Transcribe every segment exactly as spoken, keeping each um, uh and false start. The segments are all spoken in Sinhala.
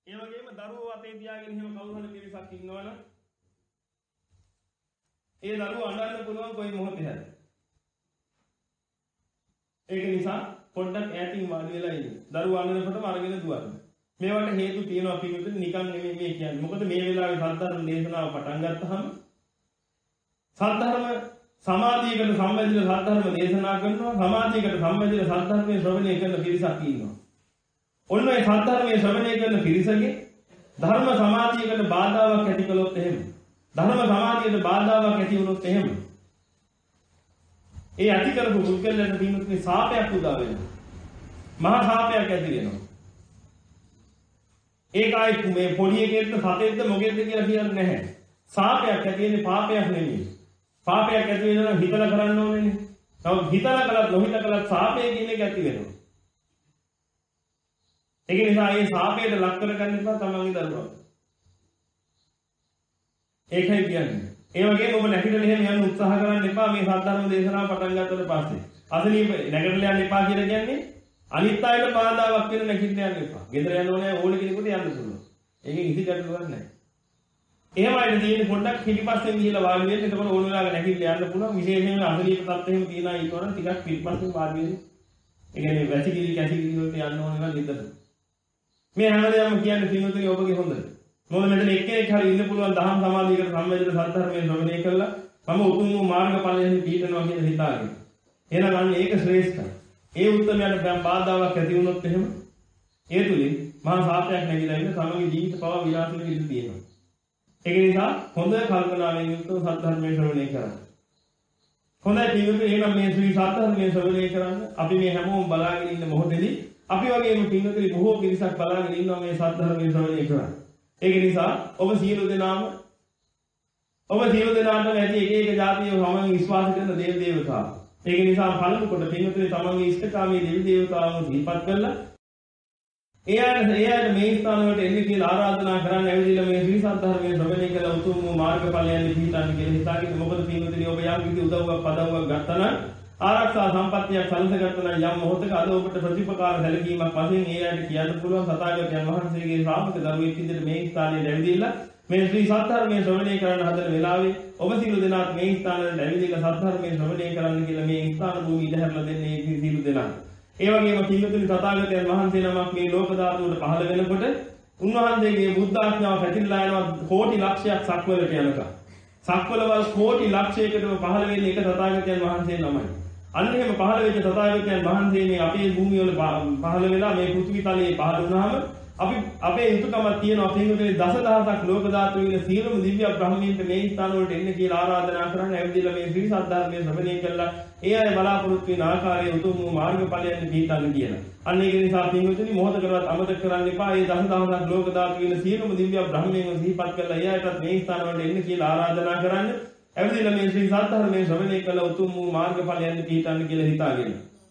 ඒ වගේම දරුවෝ අතේ තියාගෙන එහෙම කවුරු හරි පිරිසක් ඉන්නවනම් ඒ දරුවෝ අඬන්න පුළුවන් කොයි මොහොතේ හරි. ඒක නිසා පොඩ්ඩක් ඈතින් වාඩි වෙලා ඉන්න. දරුවෝ අඬනකොටම අරගෙන දුවන්න. මේවට හේතු තියෙනවා පිටුතුනේ නිකන් නෙමෙයි මේ කියන්නේ. මොකද මේ වෙලාවේ සද්ධර්ම දේශනාව පටන් ගත්තාම සද්ධර්ම සමාධියකට සම්බන්ධව සද්ධර්ම දේශනා කරනවා. සමාධියකට සම්බන්ධව සද්ධර්මයේ ශ්‍රවණය කරන පිරිසක් ඉන්නවා. ඔන්න ඒ සද්ධර්මයේ ශ්‍රවණය කරන පිරිසගේ ධර්ම සමාධියකට බාධාවක් ඇති කළොත් එහෙම ධර්ම සමාධියට බාධාවක් ඇති වුණොත් එහෙම ඒ ඇති කරපු පුද්ගලයන්ට පින්තුනේ සාපයක් උදා වෙනවා. මහා සාපයක් ඇති වෙනවා. ඒකයි මේ පොඩි එකෙක්ද සතෙක්ද මොකෙක්ද කියලා කියන්නේ නැහැ. සාපයක් ඇති වෙන්නේ පාපයක් නෙමෙයි. පාපයක් ඇති වෙනවා නම් හිතලා කරන්න ඕනේනේ. තව හිතලා කළත් නොහිතලා කළත් සාපය කියන එක ඇති වෙනවා. ඒක නිසා මේ සාපයට ලක් කරගන්න එපා තමන්ගේ දරුවා. ඒකයි කියන්නේ. ඒ වගේම ඔබ නැගිටලා එහෙම යන්න උත්සාහ කරන්න එපා මේ සද්ධර්ම දේශනාව පටන් ගන්නකොට පස්සේ. අසනීප නැගිටලා යන්න එපා කියලා කියන්නේ අනිත් අයට බාධාවක් වෙන නැගිටලා යන්න එපා. ගෙදර යන්න ඕනේ ඕනේ කෙනෙකුට යන්න පුළුවන්. ඒකෙන් කිසි ගැටලුවක් නැහැ. එහෙම අයින තියෙන්නේ පොඩ්ඩක් පිටිපස්සෙන් ගිහලා වාඩි වෙන්න. එතකොට ඕන වෙලාවක නැගිටලා යන්න පුළුවන්. විශේෂයෙන්ම අසනීප තත්ත්වෙම තියෙන අය ඉන්නවනම් ටිකක් පිටිපස්සෙන් වාඩි වෙන්න. ඒ කියන්නේ වැසිකිලි කැසිකිලි වලට යන්න ඕන වෙනවා නිදට. මේ හැමදේම කියන්නේ පින්වතුනි ඔබගේ හොඳට. මොකද මෙතන එක්කෙනෙක් හරි ඉන්න පුළුවන් දහම් සමාධියකට සම්බන්ධ සද්ධර්මයේ ශ්‍රවණය කළා මම උතුම් වූ මාර්ගඵලයෙන් පිහිටනවා කියන හිතාගෙන. එහෙනම් අන්න ඒක ශ්‍රේෂ්ඨයි. ඒ උත්තරයට දැන් බාධාවක් ඇති වුණොත් එහෙම ඒ තුලින් මහා සාපයක් නැగిලා ඉන්න සමගි ජීවිත පවා විනාශ වෙන්න ඉඩ තියෙනවා. ඒක නිසා හොඳ කල්පනාවෙන් යුක්තව සද්ධර්මයේ ශ්‍රවණය කරන්න. හොඳයි පින්වතුනි එහෙනම් මේ ශ්‍රී සද්ධර්මයේ ශ්‍රවණය කරන්න අපි මේ හැමෝම බලාගෙන ඉන්න මොහොතේදී අපි වගේම පින්වතුනි බොහෝ පිරිසක් බලාගෙන ඉන්නවා මේ සද්ධර්මයේ ශ්‍රවණය කරන්න. ඒක නිසා ඔබ සියලු දෙනාම ඔබ සියලු දෙනාටම ඇති එක එක જાතිය සමන් විශ්වාස කරන දේව දේවතාවෝ. ඒක නිසා පළමු කොට පින්වතුනි තමන්ගේ ඉෂ්ඨකාමී දේව දේවතාවුන් සිහිපත් කරලා එයාට එයාට මේ ස්ථාන වලට එන්න කියලා ආරාධනා කරන්න ඇවිදලා මේ ශ්‍රී සද්ධර්මයේ ශ්‍රවණය කළ උතුම් වූ මාර්ගඵලයන් පිහිටන්න කියලා හිතාගෙන මොකද පින්වතුනි ඔබ යම් කිසි උදව්වක් පදව්වක් ගත්තා නම් ආරක්ෂා සම්පත්තියක් සැලසගත්තා නම් යම් මොහොතක අද ඔබට ප්‍රතිපකාර සැලකීමක් වශයෙන් ඒ අයට කියන්න පුළුවන් සතාගතයන් වහන්සේගේ ශ්‍රාවක දරුවෙක් විදිහට මේ ස්ථානයේ ඇවිදලා මේ ශ්‍රී සද්ධර්මයේ ශ්‍රවණය කරන්න හදන වෙලාවේ ඔබ සියලු දෙනාත් මේ ස්ථානවලට ඇවිදලා සද්ධර්මයේ ශ්‍රවණය කරන්න කියලා මේ ස්ථාන භූමිය ඉදහැරලා දෙන්නේ මේ සියලු දෙනා. ඒ වගේම පින්වතුනි තථාගතයන් වහන්සේ නමක් මේ ලෝක ධාතුවට පහළ වෙනකොට උන්වහන්සේගේ බුද්ධ ආඥාව පැතිරලා යනවා කෝටි ලක්ෂයක් සක්වලට යනකම්. සක්වලවල් කෝටි ලක්ෂයකටම පහළ වෙන්නේ එක තථාගතයන් වහන්සේ නමයි. අන්න එහෙම පහළ වෙච්ච තථාගතයන් වහන්සේ මේ අපේ භූමිය වල පහළ වෙලා මේ පෘථිවි තලයේ පහළ වුණාම අපි අපේ යුතුයකමක් තියෙනවා පින්වතුනි දසදහසක් ලෝක ධාතු වින සියලුම දිව්‍ය බ්‍රහ්මීන්ට මේ ස්ථාන වලට එන්න කියලා ආරාධනා කරන්න ඇවිදලා මේ ශ්‍රී සද්ධර්මයේ ශ්‍රවණය කළා ඒ අය බලාපොරොත්තු වෙන ආකාරයේ උතුම් වූ මාර්ගඵලයන් පිහිටන්න කියලා. අන්න ඒක නිසා පින්වතුනි මොහොතකවත් අමතක කරන්න එපා. මේ දසදහසක් ලෝක ධාතු වින සියලුම දිව්‍ය බ්‍රහ්මීන්ව සිහිපත් කළා ඒ අයටත් මේ ස්ථාන වලට එන්න කියලා ආරාධනා කරන්න. ඇවිදලා මේ ශ්‍රී සද්ධර්මයේ ශ්‍රවණය කළ උතුම් වූ මාර්ගඵලයන් පිහිටන්න කියලා හිතාගෙන.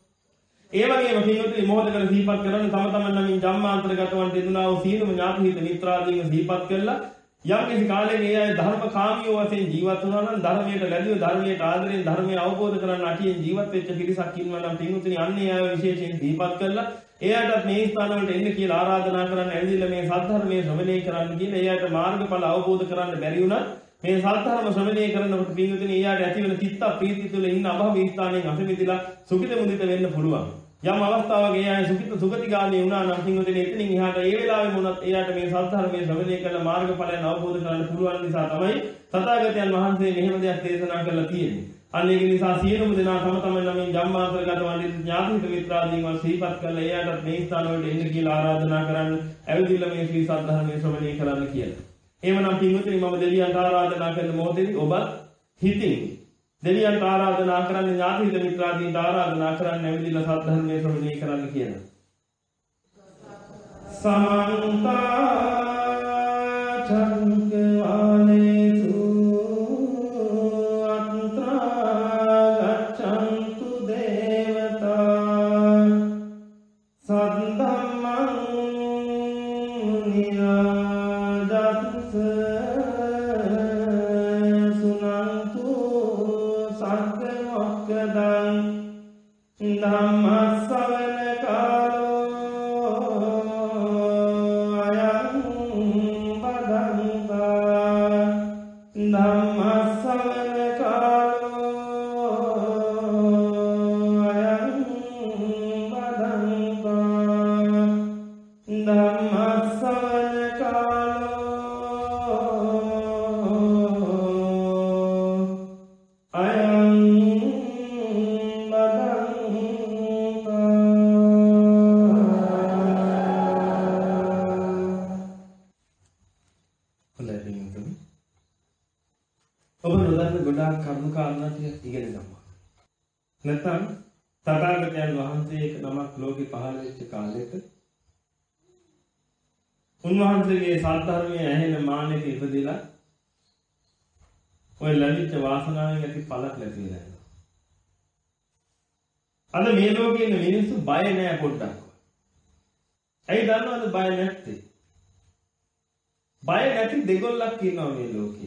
ඒ වගේම පින්වතුනි මොහොතකට සිහිපත් කරන්න තම තමන් නමින් ජම්මාන්තරගතවන් දෙදුනා වූ සීලම ඥාති හිත මිත්‍රාදීන් සිහිපත් කළා. යම් කිසි කාලයක ඒ අය ධර්මකාමීව වශයෙන් ජීවත් වුණා නම් ධර්මයට ගැදිව ධර්මයට ආදරෙන් ධර්මය අවබෝධ කරගන්න අටියෙන් ජීවත් වෙච්ච පිරිසක් ඉන්නවා නම් පින්වතුනි අන්නේ අය විශේෂයෙන් සිහිපත් කළා. එයාටත් මේ ස්ථාන වලට එන්න කියලා ආරාධනා කරන්න ඇවිදලා මේ සද්ධර්මයේ ශ්‍රවණය කරන්න කියලා එයාට මාර්ගඵල අවබෝධ කරන්න බැරි වුණත් මේ සද්ධර්ම ශ්‍රවණය කරනකොට පින්වතුනි එයාට ඇති වෙන චිත්ත ප්‍රීති තුළ ඉන්න අභව ස්ථානයෙන් අසමිදලා සුඛිත මුදිත වෙන්න පුළුවන්. යම් අවස්ථාවක ඒ අය සුඛිත සුගතිගාමී වුණා නම් පින්වතුනි එතනින් එහාට ඒ වෙලාවෙම වුණත් එයාට මේ සද්ධර්මයේ ශ්‍රවණය කළ මාර්ගඵලයන් අවබෝධ කරගන්න පුළුවන් නිසා තමයි තථාගතයන් වහන්සේ මෙහෙම දෙයක් දේශනා කරලා තියෙන්නේ. අන්න ඒක නිසා සියලුම දෙනා තම තමන් නමින් ජම්මාන්තරගත වන්දි ඥාතිහිත මිත්‍රාදීන් වහන්සේ සිහිපත් කරලා එයාට මේ ස්ථාන වලට එන්න කියලා ආරාධනා කරන්න ඇවිදින්න මේ ශ්‍රී සද්ධර්මයේ ශ්‍රවණය කරන්න කියලා. එහෙමනම් පින්වතුනි මම දෙවියන්ට ආරාධනා කරන මොහොතේදී ඔබ හිතින් දෙවියන්ට ආරාධනා කරන්න ඥාතිහිත මිත්‍රාදීන්ට ආරාධනා කරන්න ඇවිදින්න සද්ධර්මයේ ශ්‍රවණය කරන්න කියලා. සමන්ත චක්කවාලේසු අත්‍රා ගච්ඡන්තු දේවතා සද්ධම්මං නිරාජස්ස සුනන්තු සග්ග මොක්ඛදං ධම්මස්සවන කාලෝ අයං ඔබ නොදන්න ගොඩාක් කරුණු කාරණා ටික ඉගෙන ගන්නවා. නැත්නම් තථාගතයන් වහන්සේ එක නමක් ලෝකේ පහළ වෙච්ච කාලෙක උන්වහන්සේගේ සත්‍ය ඇහෙන මානෙක ඉපදිලා ඔය ලැබිච්ච වාසනාවෙන් ඇති පළක් ලැබිලා යනවා. අද මේ ලෝකේ ඉන්න මිනිස්සු බය නෑ පොඩ්ඩක්. ඇයි දන්නවද බය නැත්තේ? බය නැති දෙගොල්ලක් ඉන්නවා මේ ලෝකේ.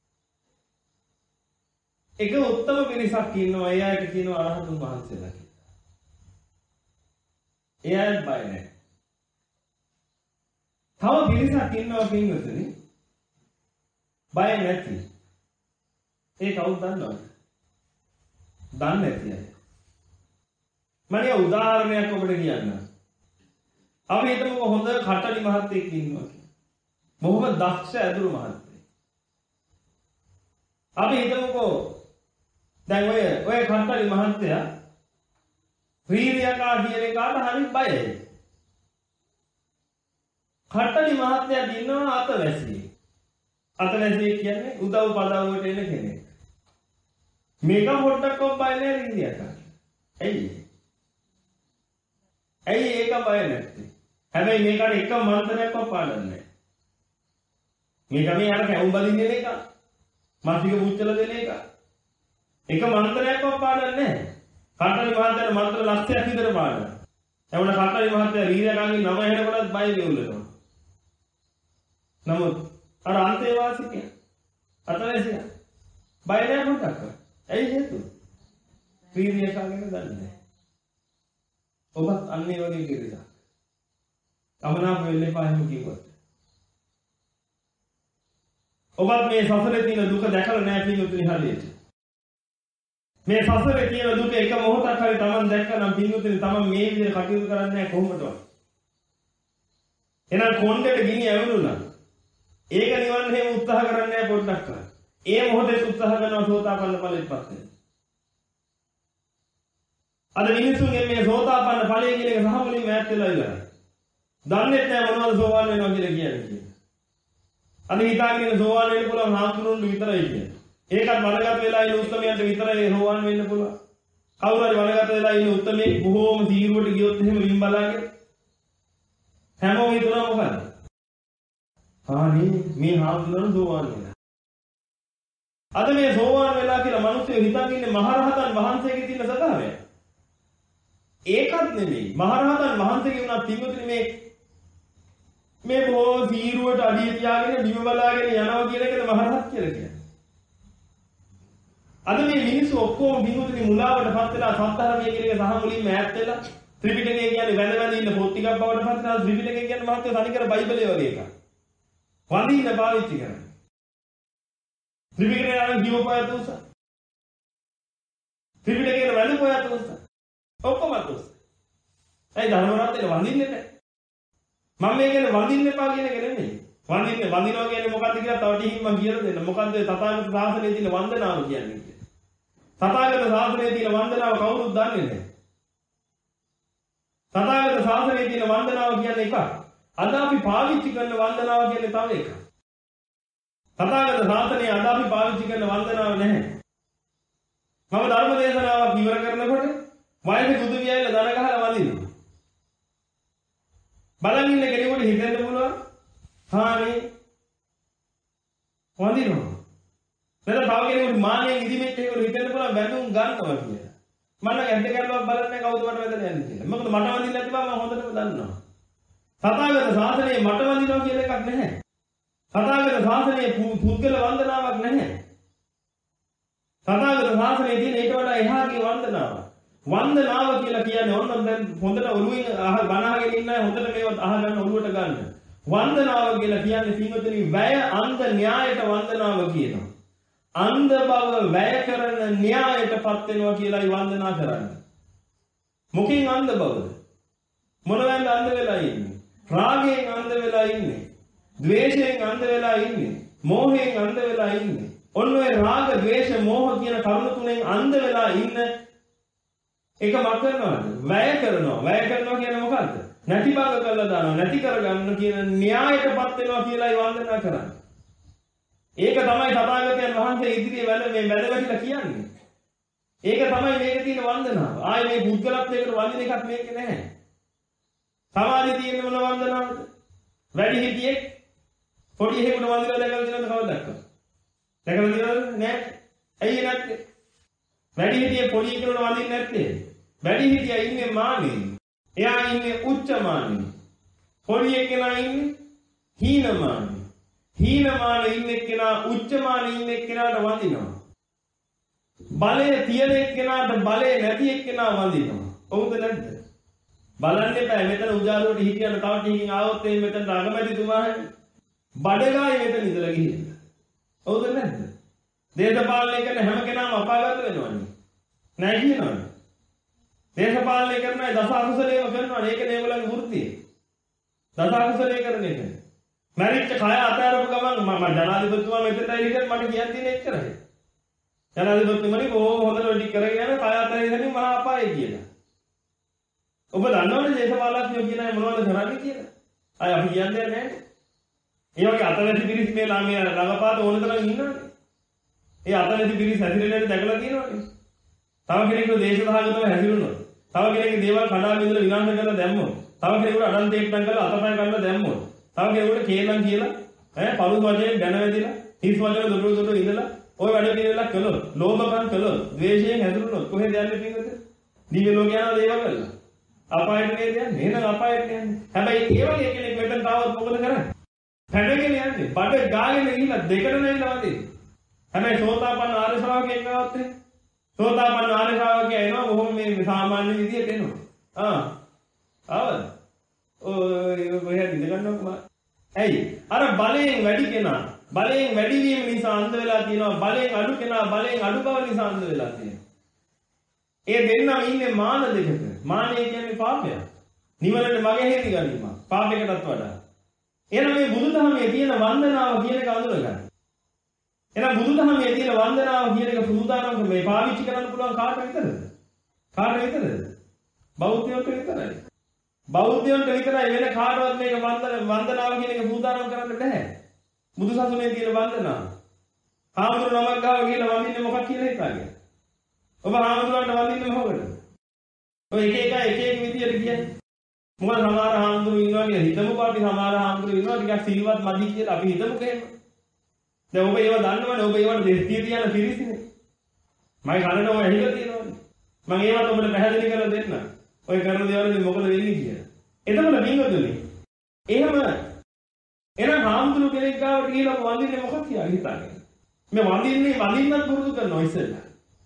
එක උත්තම පිරිසක් ඉන්නවා. ඒ අයට කියනවා අරහතුන් වහන්සේලා කියලා. ඒ අය බය නැහැ. තව පිරිසක් ඉන්නවා පින්වතුනි. බය නැති. ඒ කවුද දන්නවද? දන්නේ නැති අය. මම උදාහරණයක් ඔබට කියන්නම්. අපි හිතමු හොඳ කටලි මහත්තයෙක් ඉන්නවා කියලා. බොහොම දක්ෂ ඇදුරු මහත්තයෙක්. අපි හිතමුකෝ දැන් ඔය ඔය කට්ටලි මහත්තයා වීර්යකා කියන එකට හරි බයයි. කට්ටලි මහත්තයා දිනනවා අතවැසියෙක්. අතවැසියෙක් කියන්නේ උදව් පදව්වට එන කෙනෙක්. මේක පොඩ්ඩක් බය නැහැ වීර්යකා. ඇයි? ඇයි ඒක බය නැත්තේ? හැබැයි මේකට එක මන්ත්‍රයක්වත් පාඩම් නැහැ. මේක මේ අර කැවුම් බලින් දෙන එක. මාසික මුච්චල දෙන එක. එක මන්ත්‍රයක්වත් පාඩම් නැහැ. කට්ටලි මහත්තයාට මන්ත්‍ර ලක්ෂයක් විතර පාඩම්. එවන කට්ටලි මහත්තයා වීරයන්ගේ නම ඇහෙනකොටත් බය වෙවුලනවා. නමුත් අර අන්තේවාසිකයා අතවැසියා බය නැහැ පොඩ්ඩක්. ඇයි හේතුව? වීරයකාගෙන දන්නේ නැහැ. ඔබත් අන්න ඒ වගේ කෙරෙලා. අමනාප වෙන්න එපා එහෙම කිව්වොත්. ඔබත් මේ සසරේ තියෙන දුක දැකලා නැහැ පින්වතුනි හරියට. මේ සසරේ තියෙන දුක එක මොහොතක් හරි Taman දැක්කනම් පින්වතුනි Taman මේ විදිහට කටයුතු කරන්නේ නැහැ කොහොමදවත්. එහෙනම් කොණ්ඩේට ගිනි ඇවිලුණා. ඒක නිවන්න හැම උත්සාහ කරන්නේ නැහැ පොඩ්ඩක් කරා. ඒ මොහොතේ උත්සාහ කරනවා සෝතාපන්න ඵලෙටපත් වෙන්න. අද මිනිසුන්ගේ මේ සෝතාපන්න ඵලය කියන එක සහ මුලින්ම ඈත් වෙලා ඉවරයි. දන්නේ නැහැ මොනවද සෝවාන් වෙනවා කියලා කියන්නේ. අද හිතාගෙන සෝවාන් වෙන්න පුළුවන් හාමුදුරුවෝ විතරයි කියන්නේ. ඒකත් වනගත වෙලා ඉන්න උත්තරමයන්ට විතරයි සෝවාන් වෙන්න පුළුවන්. කවුරු හරි වනගත වෙලා ඉන්න උත්තරමේ බොහෝම සීරුවට ගියොත් එහෙම රින් බලාගෙන හැමෝම හිතනවා මොකද? ආනේ මේ හාමුදුරුවෝ සෝවාන් වෙනවා. අද මේ සෝවාන් වෙලා කියලා මිනිස්සු හිතන් ඉන්නේ මහරහතන් වහන්සේගේ තියෙන සදාවය. ඒකත් නෙමෙයි. මහරහතන් වහන්සේගේ උනා තිබුණේ මේ මේ බොහෝ සීරුවට අඩිය තියාගෙන දිව බලාගෙන යනවා කියන එකද මහරහත් කියලා කියන්නේ. අද මේ මිනිස්සු ඔක්කොම බිඳුතුනි මුලාවටපත් වෙලා සත්‍ධර්මයේ කියන එක සහ මුලින්ම ඈත් වෙලා ත්‍රිපිටකය කියන්නේ වැඳ වැඳ ඉන්න පොත් ටිකක් බවට පත් වෙනවා. ත්‍රිපිටකය කියන්නේ මහත්ය තනිකර බයිබලය වගේ එකක්. වඳින්න පාවිච්චි කරන්නේ. ත්‍රිපිටකය යන ජීවපයත උස. ත්‍රිපිටකයේ වැඳපොයත උස. ඔක්කොම උස. ඒ ධර්මරත්නය වඳින්නේ නැහැ. මම මේ කියන්නේ වඳින්න එපා කියන එක නෙමෙයි. වඳින්න වඳිනවා කියන්නේ මොකක්ද කියලා තව ටිකකින් මම කියලා දෙන්න. මොකද්ද තථාගත ශාසනයේ තියෙන වන්දනාව කියන්නේ? තථාගත ශාසනයේ තියෙන වන්දනාව කවුරුත් දන්නේ නැහැ. තථාගත ශාසනයේ තියෙන වන්දනාව කියන්නේ එකක්. අද අපි පාවිච්චි කරන වන්දනාව කියන්නේ තව එකක්. තථාගත ශාසනයේ අද අපි පාවිච්චි කරන වන්දනාව නැහැ. මම ධර්ම දේශනාවක් ඉවර කරනකොට වයසේ බුදු වියයිලා දන ගහලා වඳිනවා. බලන් ඉන්න කෙනෙකුට හිතෙන්න පුළුවන් හානේ වඳිනවා. නේද? තව කෙනෙකුට මානෙන් ඉදිමෙච්ච එකකට හිතෙන්න පුළුවන් බැඳුම් ගන්නවා කියලා. මම ඇද්ද කරලා බලන්නේ කවුද මට වැදලා යන්නේ කියලා. මොකද මට වඳින්න නැති බව මම හොඳටම දන්නවා. තථාගත ශාසනයේ මට වඳිනවා කියලා එකක් නැහැ. තථාගත ශාසනයේ පුද්ගල වන්දනාවක් නැහැ. තථාගත ශාසනයේ තියෙන ඊට වඩා එහාගේ වන්දනාවක්. වන්දනාව කියලා කියන්නේ ඕනනම් දැන් හොඳට ඔළුවෙන් අහ බනහගෙන ඉන්න අය හොඳට මේවත් අහගන්න ඔළුවට ගන්න. වන්දනාව කියලා කියන්නේ සීමතනි වැය අන්ධ න්‍යායට වන්දනාව කියනවා. අන්ධ බව වැය කරන න්‍යායටපත් වෙනවා කියලායි වන්දනා කරන්නේ. මොකෙන් අන්ධ බවද? මොනවෙන්ද අන්ධ වෙලා ඉන්නේ? රාගයෙන් අන්ධ වෙලා ඉන්නේ. ද්වේෂයෙන් අන්ධ වෙලා ඉන්නේ. මෝහයෙන් අන්ධ වෙලා ඉන්නේ. ඔන්න ඔය රාග, ද්වේෂ, මෝහ කියන කරුණු තුනෙන් අන්ධ වෙලා ඉන්න එක මක් කරනවද? වැය කරනවා. වැය කරනවා කියන්නේ මොකද්ද? නැති බව කළා දානවා. නැති කරගන්න කියන න්‍යායයටපත් වෙනවා කියලායි වන්දනා කරන්නේ. ඒක තමයි තථාගතයන් වහන්සේ ඉදිරියේ වැඩ මේ වැඩ වැටිලා කියන්නේ. ඒක තමයි මේකේ තියෙන වන්දනාව. ආයේ මේ පුද්ගලත්වයකට වඳින එකක් මේකේ නැහැ. සමාධිය තියෙන මොන වන්දනාවද? වැඩි හිටියෙක් පොඩි එකෙකුට වන්දනා දැකලා තියෙනවද කවදාවත්? දැකලා තියෙනවද? නෑ. ඇයි නැත්තේ? වැඩි හිටියෙක් පොඩි එකෙකුට වඳින්නේ නැත්තේ? වැඩි හිටියා ඉන්නේ මානෙ. එයා ඉන්නේ උච්ච මානෙ. පොඩි එකෙනා ඉන්නේ හීන මානෙ. හීන මානෙ ඉන්නේ කෙනා උච්ච මානෙ ඉන්නේ කෙනාට වඳිනවා. බලය තියෙන එක්කෙනාට බලය නැති එක්කෙනා වඳිනවා. ඔව්ද නැද්ද? බලන්න එපා. මෙතන උජාරුවට හිටියන තව ටිකකින් ආවොත් එයි මෙතන අගමැතිතුමා බඩගායි මෙතන ඉඳලා ගිහින්. ඔව්ද නැද්ද? දේශපාලනය කරන හැම කෙනාම අපාගත වෙනවනේ. නෑ කියනවනේ. දේශපාලනය කරන අය දස අකුසලේම කරනවනේ. ඒක මේගොල්ලන්ගේ වෘත්තිය. දස අකුසලේ කරන එක. මරිච්ච කය අතාරපු ගමන් මම ජනාධිපතිතුමා මෙතනයි හිටියත් මට කියන්න තියෙන එච්චරයි. ජනාධිපතිතුමනි බොහොම හොඳට වැඩි කරගෙන කය අතාරින්න මහා අපායයි කියලා. ඔබ දන්නවනේ දේශපාලඥයෝ කියන අය මොනවද කරන්නේ කියලා? අය අපි කියන්නේ නැහැ. ඒ වගේ අතවැසි පිරිස් මේ ළමයා ළඟපාත ඕන තරම් ඉන්නවනේ. ඒ අතවැසි පිරිස් හැසිරෙන්නේ දැකලා තියෙනවනේ. තව කෙනෙක්ව දේශසහගතව හැසිරුණොත්, තව කෙනෙක්ගේ දේවල් කඩා බිඳලා විනාශ කරලා දැම්මොත්, තව කෙනෙකුට අඩන් තේක්ටම් කරලා අතපය ගන්න දැම්මොත්, තව කෙනෙකුට කේලම් කියලා ඈ පරුස වශයෙන් දැන වැදිලා, හිස් වචන දොඩ දොඩ ඉඳලා ඔය වැඩ පිළිවෙලක් කළොත්, ලෝභකම් කළොත්, ද්වේෂයෙන් හැසිරුණොත් කොහෙද යන්නේ පින්වත? දිව්‍ය ලෝක යනවා දේවල් කරලා. අපායට නේද යන්නේ? එහෙනම් අපායට යන්නේ. හැබැයි ඒ වගේ කෙනෙක් මෙතන තාවත් මොකද කරන්නේ? හැඩගෙන යන්නේ. බඩ ගාගෙන ගිහිල්ලා දෙකට නෙවිලා වදින්නේ. හැබැයි සෝතාපන්න ආර්ය ශ්‍රාවකයෙක් ආවත් එහෙනම් සෝතාපන්න ආර්ය ශ්‍රාවකයා එනවා බොහොම මේ සාමාන්‍ය විදියට එනවා. ආ. ආවද? ඔය කොහෙද ඉඳ ගන්නවද? ඇයි? අර බලයෙන් වැඩි කෙනා බලයෙන් වැඩි වීම නිසා අන්ධ වෙලා තියෙනවා. බලයෙන් අඩු කෙනා බලයෙන් අඩු බව නිසා අන්ධ වෙලා තියෙනවා. ඒ දෙන්නම ඉන්නේ මාන දෙකක. මානය කියන්නේ පාපය. නිවනට මගේ හේති ගැනීම. පාපයකටත් වඩා. එහෙනම් මේ බුදුදහමේ තියෙන වන්දනාව කියන එක අඳුරගන්න. එහෙනම් බුදුදහමේ තියෙන වන්දනාව කියන එක සූදානම් මේ පාවිච්චි කරන්න පුළුවන් කාට විතරද? කාට විතරද? බෞද්ධයන්ට විතරයි. බෞද්ධයන්ට විතරයි වෙන කාටවත් මේක වන්දන වන්දනාව කියන එක සූදානම් කරන්න බෑ. බුදුසසුනේ තියෙන වන්දනාව. ආමුරු නමක් ගාව කියලා වඳින්නේ මොකක් කියලා හිතාගෙන. ඔබ ආමුරුන්ට වඳින්නේ මොකද? ඔය එක එක එක එක විදියට කියන්නේ. මොකද සමහර ආමුරු ඉන්නවා කියලා හිතමු පාටි සමහර ආමුරු ඉන්නවා ටිකක් සිල්වත් මදි කියලා අපි හිතමු එහෙම. දැන් ඔබ ඒව දන්නවනේ ඔබ ඒවට දෙස්තිය තියන පිරිසිනේ. මම කනට ඔය ඇහිලා තියෙනවනේ. මම ඒවත් ඔබට පැහැදිලි කරලා දෙන්න. ඔය කරන දේවල් මොකද වෙන්නේ කියලා. එතකොට බින්දුනේ. එහෙම එහෙනම් ආමුරු කෙනෙක් ගාවට ගිහලා වඳින්නේ මොකක්ද කියලා හිතාගෙන. මේ වඳින්නේ වඳින්නත් පුරුදු කරනවා ඉස්සෙල්ලා.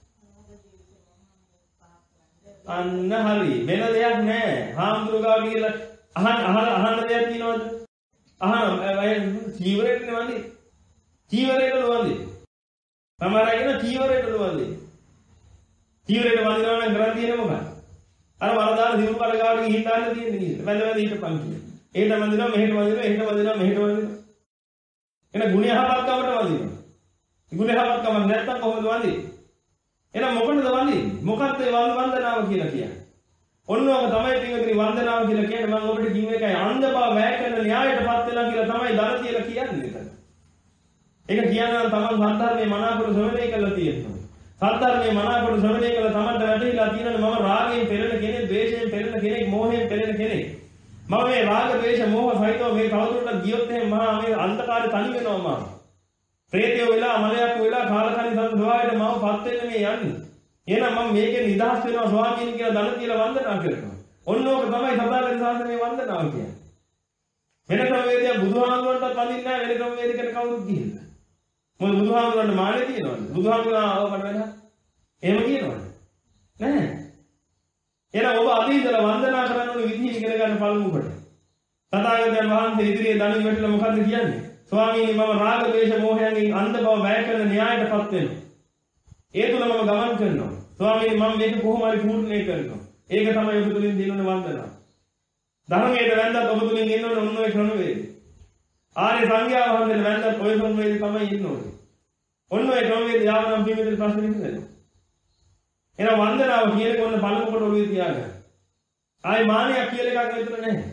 අන්න හරි වෙන දෙයක් නැහැ. හාමුදුරු ගාව කියලා අහන්න අහන්න අහන්න දෙයක් තියෙනවද? අහන අය චීවරයට නෙවන්නේ. චීවරයට නෙවන්නේ. සමහර අය කියන චීවරයට නෙවන්නේ. චීවරයට වඳිනවා නම් කරන් තියෙන්නේ මොකක්ද? අර වරදාන දිනු කඩ ගාවට ගිහින් දාන්න තියෙන්නේ නේද? වැඳ වැඳ හිටපන් කියන්නේ. එහෙට වඳිනවා මෙහෙට වඳිනවා එහෙට වඳිනවා මෙහෙට වඳිනවා. එන ගුණ යහපත්කමට වඳිනවා. ගුණ යහපත්කම නැත්තම් කොහොමද වඳින්නේ? එහෙනම් මොකටද වඳින්නේ? මොකක්ද ඒ වන්දනාව කියලා කියන්නේ? ඔන්න ඔක තමයි පින්වතුනි වන්දනාව කියලා කියන්නේ. මම ඔබට කිව්ව එකයි අන්ධ බව වැය කරන න්‍යායයටපත් වෙලා කියලා තමයි දර කියලා කියන්නේ එතන. ඒක කියනවා තමන් සද්ධර්මයේ මනාකොට ශ්‍රවණය කළා තියෙනවා. සද්ධර්මයේ මනාකොට ශ්‍රවණය කළා තමන්ට වැටහිලා තියෙනවා මම රාගයෙන් පෙළෙන කෙනෙක්, ද්වේෂයෙන් පෙළෙන කෙනෙක්, මෝහයෙන් පෙළෙන කෙනෙක්. මම මේ රාග, ද්වේෂ, මෝහ සහිතව මේ තවදුරටත් ගියොත් එහෙනම් මහා මේ අන්ධකාරය තනි වෙනවා මම. ප්‍රේතයෝ වෙලා මලයක් වෙලා කාලකන්ණි සම්සවායට මම පත් වෙන්න මේ යන්නේ. එහෙනම් මම මේකෙන් නිදහස් වෙනවා ස්වාමීන් කියලා දන කියලා වන්දනා කරනවා. ඔන්න ඕක තමයි සදාගත සාසනයේ වන්දනාව කියන්නේ. වෙන ක්‍රමවේදයක් බුදුහාමුදුරන්ටත් වඳින්නේ නැහැ වෙන ක්‍රමවේදයකට කවුරුත් ගිහිල්ලා. මොකද බුදුහාමුදුරන්ට මානෙ තියෙනවද? බුදුහාමුදුරන් ආව මට වෙලා. එහෙම කියනවද? නැහැ. එහෙනම් ඔබ අතීතල වන්දනා කරන්න ඕනේ විදිහ ඉගෙන ගන්න පළමු කොට. සදාගතයන් වහන්සේ ඉදිරියේ දණු වැටලා මොකද්ද කියන්නේ? ස්වාමීනි මම රාග, ද්වේෂ, මෝහයන්ගෙන් අන්ධ බව වැය කරන න්‍යායයටපත් වෙනවා. ඒ තුල මම ගමන් කරනවා. ස්වාමීනි මම මේක කොහොම හරි පූර්ණේ කරනවා. ඒක තමයි ඔබ තුලින් දිනන වන්දනාව. ධර්මයට වැන්දත් ඔබ තුලින් ඉන්න ඕනේ ඔන්න ඔය ක්‍රමවේදය. ආර්ය සංඝයා වහන්සේට වැන්දත් ඔය ක්‍රමවේදය තමයි ඉන්න ඕනේ. ඔන්න ඔය ක්‍රමවේද යාවනම් පින්වතුනි ප්‍රශ්න විසඳෙනවා. එහෙනම් වන්දනාව කියන කොන්න පළමු කොට ඔළුවේ තියාගන්න. ආයි මානයක් කියලා එකක් මෙතන නැහැ.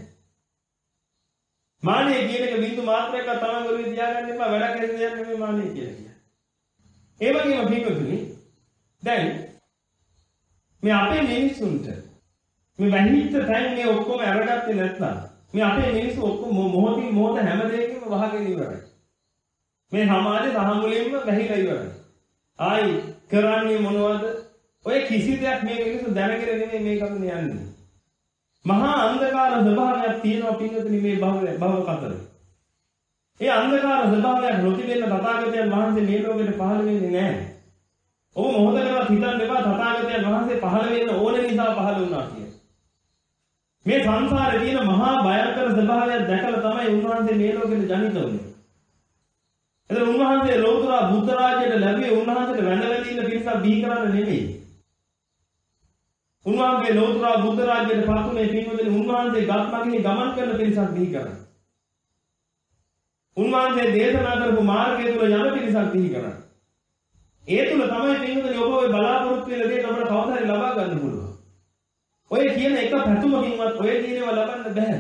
මානෙ කියන එක බින්දු මාත්‍රයක් තමයි ඔළුවේ තියාගන්න එපා. වැඩක් හරි දෙයක් නෙමෙයි මානෙ කියලා කියන්නේ. ඒ වගේම පින්වතුනි දැන් මේ අපේ මිනිස්සුන්ට මේ වැහිච්ච තැන් මේ ඔක්කොම අරගත්තේ නැත්නම් මේ අපේ මිනිස්සු ඔක්කොම මොහොතින් මොහොත හැම දෙයකින්ම වහගෙන ඉවරයි. මේ සමාජේ සහමුලින්ම වැහිලා ඉවරයි. ආයි කරන්නේ මොනවද? ඔය කිසි දෙයක් මේ මිනිස්සු දැනගෙන නෙමෙයි මේ ගමන යන්නේ. මහා අන්ධකාර ස්වභාවයක් තියෙනවා පින්වතුනි මේ භව භව කතරේ. ඒ අන්ධකාර ස්වභාවයක් නොතිබෙන්න තථාගතයන් වහන්සේ මේ ලෝකෙට පහළ වෙන්නේ නැහැ. ඔබ මොහොතකවත් හිතන්න එපා තථාගතයන් වහන්සේ පහළ වෙන්න ඕන නිසා පහළ වුණා කියලා. මේ සංසාරේ තියෙන මහා භයංකර ස්වභාවයක් දැකලා තමයි උන්වහන්සේ මේ ලෝකෙට ජනිත වුනේ. එතන උන්වහන්සේ ලෝතර බුද්ධ රාජ්‍යයට ලැබුවේ උන්වහන්සේට වැඳ වැඳ ඉන්න පිරිසක් බිහි කරන්න නෙමෙයි. උන්වහන්සේ ලෝතර බුද්ධ රාජ්‍යයට පත්ුනේ පින්වතුනි උන්වහන්සේ ගත් මගින් ගමන් කරන පිරිසක් බිහි කරන්න. උන්වහන්සේ දේශනා කරපු මාර්ගය තුල යන පිරිසක් බිහි කරන්න. ඒ තුල තමයි පින්වතුනි ඔබ ඔය බලාපොරොත්තු වෙන දේ අපිට කවදා හරි ලබා ගන්න පුළුවන්. ඔය කියන එක පැතුමකින්වත් ඔය කියනවා ලබන්න බෑ.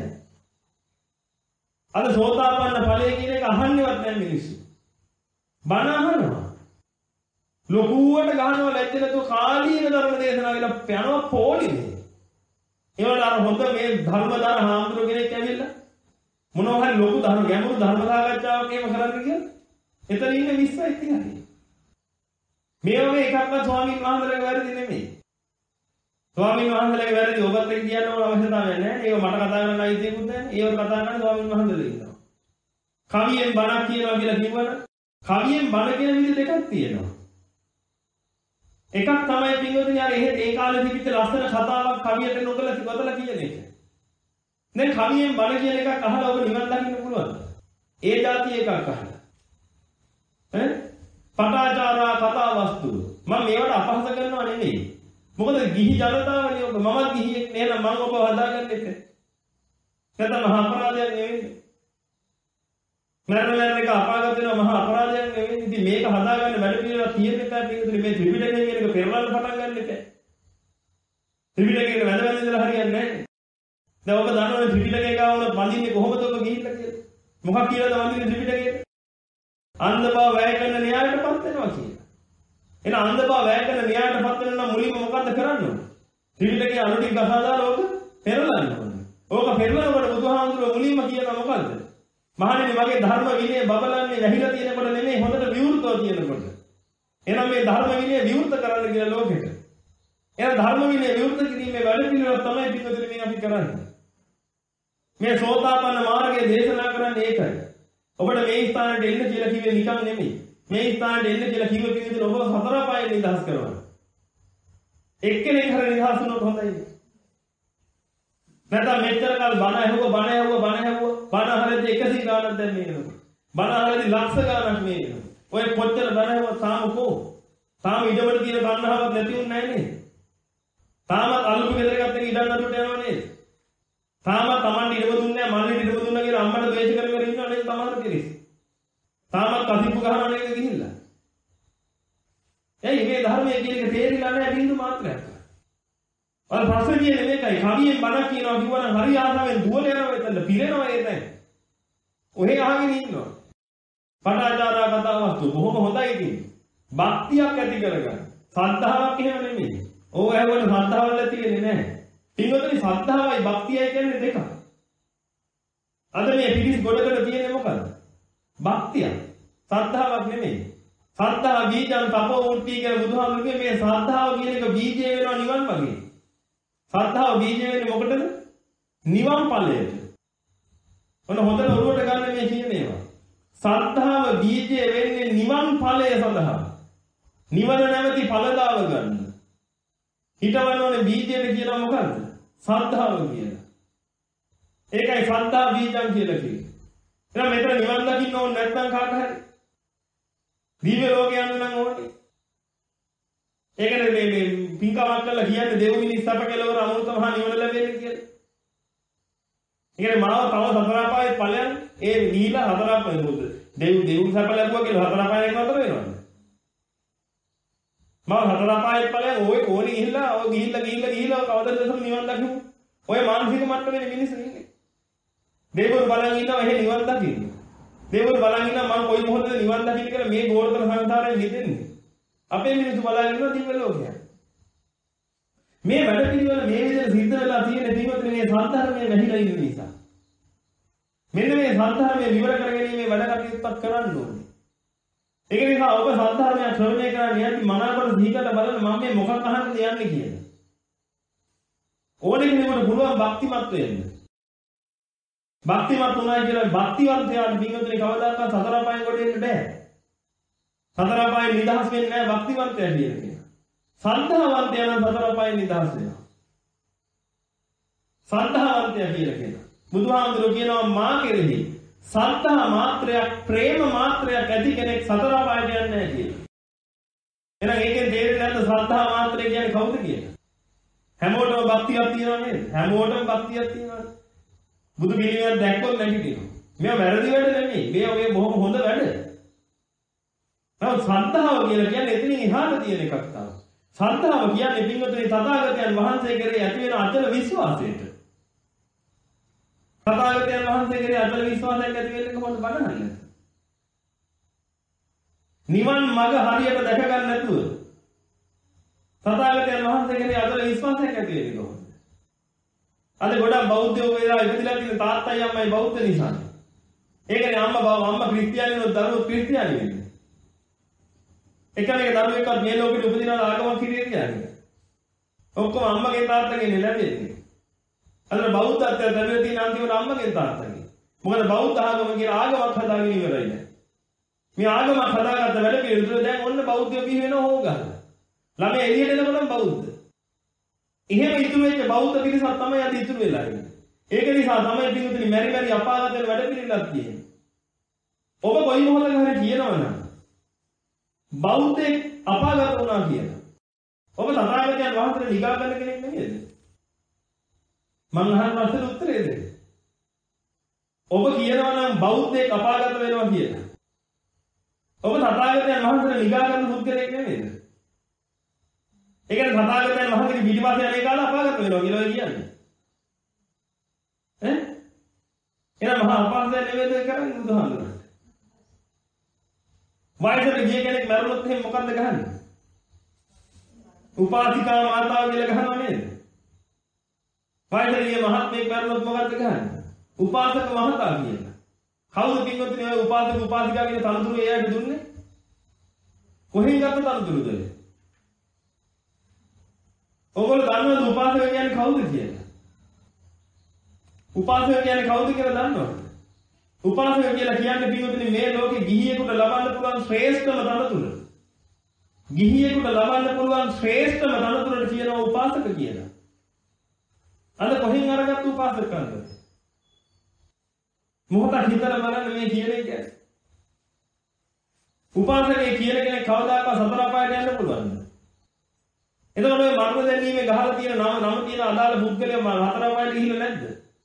අද සෝතාපන්න ඵලය කියන එක අහන්නේවත් නැහැ මිනිස්සු. බණ අහනවා. ලොකුවට ගහනවා ලැජ්ජ නැතුව කාලීන ධර්ම දේශනා කියලා යනවා පොලිනේ. ඒවල අර හොඳ මේ ධර්මදාන හාමුදුරුවෝ කෙනෙක් ඇවිල්ලා මොනවා හරි ලොකු ධර්ම ගැඹුරු ධර්ම සාකච්ඡාවක් එහෙම කරන්න කියලා. එතන ඉන්නේ විස්සයි තියන්නේ. මේ වගේ එකක්වත් ස්වාමීන් වහන්සේලාගේ වැරදි නෙමෙයි. ස්වාමීන් වහන්සේලාගේ වැරදි ඔබත් එක්ක කියන්න ඕන අවශ්‍යතාවයක් නැහැ. ඒක මට කතා කරන්න අයිතියකුත් නැහැ. ඒව කතා කරන්න ස්වාමීන් වහන්සේලා ඉන්නවා. කවියෙන් බණක් කියනවා කියලා කිව්වන කවියෙන් බණ කියන විදිහ දෙකක් තියෙනවා. එකක් තමයි පින්වතුනි අර එහෙ ඒ කාලේ තිබිච්ච ලස්සන කතාවක් කවියට නොකලා ගොතලා කියන එක. දැන් කවියෙන් බණ කියන එකක් අහලා ඔබ නිවන් දකින්න පුළුවන්ද? ඒ જાති එකක් අහලා. ඈ? පටාචාරා කතා වස්තු. මම මේවට අපහාස කරනවා නෙමෙයි. මොකද ගිහි ජනතාවනේ ඔබ මමත් ගිහියෙක් නේද මම ඔබ හදාගන්න එක. නැත්නම් මහා අපරාධයක් නෙවෙයි. මරණ මරණ එක අපාගත වෙනවා මහා අපරාධයක් නෙවෙයි. ඉතින් මේක හදාගන්න වැඩ පිළිවෙල තියෙන්න එපා පිටුතුනි මේ ත්‍රිපිටකය කියන එක පෙරලන්න පටන් ගන්න එපා. ත්‍රිපිටකයේ වැද වැද ඉඳලා හරියන්නේ නැහැ. දැන් ඔබ දන්නවනේ ත්‍රිපිටකය ගාවන බඳින්නේ කොහොමද ඔබ ගිහිල්ලා කියලා. මොකක් කියලාද වඳින්නේ ත්‍රිපිටකයේ? අන්ධ බව වැය කරන න්‍යායයටපත් වෙනවා කියලා. එන අන්ධ බව වැය කරන න්‍යායයටපත් වෙන නම් මුලින්ම මොකද්ද කරන්න ඕනේ? ත්‍රිපිටකයේ අනුටික ගසා දාලා ඕක පෙරලන්න ඕනේ. ඕක පෙරලනකොට බුදුහාමුදුරුවෝ මුලින්ම කියනවා මොකද්ද? මහණෙනි මගේ ධර්ම විනය බබලන්නේ වැහිලා තියෙනකොට නෙමෙයි හොඳට විවෘතව තියෙනකොට. එහෙනම් මේ ධර්ම විනය විවෘත කරන්න කියලා ලෝකෙට. එහෙනම් ධර්ම විනය විවෘත කිරීමේ වැඩ පිළිවෙල තමයි පිටුතුනි මේ අපි කරන්නේ. මේ සෝතාපන්න මාර්ගයේ දේශනා කරන්නේ ඒකයි. ඔබට මේ ස්ථානට එන්න කියලා කිව්වේ නිකන් නෙමෙයි. මේ ස්ථානට එන්න කියලා කිව්ව පිළිතුර ඔබ හතර පායෙන් නිදහස් කරනවා. එක්කෙනෙක් හරි නිදහස් වුණොත් හොඳයි. නැත්නම් මෙච්චර කාල බණ ඇහුවා බණ ඇහුවා බණ ඇහුවා බණ අහලදී එකසිය ගානක් දැන් මේ එනවා. බණ අහලදී ලක්ෂ ගානක් මේ එනවා. ඔය කොච්චර බණ ඇහුවා තාම කො? තාම ඉඩවල තියෙන බණ්හාවක් නැති වුන් නැහැ නේද? තාමත් අලුපු ගෙදර ගත්තේ ඉඩම් නඩුවට යනවා නේද? තාමත් Taman ඉඩම දුන්නේ නැහැ මල්ලි ඉඩම දුන්නා කියලා අම්මට ද්වේෂ කර කර ඉන්නව නේද තමන්ට පිළිස්. තාමත් කසිප්පු ගහනවා නේද ගිහිල්ලා. එයි මේ ධර්මයේ කියන එක තේරිලා නැහැ බින්දු මාත්‍රයක්. අර ප්‍රශ්නේ කියන්නේ මේකයි. කවියෙන් බණක් කියනවා කිව්වනම් හරි ආසාවෙන් දුවල යනවා එතන පිරෙනවා ඒ තැන. ඔහෙ අහගෙන ඉන්නවා. පටාචාරා කතා වස්තු බොහොම හොඳයි ඉතින්. භක්තියක් ඇති කරගන්න. සද්ධාාවක් එහෙම නෙමෙයි. ඕව ඇහුවන සද්ධාවල් ඇති වෙන්නේ නැහැ. පින්වතුනි සද්ධාවයි භක්තියයි කියන්නේ දෙකක්. අද මේ පිටිස් ගොඩකට තියෙන්නේ මොකද්ද? භක්තිය. සද්ධාාවක් නෙමෙයි. සද්ධා බීජං තපෝ උට්ටි කියලා බුදුහාමුදුරුවෝ මේ සද්ධාව කියන එක බීජය වෙනවා නිවන් මාර්ගේ. සද්ධාව බීජය වෙන්නේ මොකටද? නිවන් ඵලයට. ඔන්න හොඳට ඔරුවට ගන්න මේ කියන ඒවා. සද්ධාව බීජය වෙන්නේ නිවන් ඵලය සඳහා. නිවන නැමැති ඵලදාව ගන්න. හිතවන්න ඕනේ බීජයට කියනවා මොකද්ද? සද්ධාව කියලා. ඒකයි සද්ධා බීජං කියලා කියන්නේ. එහෙනම් මෙතන නිවන් දකින්න ඕනේ නැත්නම් කාට හරි දිව්‍ය ලෝකේ යන්න නම් ඕනේ. ඒකනේ මේ මේ පින්කමක් කරලා කියන්නේ දෙව් මිනිස් සප කෙලවර අමෘත මහා නිවන ලැබෙන්නේ කියලා. ඒකනේ මාව තව සතර අපායේ ඵලයන් ඒ දීලා හතර අපායේ මොකද? දෙව් දෙව් සප ලැබුවා කියලා හතර අපායේ නතර වෙනවද? මම හතර අපායෙත් ඵලයන් ඔය ඕනි ගිහිල්ලා ඔය ගිහිල්ලා ගිහිල්ලා ගිහිල්ලා කවදද නිවන් දකිමු. ඔය මානසික මට්ටමේ මිනිස්සු ඉන්නේ. දේවල් බලන් ඉන්නවා එහෙ නිවන් දකින්න. දේවල් බලන් ඉන්නවා මම කොයි මොහොතද නිවන් දකින්න කියලා මේ ගෝලතර සංසාරයෙන් මිදෙන්නේ. අපේ මිනිස්සු බලන් ඉන්නවා දිව්‍ය ලෝකයක්. මේ වැඩ පිළිවෙල මේ විදිහට සිද්ධ වෙලා තියෙන දිනවල මේ සාධර්මයේ වැහිලා ඉන්න නිසා. මෙන්න මේ සාධර්මයේ විවර කරගැනීමේ වැඩ කටයුත්තක් කරන්න ඕනේ. ඒක නිසා ඔබ සාධර්මය ශ්‍රවණය කරන්න යද්දි මනාවකට දීකට බලන්න මම මේ මොකක් අහන්නද යන්නේ කියලා. ඕනෙ කෙනෙකුට පුළුවන් භක්තිමත් වෙන්න. භක්තිමත් වුණා කියලා භක්තිවන්තයාට බින්දුනේ කවදාකවත් සතර අපායෙන් කොට එන්න බෑ. සතර අපායෙන් නිදහස් වෙන්නේ නැහැ භක්තිවන්තයා කියන්නේ. සද්ධාවන්තයා නම් සතර අපායෙන් නිදහස් වෙනවා. සද්ධාවන්තයා කියලා කියනවා. බුදුහාමුදුරුවෝ කියනවා මා කෙරෙහි සද්ධා මාත්‍රයක් ප්‍රේම මාත්‍රයක් ඇති කෙනෙක් සතර අපායට යන්නේ නැහැ කියලා. එහෙනම් ඒකෙන් තේරෙන්නේ නැද්ද සද්ධා මාත්‍රය කියන්නේ කවුද කියලා? හැමෝටම භක්තියක් තියෙනව නේද? හැමෝටම භක්තියක් තියෙනවා. බුදු පිළිවෙල දැක්කොත් නැගිටිනවා. මේවා වැරදි වැඩ නෙමෙයි. මේවා මේ බොහොම හොඳ වැඩ. නමුත් ශ්‍රද්ධාව කියලා කියන්නේ එතනින් එහාට තියෙන එකක් තමයි. ශ්‍රද්ධාව කියන්නේ පින්වතුනි තථාගතයන් වහන්සේ කෙරෙහි ඇති වෙන අචල විශ්වාසයට. තථාගතයන් වහන්සේ කෙරෙහි අචල විශ්වාසයක් ඇති වෙන්නේ කොහොමද බලන්න. නිවන් මඟ හරියට දැක ගන්න නැතුව තථාගතයන් වහන්සේ කෙරෙහි අචල විශ්වාසයක් ඇති වෙන්නේ කොහොමද? අද ගොඩක් බෞද්ධයෝ වෙලා ඉපදිලා තියෙන තාත්තයි අම්මයි බෞද්ධ නිසා. ඒකනේ අම්මා බව අම්මා ක්‍රිස්තියානිනොත් දරුවෝ ක්‍රිස්තියානි වෙන්නේ. එකම එක දරුවෙක්වත් මේ ලෝකෙට උපදිනවා ආගමක් හිරිය කියන්නේ. ඔක්කොම අම්මගෙන් තාත්තගෙන් ලැබෙන්නේ. අද බෞද්ධත්වයට ලැබෙලා තියෙන අන්තිමට අම්මගෙන් තාත්තගෙන්. මොකද බෞද්ධ ආගම කියන ආගමක් හදාගෙන ඉවරයි නෑ. මේ ආගමක් හදාගත්ත වැඩ පිළිතුර දැන් ඔන්න බෞද්ධයෝ බිහි වෙනව හොව ගන්න. ළමයි එළියට එනකොටම බෞද්ධ. එහෙම ඉතුරු වෙච්ච බෞද්ධ පිරිසක් තමයි අද ඉතුරු වෙලා ඉන්නේ. ඒක නිසා තමයි පිටුතුනි මෙරි මෙරි අපාගත වෙන වැඩ පිළිලක් තියෙන්නේ. ඔබ කොයි මොහොතක හරි කියනවනම් බෞද්ධෙක් අපාගත වුණා කියලා. ඔබ තථාගතයන් වහන්සේ නිගා ගන්න කෙනෙක් නෙමෙයිද? මම අහන ප්‍රශ්නෙට උත්තරේ දෙන්න. ඔබ කියනවනම් බෞද්ධෙක් අපාගත වෙනවා කියලා. ඔබ තථාගතයන් වහන්සේ නිගා ගන්න පුද්ගලෙක් නෙමෙයිද? ඒ කියන්නේ තථාගතයන් වහන්සේගේ පිටිපස්සේ යන්නේ කාලා අපාගත වෙනවා කියලා කියන්නේ. ඈ? එහෙනම් මහා අපාගත නෙවෙයිද කරන්නේ බුදුහාමුදුරුවෝ? වයසට ගිය කෙනෙක් මැරුණොත් එහෙනම් මොකද්ද ගහන්නේ? උපාසිකා මාතාව කියලා ගහනව නේද? වයසට ගිය මහත්මයෙක් මැරුණොත් මොකද්ද ගහන්නේ? උපාසක මහතා කියලා. කවුද පින්වත්නි ඔය උපාසක උපාසිකා කියන තනතුරු එයාට දුන්නේ? කොහෙන් ගත්ත තනතුරුද? ඔයගොල්ලෝ දන්නවද උපාසක කියන්නේ කවුද කියලා? උපාසක කියන්නේ කවුද කියලා දන්නවද? උපාසක කියලා කියන්නේ පින්වතුනි මේ ලෝකේ ගිහියෙකුට ලබන්න පුළුවන් ශ්‍රේෂ්ඨම තනතුර. ගිහියෙකුට ලබන්න පුළුවන් ශ්‍රේෂ්ඨම තනතුරට කියනවා උපාසක කියලා. අද කොහෙන් අරගත්තු උපාසකකන්ද? මොකටද හිතලා බලන්න මේ කියන එක? උපාසකේ කියන කෙනෙක් කවදාකවත් සතර අපායට යන්න පුළුවන්ද? එතකොට ඔය මරණ දැනීමේ ගහලා තියෙන නම නම තියෙන අදාළ පුද්ගලයා හතර අපායට ගිහිල්ලා නැද්ද?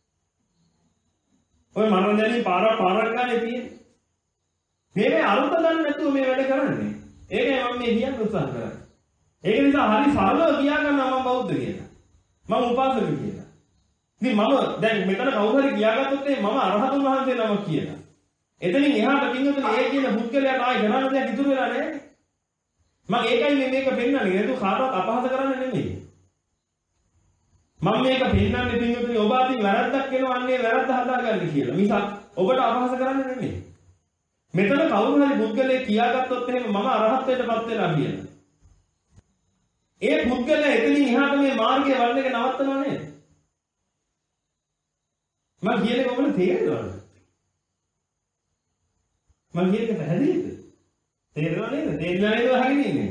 ඔය මරණ දැනීම පාර පාරක් ගානේ තියෙන්නේ. මේ මේ අරුත ගන්න නැතුව මේ වැඩ කරන්නේ. ඒකයි මම මේ කියන්න උත්සාහ කරන්නේ. ඒක නිසා හරි සරලව කියා ගන්නවා මම බෞද්ධ කියලා. මම උපාසක කියලා. ඉතින් මම දැන් මෙතන කවුරු හරි කියාගත්තොත් මම අරහතුන් වහන්සේ නමක් කියලා. එතනින් එහාට පින්වතුනි ඒ කියන පුද්ගලයාට ආයි කරන්න දෙයක් ඉතුරු වෙලා නැහැ. මම ඒකයි මේ මේක පෙන්නන්නේ. ඒක කාටවත් අපහාස කරන්න නෙමෙයි. මම මේක පෙන්නන්නේ පින්වතුනි ඔබ අතින් වැරද්දක් වෙනවන්නේ වැරද්ද හදාගන්න කියලා. මිසක් ඔබට අපහාස කරන්න නෙමෙයි. මෙතන කවුරු හරි පුද්ගලයෙක් කියාගත්තොත් එහෙම මම අරහත්ත්වයටපත් වෙලා කියලා. ඒ පුද්ගලයා එතනින් එහාට මේ මාර්ගයේ වඩන එක නවත්තනව නේද? මම කියන්නේ කොහොමද තේරෙනවද? මම කියන්නේ පැහැදිලිද? තේරෙනව නේද? තේරෙනව නේද අහගෙන ඉන්නේ?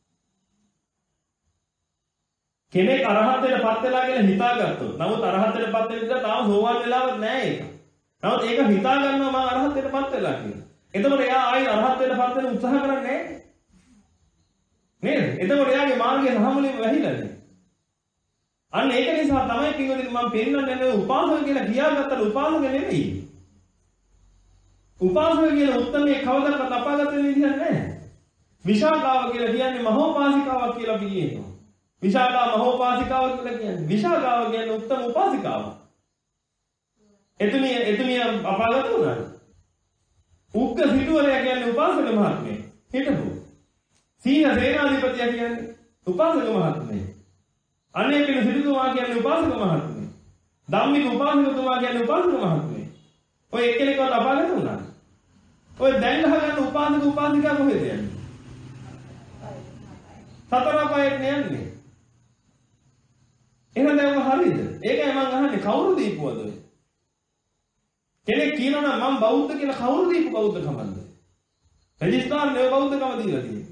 කෙනෙක් අරහත්ත්වයටපත් වෙලා කියලා හිතාගත්තොත් නමුත් අරහත්ත්වයටපත් වෙන්න ඉතින් තාම සෝවාන් වෙලාවක් නැහැ ඒක. නමුත් ඒක හිතා ගන්නවා මම අරහත්ත්වයටපත් වෙලා කියලා. එතකොට එයා ආයි අරහත්ත්වයටපත් වෙන්න උත්සාහ කරන්නේ නැහැ. නේද? එතකොට එයාගේ මාර්ගය සහමුලින්ම වැහිලානේ. අන්න ඒක නිසා තමයි පින්වදින මම පෙන්නන්නේ නේ උපාසක කියලා කියාගත්තට උපාසක නෙමෙයි. උපාසක කියන උත්තරේ කවදාවත් අපාගත වෙන්න විදිහක් නැහැ. විශාකාව කියලා කියන්නේ මහෝපාසිකාවක් කියලා අපි කියනවා. විශාකා මහෝපාසිකාව කියලා කියන්නේ විශාකාව කියන්නේ උත්තම උපාසිකාව. එතුමිය එතුමිය අපාගත වුණා. උග්ග සිටුවරයා කියන්නේ උපාසක මහත්මයෙක්. හිටපු. සීහ සේනාධිපතියා කියන්නේ උපාසක මහත්මයෙක්. අනේකන සිටුතුමා කියන්නේ උපාසක මහත්මයෙක්. ධම්මික උපාසකතුමා කියන්නේ උපාසක මහත්මයෙක්. ඔය එක්කෙනෙක්වත් අපාගත වුණා. ඔය දැන් ගහගන්න උපාසක උපාසිකා කොහෙද යන්නේ? සතර අපායට යන්නේ. එහෙනම් දැන් හරියද? ඒකයි මම අහන්නේ කවුරු දීපුවද ඔය? කෙනෙක් කියනවා නම් මම බෞද්ධ කියලා කවුරු දීපු බෞද්ධකමද? රජිස්ට්‍රාර්නේ බෞද්ධකම දීලා තියෙන්නේ.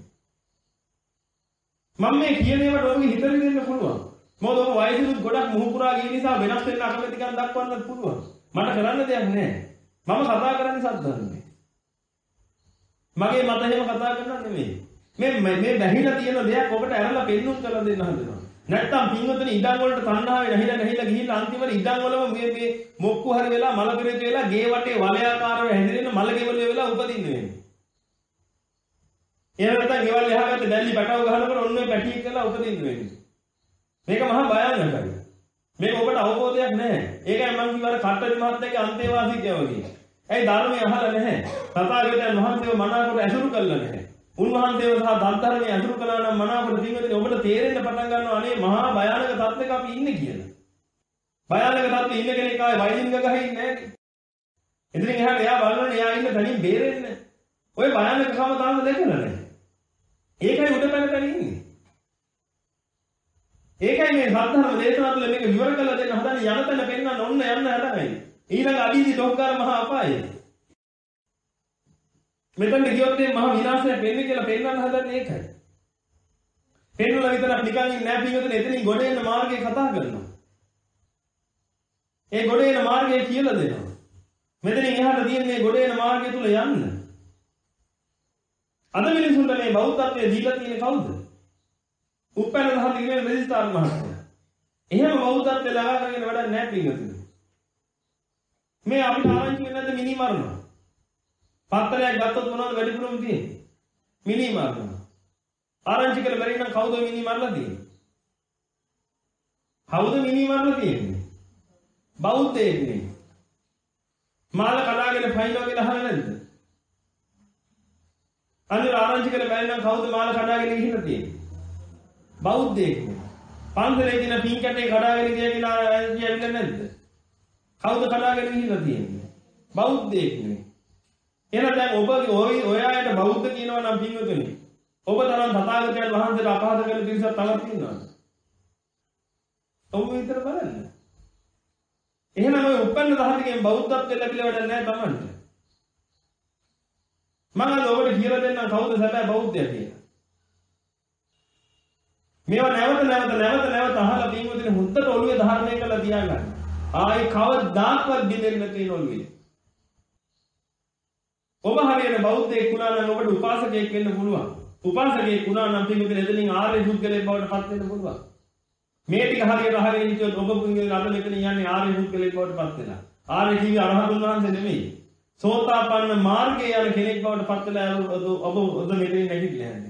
මම මේ කියන ඒවාට ඔයගේ හිතට දෙන්න පුළුවන්. මොකද ඔය වයසිනුත් ගොඩක් මුහුකුරා ගිය නිසා වෙනස් වෙන්න අකමැතිකම් දක්වන්නත් පුළුවන්. මට කරන්න දෙයක් නැහැ. මම කතා කරන්නේ සත්‍යන්නේ. මගේ මත එහෙම කතා කරනවා නෙමෙයි. මේ මේ බැහැලා තියෙන දෙයක් ඔබට අරලා පෙන්නුම් කරලා දෙන්න හදනවා. නැත්තම් පින්වතුනි ඉඩම් වලට තණ්හාවේ නැහිලා නැහිලා ගිහිල්ලා අන්තිමට ඉඩම් වලම මේ මේ මොක්කු හරි වෙලා මල පෙරේත වෙලා ගේ වටේ වලයාකාරව හැදිරෙන මල ගෙවල වෙලා උපදින්න වෙන්නේ. එහෙම නැත්නම් ගෙවල් එහාකට දැල්ලි පැටව ගහනකොට ඔන්න ඔය පැටියෙක් කරලා උපදින්න වෙන්නේ. මේක මහා භයානකයි. මේක ඔබට අවබෝධයක් නැහැ. ඒකයි මම කිව්වා කට්ටරි මහත්තයාගේ අන්තේවාසිකය වගේ. ඇයි ධර්මය අහලා නැහැ? තථාගතයන් වහන්සේව මනාකොට ඇසුරු කළා නැහැ. උන්වහන්සේව සහ ධර්මයේ ඇසුරු කළා නම් මනාකොට පින්වතුනි ඔබට තේරෙන්න පටන් ගන්නවා අනේ මහා භයානක තත්ත්වයක අපි ඉන්නේ කියලා. භයානක තත්ත්වයේ ඉන්න කෙනෙක් ආයේ වයින් ගහ ගහ ඉන්නේ නැහැ. ඉතින් එහාට එයා බලන්නේ එයා ඉන්න තනින් බේරෙන්න. ඔය භයානකකම තාම දැකලා නැහැ. ඒකයි උඩ පැන පැන ඉන්නේ. ඒකයි මේ සද්ධර්ම දේශනා තුළ මේක විවර කරලා දෙන්න හදන්නේ යන තැන පෙන්නන්න ඔන්න යන්න හදන්නේ. ඊළඟ අඩීදි ඩොක්කාර මහා අපායයි. මෙතනට ගියොත් මේ මහා විනාශයක් වෙන්නේ කියලා පෙන්නන්න හදන්නේ ඒකයි. පෙන්නුලා විතරක් නිකන් ඉන්නේ නැහැ පිටුතන එතනින් ගොඩ එන්න මාර්ගය කතා කරනවා. ඒ ගොඩ එන මාර්ගය කියලා දෙනවා. මෙතනින් එහාට තියෙන මේ ගොඩ එන මාර්ගය තුල යන්න. අද මිනිසුන්ට මේ බෞද්ධත්වයේ දීලා තියෙන්නේ කවුද? උපැන්න දහම් දිනේ රෙජිස්ට්‍රාර් මහත්තයා. එහෙම බෞද්ධත්වයේ ළඟා කරගෙන වැඩක් නැහැ පිටුතන. මේ අපිට ආරංචි වෙන්නේ නැද්ද මිනි මරනවා? පත්තරයක් ගත්තොත් මොනවද වැඩිපුරම තියෙන්නේ? මිනි මරනවා. ආරංචි කරලා බැරි නම් කවුද මිනි මරලා තියෙන්නේ? කවුද මිනි මරලා තියෙන්නේ? බෞද්ධයෙක් නේ. මාල කඩාගෙන ෆයින්නවා කියලා අහලා නැද්ද? අනිත් ආරංචි කරලා බැරි නම් කවුද මාල කඩාගෙන ගිහිල්ලා තියෙන්නේ? බෞද්ධයෙක් නේ. පන්සලේ දින පින් කැටේ කඩාගෙන ගියා කියලා කියන්නේ නැද්ද? කවුද කඩාගෙන ගිහිල්ලා තියෙන්නේ? බෞද්ධයෙක් නේ. එහෙනම් දැන් ඔබගේ ඔය ඔය අයට බෞද්ධ කියනවා නම් පින්වතුනි ඔබ තරම් තථාගතයන් වහන්සේට අපහාස කරන පිරිසක් තවත් ඉන්නවද? ඔබ විතර බලන්න. එහෙනම් ඔය උපන්න දහතිකෙන් බෞද්ධත්වයට ලැබිලා වැඩක් නැහැ Tamanට. මම අද ඔබට කියලා දෙන්නම් කවුද සැබෑ බෞද්ධයා කියලා. මේවා නැවත නැවත නැවත නැවත අහලා පින්වතුනි හුද්දට ඔළුවේ ධාරණය කරලා තියාගන්න. ආයි කවදාවත් බින්දෙන්නේ නැති නෝල්වේ. ඔබ හරියට බෞද්ධයෙක් වුණා නම් ඔබට උපාසකයෙක් වෙන්න පුළුවන්. උපාසකයෙක් වුණා නම් පින්වතුනි එතනින් ආර්ය පුද්ගලයෙක් බවට පත් වෙන්න පුළුවන්. මේ ටික හරියට අහගෙන ඉතියොත් ඔබ පුංගින් අද මෙතන යන්නේ ආර්ය පුද්ගලයෙක් බවට පත් වෙලා. ආර්ය ජීවි අරහතුන් වහන්සේ නෙමෙයි. සෝතාපන්න මාර්ගයේ යන කෙනෙක් බවට පත් වෙලා ඔබ ඔබ මෙතනින් නැගිටලා යන්නේ.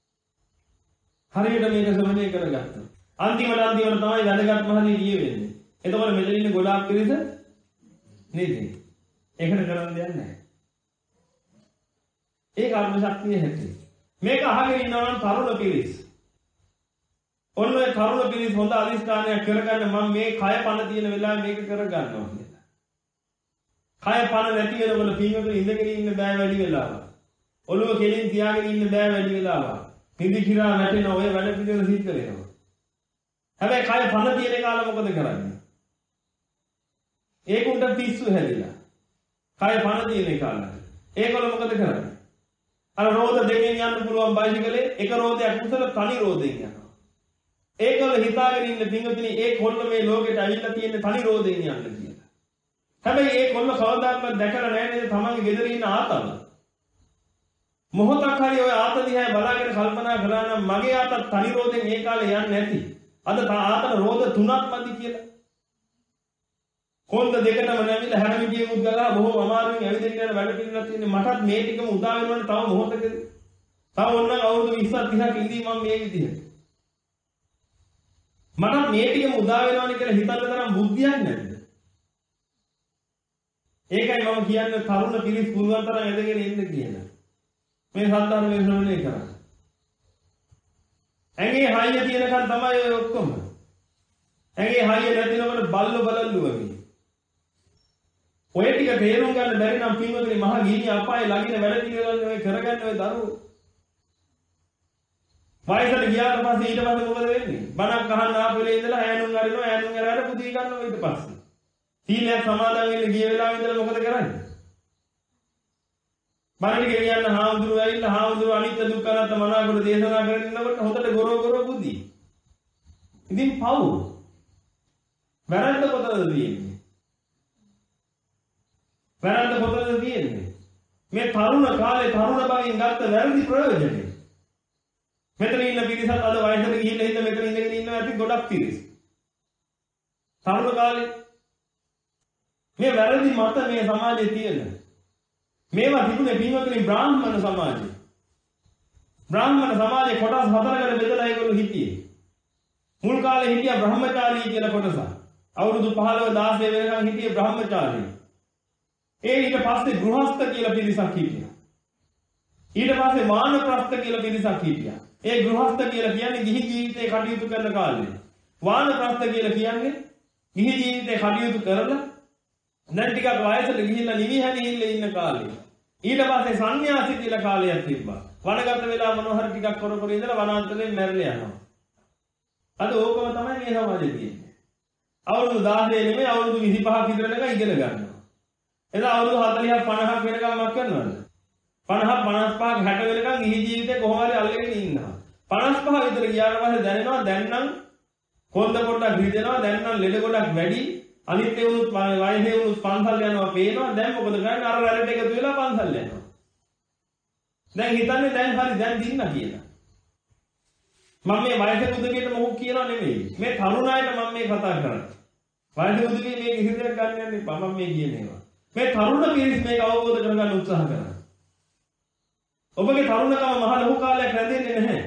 හරියට මේක සමනය කරගත්තා. අන්තිමට අන්තිමට තමයි වැඩගත් මහදී ගියේ වෙන්නේ. එතකොට මෙතන ඉන්න ගොඩාක් පිරිස නේද? ඒකට කරන්න දෙයක් නැහැ. ඒ කර්ම ශක්තිය හැටි. මේක අහගෙන ඉන්නවා නම් තරුණ පිරිස. ඔන්න ඔය තරුණ පිරිස හොඳ අදිස්ථානයක් කරගන්න මම මේ කය පණ තියෙන වෙලාවේ මේක කරගන්නවා කියලා. කය පණ නැති වෙනකොට පින්වතුනි ඉඳගෙන ඉන්න බෑ වැඩි වෙලාවක්. ඔළුව කෙලින් තියාගෙන ඉන්න බෑ වැඩි වෙලාවක්. නිදි කිරා වැටෙන ඔය වැඩ පිළිවෙල සිද්ධ වෙනවා. හැබැයි කය පණ තියෙන කාලේ මොකද කරන්නේ? ඒකුන්ට පිස්සු හැදිලා. කය පණ තියෙන කාලේ. ඒකවල මොකද කරන්නේ? අර රෝද දෙකෙන් යන්න පුළුවන් බයිසිකලේ එක රෝදයක් උසල තනි රෝදෙන් යනවා. ඒකවල හිතාගෙන ඉන්න පින්වතුනි ඒ කොල්ල මේ ලෝකෙට ඇවිල්ලා තියෙන තනි රෝදෙන් යන්න කියලා. හැබැයි ඒ කොල්ල කවදාවත් දැකලා නැහැ නේද තමන්ගේ ගෙදර ඉන්න ආතල්. මොහොතක් හරි ඔය ආත දිහා බලාගෙන කල්පනා කරා නම් මගේ ආතත් තනි රෝදෙන් ඒ කාලේ යන්නේ නැති. අද ආතන රෝද තුනක් මදි කියලා. කොන්ද දෙකටම නැමිලා හැරමිටිය මුත් ගලා බොහොම අමාරුවෙන් ඇවිදින්න යන වැඩ පිළිවෙලක් තියෙන්නේ මටත් මේ ටිකම උදා වෙනවනේ තව මොහොතකදී. තව ඕනනම් අවුරුදු විස්සක් තිහක් ඉඳී මම මේ විදිහට. මට මේ ටිකම උදා වෙනවනේ කියලා හිතන්න තරම් බුද්ධියක් නැද්ද? ඒකයි මම කියන්නේ තරුණ පිරිස් පුළුවන් තරම් ඇදගෙන ඉන්න කියලා. මේ සද්ධර්මයේ ශ්‍රවණය කරන්න. ඇඟේ හයිය තියෙනකන් තමයි ඔය ඔක්කොම. ඇඟේ හයිය නැතිනකොට බල්ලෝ බලල්ලු වගේ. ඔය ටික තේරුම් ගන්න බැරි නම් පින්වතුනි මහා ගිනි අපායේ ළඟින වැඩ පිළිවෙලන්නේ ඔය කරගන්න ඔය දරුවෝ. වයසට ගියාට පස්සේ ඊට පස්සේ මොකද වෙන්නේ? බණක් අහන්න ආපු වෙලේ ඉඳලා ඈනුම් අරිනවා ඈනුම් අරගෙන පුදී ගන්නවා ඊට පස්සේ. සීලයක් සමාදන් වෙන්න ගිය වෙලාවෙ ඉඳලා මොකද කරන්නේ? බණට ගෙනියන්න හාමුදුරුවෝ ඇවිල්ලා හාමුදුරුවෝ අනිත්‍ය දුක්ඛ අනාත්ම මනාකොට දේශනා කරගෙන ඉන්නකොට හොතට ගොරෝ ගොරෝ බුද්ධි. ඉතින් පව්. වැරද්ද කොතනද තියෙන්නේ? වැරද්ද කොතනද තියෙන්නේ? මේ තරුණ කාලේ තරුණ බවින් ගත්ත වැරදි ප්‍රයෝජනේ. මෙතන ඉන්න පිරිසත් අද වයසට ගිහිල්ලා ඉන්න මෙතන ඉඳගෙන ඉන්නවා ඇති ගොඩක් පිරිස්. තරුණ කාලේ මේ වැරදි මත මේ සමාජයේ තියෙන. මේවා තිබුණේ පින්වතුනි බ්‍රාහ්මණ සමාජයේ. බ්‍රාහ්මණ සමාජයේ කොටස් හතරකට බෙදලා ඒගොල්ලෝ හිටියේ. මුල් කාලේ හිටියා බ්‍රහ්මචාරී කියලා කොටස. අවුරුදු පහළොව දාසය වෙනකන් හිටියේ බ්‍රහ්මචාරී. ඒ ඊට පස්සේ ගෘහස්ත කියලා පිරිසක් හිටියා. ඊට පස්සේ වානප්‍රස්ත කියලා පිරිසක් හිටියා. ඒ ගෘහස්ත කියලා කියන්නේ ගිහි ජීවිතේ කටයුතු කරන කාලේ. වානප්‍රස්ත කියලා කියන්නේ ගිහි ජීවිතේ කටයුතු කරලා දැන් ටිකක් වයසට ගිහිල්ලා නිවිහැනිහිල්ල ඉන්න කාලේ. ඊට පස්සේ සන්න්‍යාසි කියලා කාලයක් තිබ්බා. වනගත වෙලා මොනවා හරි ටිකක් කර කර ඉඳලා වනාන්තරයෙන් මැරලා යනවා. අද ඕකම තමයි මේ සමාජයේ තියෙන්නේ. අවුරුදු දහසය නෙමෙයි අවුරුදු විසිපහක් විතරනක ඉගෙන ගන්නවා. එදා අවුරුදු හතළිහක් පනහක් වෙනකම් මක් කරනවද? පනහක් පනස් පහක් හැට වෙනකම් ගිහි ජීවිතේ කොහොම හරි අල්ලගෙන ඉන්නවා. පනස් පහ විතර ගියාට පස්සේ දැනෙනවා දැන් නම් කොන්ද පොඩ්ඩක් රිදෙනවා දැන් නම් ලෙඩ ගොඩක් වැඩි. අනිත් ඒ උනුත් වයසේ උනුත් පන්සල් යනවා පේනවා. දැන් මොකද කරන්නේ? අර රැළට එකතු වෙලා පන්සල් යනවා. දැන් හිතන්නේ දැන් හරි දැන් දින්න කියලා. මම මේ වයසේ උදවියට මොකක් කියනවා නෙමෙයි. මේ තරුණ අයට මම මේ කතා කරන්නේ. වයසේ උදවිය මේ කිසි දෙයක් ගන්න යන්නේ මම මේ කියන්නේ. මේ තරුණ පිරිස් මේක අවබෝධ කරගන්න උත්සාහ කරනවා. ඔබගේ තරුණකම මහ ලොකු කාලයක් රැඳෙන්නේ නැහැ.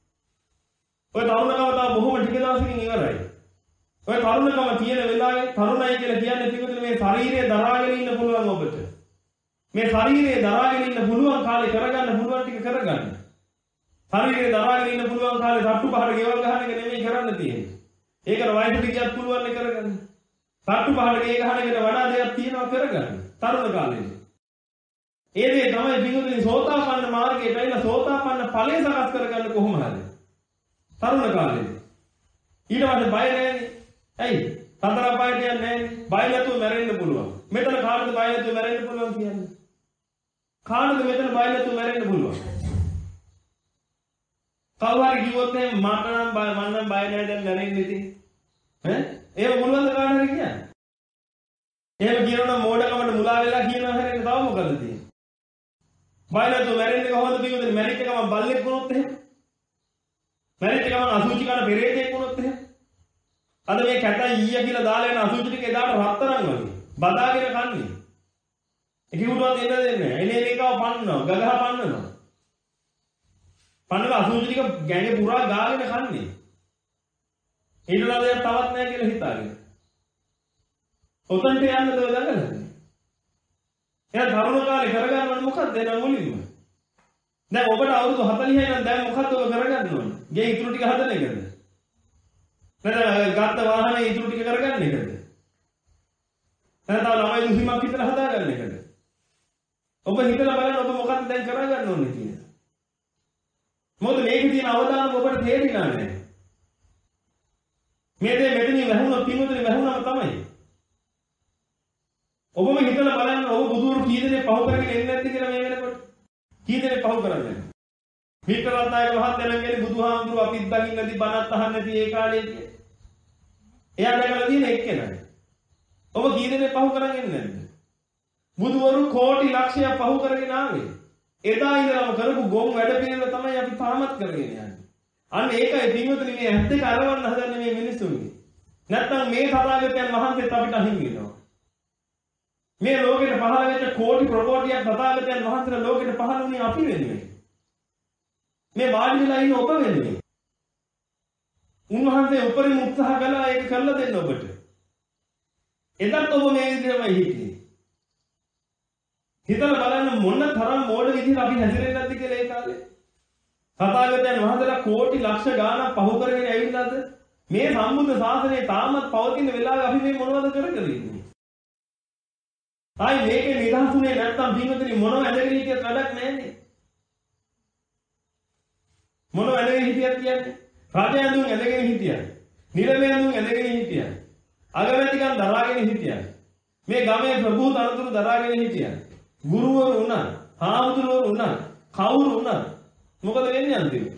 ඔය තරුණකම තා බොහොම ටික දවසකින් ඉවරයි. ඔය තරුණකම තියෙන වෙලාවේ තරුණයි කියලා කියන්නේ පිටුතුනේ මේ ශරීරය දරාගෙන ඉන්න පුළුවන් ඔබට. මේ ශරීරය දරාගෙන ඉන්න පුළුවන් කාලේ කරගන්න පුළුවන් ටික කරගන්න. ශරීරය දරාගෙන ඉන්න පුළුවන් කාලේ සට්ටු පහර ගෙවල් ගහන එක නෙමෙයි කරන්න තියෙන්නේ. ඒකට වයසට ගියත් පුළුවන් නේ කරගන්න. සට්ටු පහර ගේ ගහන එකට වඩා දෙයක් තියෙනවා කරගන්න. තරුණ කාලේදී. ඒ දේ තමයි පිටුතුනේ සෝතාපන්න මාර්ගයට ඇවිල්ලා සෝතාපන්න ඵලය සකස් කරගන්න කොහොම හරි. තරුණ කාලේදී. ඊට පස්සේ බය නැහැනේ. ඇයි? සතර අපායට යන්නේ නැහැනේ. බය නැතුව මැරෙන්න පුළුවන්. මෙතන කාටද බය නැතුව මැරෙන්න පුළුවන් කියන්නේ? කාටද මෙතන බය නැතුව මැරෙන්න පුළුවන්? කවුරු හරි කිව්වොත් එහෙනම් මට නම් බය මම නම් බය නැහැ දැන් මැරෙන්න ඉතින්. ඈ? ඒක පුළුවන්ද කාට හරි කියන්නේ? එහෙම කියනොනම් මෝඩකමට මුලා වෙලා කියනවා හැරෙන්න තව මොකද තියෙන්නේ? බය නැතුව මැරෙන්නේ කොහොමද පිටුනේ? මැරිච්ච ගමන් බල්ලෙක් වුණොත් එහෙම. මැරිච්ච ගමන් අසුචි කන පෙරේතෙක් වුණොත් එහෙම. අද මේ කැටයි ඊය කියලා දාලා යන අසුචි ටික එදාට රත්තරන් වගේ බදාගෙන කන්නේ. ඒකිනුවත් එන්න දෙන්නේ නැහැ. එනේ එකව පන්නනවා, ගගහ පන්නනවා. පන්නලා අසුචි ටික ගැඟේ පුරා ගාගෙන කන්නේ. ඊටලා දෙයක් තවත් නැහැ කියලා හිතාගෙන. ඔතනට යන්නද ඔය දඟලන්නේ? එහෙනම් තරුණ කාලේ කරගන්නවනේ මොකක්ද එන මුලින්ම? දැන් ඔබට අවුරුදු හතළිහයි නම් දැන් මොකක්ද ඔබ කරගන්න ඕනේ? ගේ ඉතුරු ටික හදන එකද? නැත්නම් ගත්ත වාහනේ ඉතුරු ටික කරගන්න එකද? නැත්නම් ළමයි දුසිමක් විතර හදාගන්න එකද? ඔබ හිතලා බලන්න ඔබ මොකක්ද දැන් කරගන්න ඕනේ කියලා. මොකද මේකේ තියෙන අවදානම ඔබට තේරෙන්නේ නැහැ. මේ දේ මෙතනින් වැහුණොත් පින්වතුනි වැහුණාම තමයි. ඔබම හිතලා බලන්න ඔබ බුදුරු කී දෙනෙක් පහු කරගෙන එන්නේ නැද්ද කියලා මේ වෙනකොට. කී දෙනෙක් පහු කරන්නේ? වික්‍රමනායක මහත්තයා නම් කියන්නේ බුදුහාමුදුරුවෝ අපිත් දකින්න නැති බණත් අහන්න නැති ඒ කාලේ කිය. එයා දැකලා තියෙන එක්කෙනා. ඔබ කී දෙනෙක් පහු කරගෙන එන්නේ නැද්ද? බුදුවරු කෝටි ලක්ෂයක් පහු කරගෙන ආවේ. එදා ඉඳලම කරපු ගොම් වැඩ පිළිවෙල තමයි අපි තාමත් කරගෙන යන්නේ. අන්න ඒකයි පින්වතුනි මේ ඇත්ත එක අරවන්න හදන්නේ මේ මිනිස්සුන්ගේ. නැත්නම් මේ තථාගතයන් වහන්සේත් අපිට අහිමි වෙනවා. මේ ලෝකෙට පහළ වෙච්ච කෝටි ප්‍රකෝටියක් තථාගතයන් වහන්සේලා ලෝකෙට පහළ වුණේ අපි වෙනුවෙන්. මේ වාඩි වෙලා ඉන්න ඔබ වෙන්නේ. උන්වහන්සේ උපරිම උත්සාහ කළා ඒක කරලා දෙන්න ඔබට. එදත් ඔබ මේ විදිහමයි හිටියේ. හිතලා බලන්න මොන තරම් මෝඩ විදිහට අපි හැසිරෙන්නේ නැද්ද කියලා ඒ කාලේ. තථාගතයන් වහන්සේලා කෝටි ලක්ෂ ගාණක් පහු කරගෙන ඇවිල්ලාද මේ සම්බුද්ධ ශාසනය තාමත් පවතින වෙලාවේ අපි මේ මොනවද කර කර ඉන්නේ? ආයි මේකේ නිදහසුනේ නැත්තම් පින්වතුනි මොනව ඇදගෙන හිටියත් වැඩක් නැහැනේ. මොනව ඇදගෙන හිටියත් කියන්නේ රජ ඇඳුම් ඇඳගෙන හිටියත්, නිලමේ ඇඳුම් ඇඳගෙන හිටියත්, අගමැතිකම් දරාගෙන හිටියත්, මේ ගමේ ප්‍රභූ තනතුරු දරාගෙන හිටියත්, ගුරුවරු වුණා, හාමුදුරුවෝ වුණා, කවුරු වුණා මොකද වෙන්නේ අන්තිමට?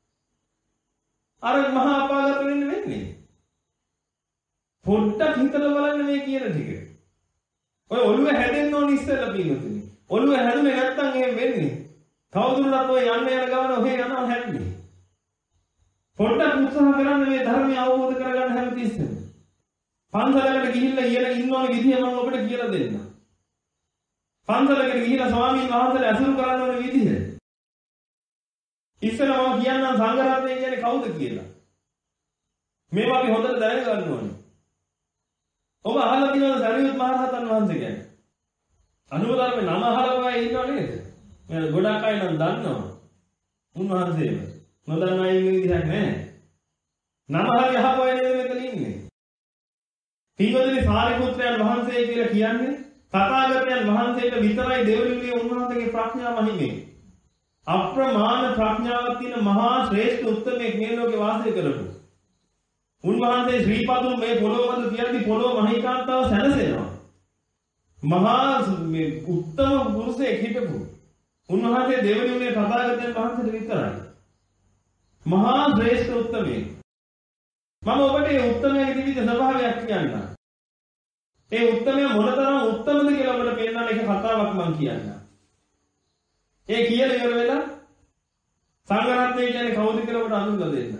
අර මහා අපාගත වෙන්න වෙන්නේ. පොඩ්ඩක් හිතලා බලන්න මේ කියන ටික. ඔය ඔළුව හැදෙන්න ඕන ඉස්සෙල්ලා පින්වතුනි. ඔළුව හැදුනේ නැත්තම් එහෙම වෙන්නේ. තවදුරටත් ඔය යන්න යන ගමන ඔහේ යනවා හැන්නේ. පොඩ්ඩක් උත්සාහ කරන්න මේ ධර්මය අවබෝධ කරගන්න හැමතිස්සෙම. පන්සලකට ගිහිල්ලා ඉගෙන ඉන්න ඕන විදිය මම ඔබට කියලා දෙන්නම්. පන්සලකට ගිහිල්ලා ස්වාමීන් වහන්සේලා අසුරු කරන්න ඕන විදිය. ඉස්සෙල්ලා මම කියන්නම් සංඝ රත්නය කියන්නේ කවුද කියලා. මේවා අපි හොඳට දැනගන්න ඕනේ. ඔබ අහලා තියෙනවද සරියුත් මහ රහතන් වහන්සේ කියන්නේ? අනුමෝදර්මේ නම අහලා ඔය ඉන්නව නේද? මම ගොඩක් අය නම් දන්නවා. උන්වහන්සේම. නොදන්න අය ඉන්න විදිහක් නැහැ. නම හරි අහපුවා නේද මෙතන ඉන්නේ? පින්වතුනි සාරිපුත්‍රයන් වහන්සේ කියලා කියන්නේ තථාගතයන් වහන්සේට විතරයි දෙව්ලුවේ උන්වහන්සේගේ ප්‍රඥා මහිමේ. අප්‍රමාණ ප්‍රඥාවක් තියෙන මහා ශ්‍රේෂ්ඨ උත්තමයෙක් මේ ලෝකේ වාසය කරපු. උන්වහන්සේ ශ්‍රී පදුම මේ පොළොව මත තියද්දි පොළොව මහීකාන්තාව සැනසෙනවා. මහා මේ උත්තම පුරුෂයෙක් හිටපු. උන්වහන්සේ දෙව්ලුවේ තථාගතයන් වහන්සේට විතරයි. මහා ශ්‍රේෂ්ඨ උත්තමයෙක්. මම ඔබට මේ උත්තමයාගේ විවිධ ස්වභාවයක් කියන්නම්. ඒ උත්තමයා මොනතරම් උත්තමද කියලා ඔබට පෙන්නන එක කතාවක් මම කියන්නම්. ඒ කියලා ඉවර වෙලා සංඝ රත්නය කියන්නේ කවුද කියලා ඔබට අඳුනලා දෙන්න.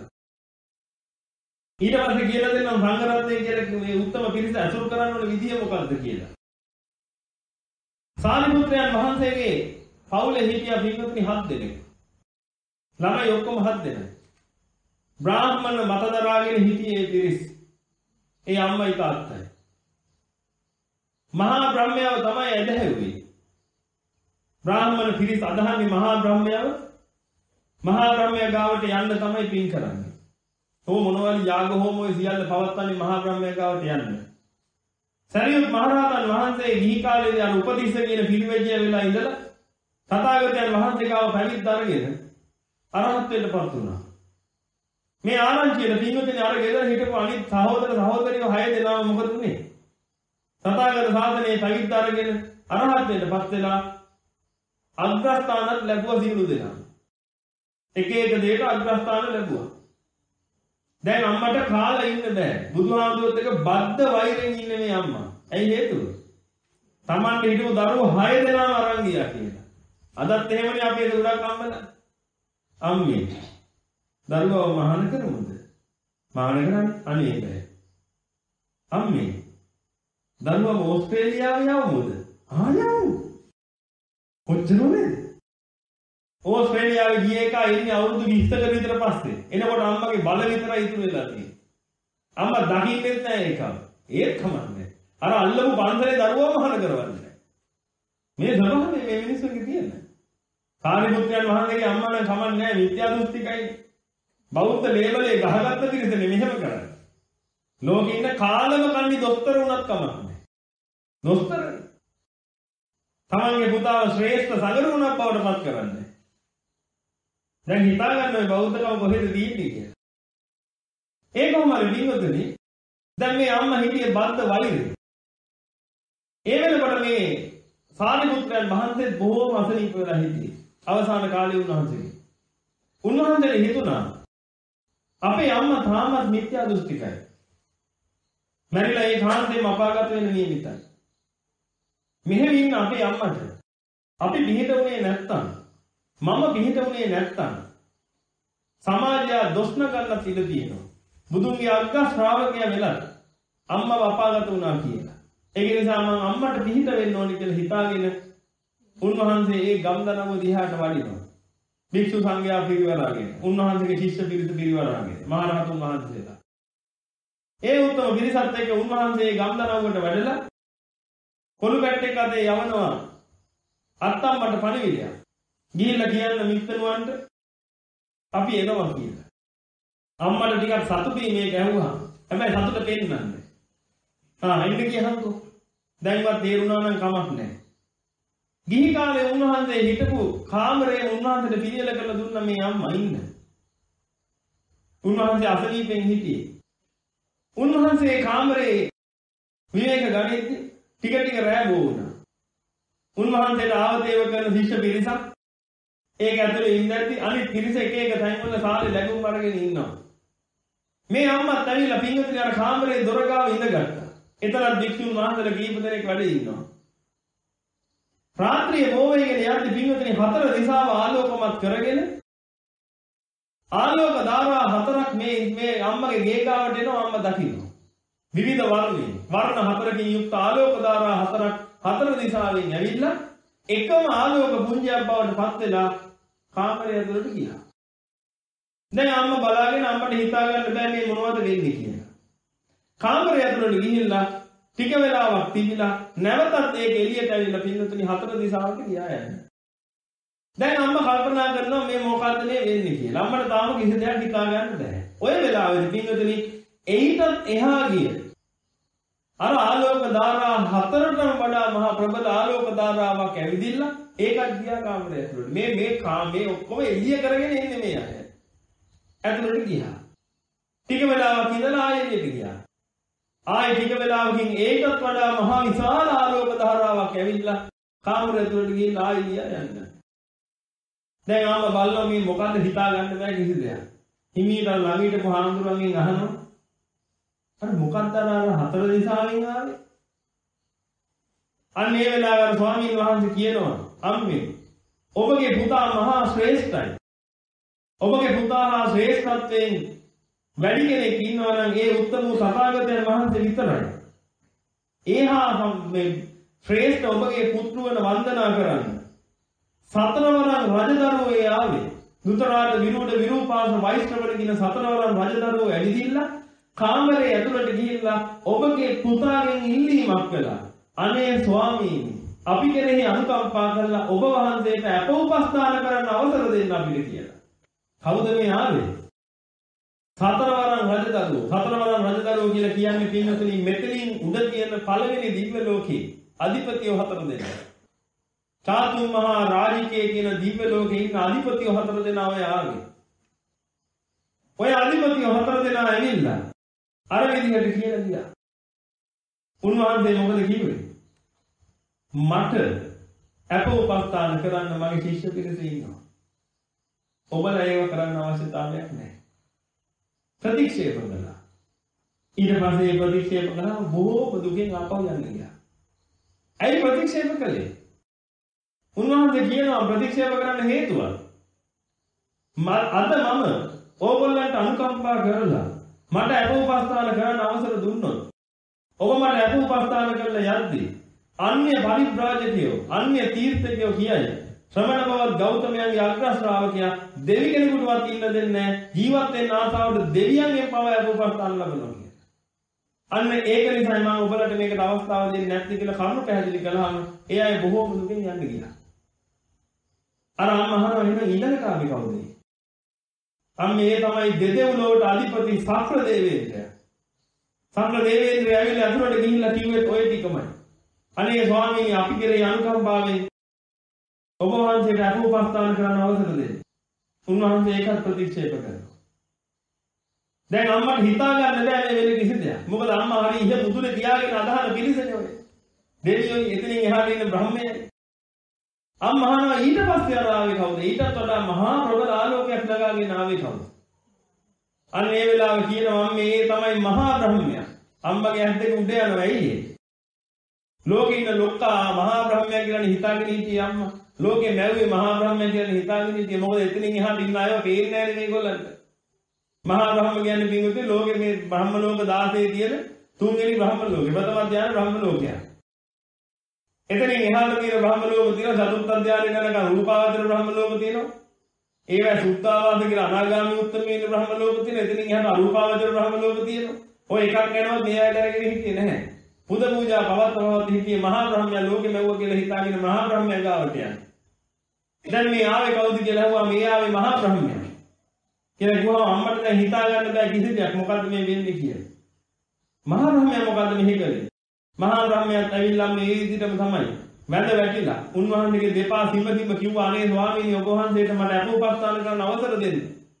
ඊට පස්සේ කියලා දෙන්නම් සංඝ රත්නය කියලා මේ උත්තම පිරිස අසුරු කරන්න ඕන විදිය මොකක්ද කියලා. සාරිපුත්‍රයන් වහන්සේගේ පවුලේ හිටියා පින්වත්නි හත් දෙනෙක්. ළමයි ඔක්කොම හත් දෙනෙක්. බ්‍රාහ්මණ මත දරාගෙන හිටියේ පිරිස්. ඒ අම්මයි තාත්තයි. මහා බ්‍රහ්මයාව තමයි ඇදහැව්වේ. බ්‍රාහ්මණ පිරිස් අදහන්නේ මහා බ්‍රහ්මයාව. මහා බ්‍රහ්මයා ගාවට යන්න තමයි පින් කරන්නේ. ඕ මොනවාරි යාග හෝමෝයි සියල්ල පවත්වන්නේ මහා බ්‍රහ්මයා ගාවට යන්න. සරියුත් මහ රහතන් වහන්සේ ගිහි කාලේදී අර උපතිස්ස කියන පිරිවැජිය වෙලා ඉඳලා තථාගතයන් වහන්සේ ගාව පැවිද්ද අරගෙන අරහත්ත්වයට පත් වුණා. මේ ආරංචියට පින්වතුනි අර ගෙදර හිටපු අනිත් සහෝදර සහෝදරියෝ හය දෙනාම මොකද උනේ? තථාගත ශාසනයේ පැවිද්ද අරගෙන අරහත්ත්වයට පත් වෙලා අග්‍රස්ථානත් ලැබුවා සියලු දෙනා. එක එක දෙයක අග්‍රස්ථාන ලැබුවා. දැන් අම්මට කාලා ඉන්න බෑ. බුදුහාමුදුරුවොත් එක බද්ධ වෛරෙන් ඉන්නේ මේ අම්මා. ඇයි හේතුව? Tamante හිටපු දරුවෝ හය දෙනාම අරන් ගියා කියලා. අදත් එහෙමනේ අපි ඒක ගොඩක් අම්මලා. අම්මේ. දරුවව මහාන කරමුද? මහාන කරන්නේ අනේ බෑ. අම්මේ. දරුවව ඕස්ට්‍රේලියාවේ යවමුද? ආ යවමු. කොච්චරද? ඕස්ට්‍රේලියාවේ ගිය එක ඉන්නේ අවුරුදු විස්සක විතර පස්සේ. එනකොට අම්මගේ බල විතරයි ඉතුරු වෙලා තියෙන්නේ. අම්මා දකින්නෙත් නැහැ ඒක. ඒත් කමන්නේ. අර අල්ලපු පන්සලේ දරුවව මහාන කරවන්නේ. මේ ස්වභාවය මේ මිනිස්සුන්ගේ තියෙන. සාරිපුත්‍රයන් වහන්සේගේ අම්මා නම් කමන්නේ නැහැ විද්‍යා දෘෂ්ටිකයි. බෞද්ධ ලේබලේ ගහගත්ත පිරිසනේ මෙහෙම කරන්නේ. ලෝකේ ඉන්න කාලම කන්නේ දොස්තර වුණත් කමක් නැහැ. දොස්තර තමන්ගේ පුතාව ශ්‍රේෂ්ඨ සගරුණක් බවට පත් කරන්නේ. දැන් හිතා ගන්න ඔය බෞද්ධකම කොහෙද තියෙන්නේ කියලා. ඒ කොහොමද වින්වතුනි? දැන් මේ අම්මා හිටියේ බද්ධ වෛරය. ඒ වෙනකොට මේ සාරිපුත්‍රයන් වහන්සේ බොහෝම අසනීප වෙලා හිටියේ. අවසාන කාලේ උන්වහන්සේ. උන්වහන්සේට හිතුණා අපේ අම්මා තාමත් මිත්‍යා දෘෂ්ටිකයි. මැරිලා ඒ කාන්තේම අපාගත වෙන්න නියමිතයි. මෙහෙම ඉන්න අපේ අම්මට අපි පිළිහිටුනේ නැත්තම් මම පිළිහිටුනේ නැත්තම් සමාජය දොස්න ගන්න ඉඩ තියෙනවා. බුදුන්ගේ අග්ග ශ්‍රාවකයා වෙලා අම්මව අපාගත වුණා කියලා. ඒක නිසා මම අම්මට පිළිහිට වෙන්න ඕනි කියලා හිතාගෙන උන්වහන්සේ ඒ ගම්දනම දිහාට වඩිනවා. භික්ෂු සංඝයා පිරිවරාගෙන උන්වහන්සේගේ ශිෂ්‍ය පිරිස පිරිවරාගෙන මහරහතුන් වහන්සේලා ඒ උත්තම පිරිසත් එක්ක උන්වහන්සේ ගම්දරව්වට වැඩලා කොළු පැට්ටෙක් අතේ යවනවා අත්තම්මට පණිවිඩයක්. ගිහිල්ලා කියන්න මිත්තනුවන්ට අපි එනවා කියලා. අම්මට ටිකක් සතුටුයි මේක ඇහුවා. හැබැයි සතුට පෙන්නන්නේ. ආ එන්න කියහන්කෝ. දැන්වත් තේරුණා නම් කමක් නැහැ. ගිහි කාලේ උන්වහන්සේ හිටපු කාමරේ උන්වහන්සේට පිළියෙල කරලා දුන්න මේ අම්මා ඉන්න. උන්වහන්සේ අසනීපෙන් හිටියේ. උන්වහන්සේ කාමරේ විවේක ගනිද්දි ටික ටික රැ බෝ වුණා. උන්වහන්සේට ආවදේව කරන ශිෂ්‍ය පිරිසක් ඒක ඇතුලේ ඉඳද්දි අනිත් පිරිස එක එක තැන්වල සාලේ ලැබුම් අරගෙන ඉන්නවා. මේ අම්මත් ඇවිල්ලා පින්වතුනි අර කාමරේ දොර ගාව ඉඳගත්තා. එතරම් භික්ෂුන් වහන්සේලා කීප දෙනෙක් වැඩ ඉන්නවා. රාත්‍රියේ බොවේගෙන යද්දි පින්වතුනි හතර දිශාව ආලෝකමත් කරගෙන ආලෝක ධාරා හතරක් මේ මේ අම්මගේ ගේ ගාවට එනවා අම්මා දකින්න. විවිධ වර්ණ වර්ණ හතරකින් යුක්ත ආලෝක ධාරා හතරක් හතර දිශාවෙන් ඇවිල්ලා එකම ආලෝක පුංජයක් බවට පත් වෙලා කාමරය ඇතුළට ගියා. දැන් අම්මා බලාගෙන අම්මට හිතා ගන්න බෑ මේ මොනවද වෙන්නේ කියලා. කාමරය ඇතුළට ගිහිල්ලා ටික වෙලාවක් තිබිලා නැවතත් ඒක එළියට ඇවිල්ලා පින්නතුනි හතර දිශාවට ගියා යන්නේ. දැන් අම්මා කල්පනා කරනවා මේ මොකද්ද මේ වෙන්නේ කියලා. අම්මට තාම කිසි දෙයක් හිතා ගන්න බෑ. ඔය වෙලාවේදී පින්නතුනි එයිටත් එහා ගිය අර ආලෝක ධාරා හතරටම වඩා මහා ප්‍රබල ආලෝක ධාරාවක් ඇවිදිලා ඒකත් ගියා කාමරය ඇතුළට. මේ මේ කාමේ ඔක්කොම එළිය කරගෙන ඉන්නේ මේ අය. ඇතුළට ගියා. ටික වෙලාවක් ඉඳලා ආයෙ එළියට ගියා. ආයෙ ටික වෙලාවකින් ඒකත් වඩා මහා විශාල ආලෝක ධාරාවක් ඇවිල්ලා කාමරය ඇතුළට ගිහින් ආයෙ ගියා යන්න. දැන් ආම බලනවා මේ මොකද්ද හිතා ගන්න බෑ කිසි දෙයක්. හිමීට ළඟිට පහඳුරන්ගෙන් අහනවා. අර මොකක්ද අර හතර දිශාවෙන් ආවේ? අන්න ඒ වෙලාවේ ස්වාමීන් වහන්සේ කියනවා අම්මේ ඔබගේ පුතා මහා ශ්‍රේෂ්ඨයි. ඔබගේ පුතා හා ශ්‍රේෂ්ඨත්වයෙන් වැඩි කෙනෙක් ඉන්නවා නම් ඒ උත්තම තථාගතයන් වහන්සේ විතරයි. ඒහා මේ ශ්‍රේෂ්ඨ ඔබගේ පුත්‍රවන වන්දනා කරන්න. සතරවරන් රජදරුවෝ ආවේ. දුතරාට විරුඩ විරූපාස වෛශ්‍රවණ කියන සතරවරන් රජදරුවෝ ඇවිදින්න කාමරේ ඇතුළට ගිහිල්ලා ඔබගේ පුතාගෙන් ඉල්ලීමක් කළා. අනේ ස්වාමීනි අපි කෙරෙහි අනුකම්පා කරලා ඔබ වහන්සේට අප උපස්ථාන කරන්න අවසර දෙන්න අපිට කියලා. කවුද මේ ආවේ? සතරවරන් රජදරුවෝ. සතරවරන් රජදරුවෝ කියලා කියන්නේ පින්නතුනි මෙතනින් උඩ තියෙන පළවෙනි දිව්‍ය ලෝකේ අධිපතියෝ හතර දෙනා. චාතුම් මහා රාජිකේ කියන දිව්‍ය ලෝකේ ඉන්න අධිපතියෝ හතර දෙනා ඔය ආවේ. ඔය අධිපතියෝ හතර දෙනා ඇවිල්ලා අර විදිහට කියලා ගියා. උන්වහන්සේ මොකද කිව්වේ? මට අප උපස්ථාන කරන්න මගේ ශිෂ්‍ය පිරිස ඉන්නවා. ඔබලා ඒව කරන්න අවශ්‍යතාවයක් නැහැ. ප්‍රතික්ෂේප කළා. ඊට පස්සේ ප්‍රතික්ෂේප කළා බොහෝ දුකින් ආපහු යන්න ගියා. ඇයි ප්‍රතික්ෂේප කළේ? උන්වහන්සේ කියනවා ප්‍රතික්ෂේප කරන්න හේතුව. අද මම ඕගොල්ලන්ට අනුකම්පා කරලා මට අප උපස්ථාන කරන්න අවසර දුන්නොත් ඔබ මට අප උපස්ථාන කරලා යද්දී අන්‍ය පරිබ්‍රාජකයෝ අන්‍ය තීර්ථකයෝ කියයි ශ්‍රමණ බවත් ගෞතමයන්ගේ අග්‍ර ශ්‍රාවකයා දෙවි කෙනෙකුටවත් ඉන්න දෙන්නේ නැහැ ජීවත් වෙන්න ආසාවට දෙවියන්ගෙන් පව අප උපස්ථාන ලබනවා කියලා. අන්න ඒක නිසා මම ඔබලට මේකට අවස්ථාව දෙන්නේ නැති කියලා කරුණු පැහැදිලි කළාම ඒ අය බොහෝ දුකින් යන්න ගියා. අර අම්මහරව එන ඊළඟට ආවේ කවුද? අම්මේ තමයි දෙදෙව්ලොවට අධිපති සක්‍ර දේවේන්ද්‍රයා. සක්‍ර දේවේන්ද්‍රයා ඇවිල්ලා අතුරට ගිහිල්ලා කිව්වෙත් ඔය ටිකමයි. අනේ ස්වාමීනි අපි කෙරේ අනුකම්පාවෙන් ඔබ වහන්සේට අප උපස්ථාන කරන්න අවසර දෙන්න. උන්වහන්සේ ඒකත් ප්‍රතික්ෂේප කරනවා. දැන් අම්මට හිතා ගන්න බෑ මේ වෙලේ කිසි දෙයක්. මොකද අම්මා හරි ඉහ මුදුනේ තියාගෙන අදහන පිළිසනේ ඔය. දෙවියෝ එතනින් එහාට ඉන්න බ්‍රහ්මයයි. අම්මා අහනවා ඊට පස්සේ ආවේ කවුද? ඊටත් වඩා මහා ප්‍රබල ආලෝකයක් ලගාගෙන ආවේ කවුද? අන්න ඒ වෙලාවේ කියනවා මේ තමයි මහා බ්‍රහ්මයා. අම්මගේ ඇස් දෙක උඩ යනවා ඇයි? ලෝකේ ඉන්න ලොක්කා මහා බ්‍රහ්මයා කියලා හිතාගෙන හිටියේ අම්මා. ලෝකේ මැව්වේ මහා බ්‍රහ්මයා කියලා හිතාගෙන හිටියේ. මොකද එතනින් එහාට ඉන්න අයව පේන්නේ නැහැ මේගොල්ලන්ට. මහා බ්‍රහ්ම කියන්නේ පින්විතේ ලෝකේ මේ බ්‍රහ්ම ලෝක දාසයේ තියෙන තුන්වෙනි බ්‍රහ්ම ලෝකේ. ප්‍රථම ධ්‍යාන බ්‍රහ්ම ලෝකයක්. එතනින් එහාට තියෙන බ්‍රහ්ම ලෝක තියෙනවා චතුර්ථ ධ්‍යානෙ යනකම් රූපාවචර බ්‍රහ්ම ලෝක තියෙනවා. ඒවා සුද්ධාවාස කියලා අනාගාමී උත්තමයන් බ්‍රහ්ම ලෝක තියෙන. එතනින් එහාට අරූපාවචර බ්‍රහ්ම ලෝක තියෙනවා. ඔය එකක් යනවා මේ ආයත අරගෙන හිටියේ නැහැ. පුද පූජා පවත් පවත් හිටියේ මහා බ්‍රහ්මයා ලෝකෙ මෙව්ව කියලා හිතාගෙන මහා බ්‍රහ්මයා ගාවට යනවා. දැන් මේ ආවේ කවුද කියලා අහුවා මේ ආවේ මහා බ්‍රහ්මයා. කියලා කිව්වම අම්මට දැන් හිතා ගන්න බෑ කිසි දෙයක් මොකද්ද මේ වෙන්නේ කියලා. මහා බ්‍රහ්මයා මොකද්ද මෙහි කරේ? මහා බ්‍රහ්මයාත් ඇවිල්ලා මේ විදිහටම තමයි මැද වැටිලා උන්වහන්සේගේ දෙපා සිම සිම කිව්වා අනේ ස්වාමීනි ඔබ වහන්සේට මට අපෝපස්ථාන කරන්න අවසර දෙන්න.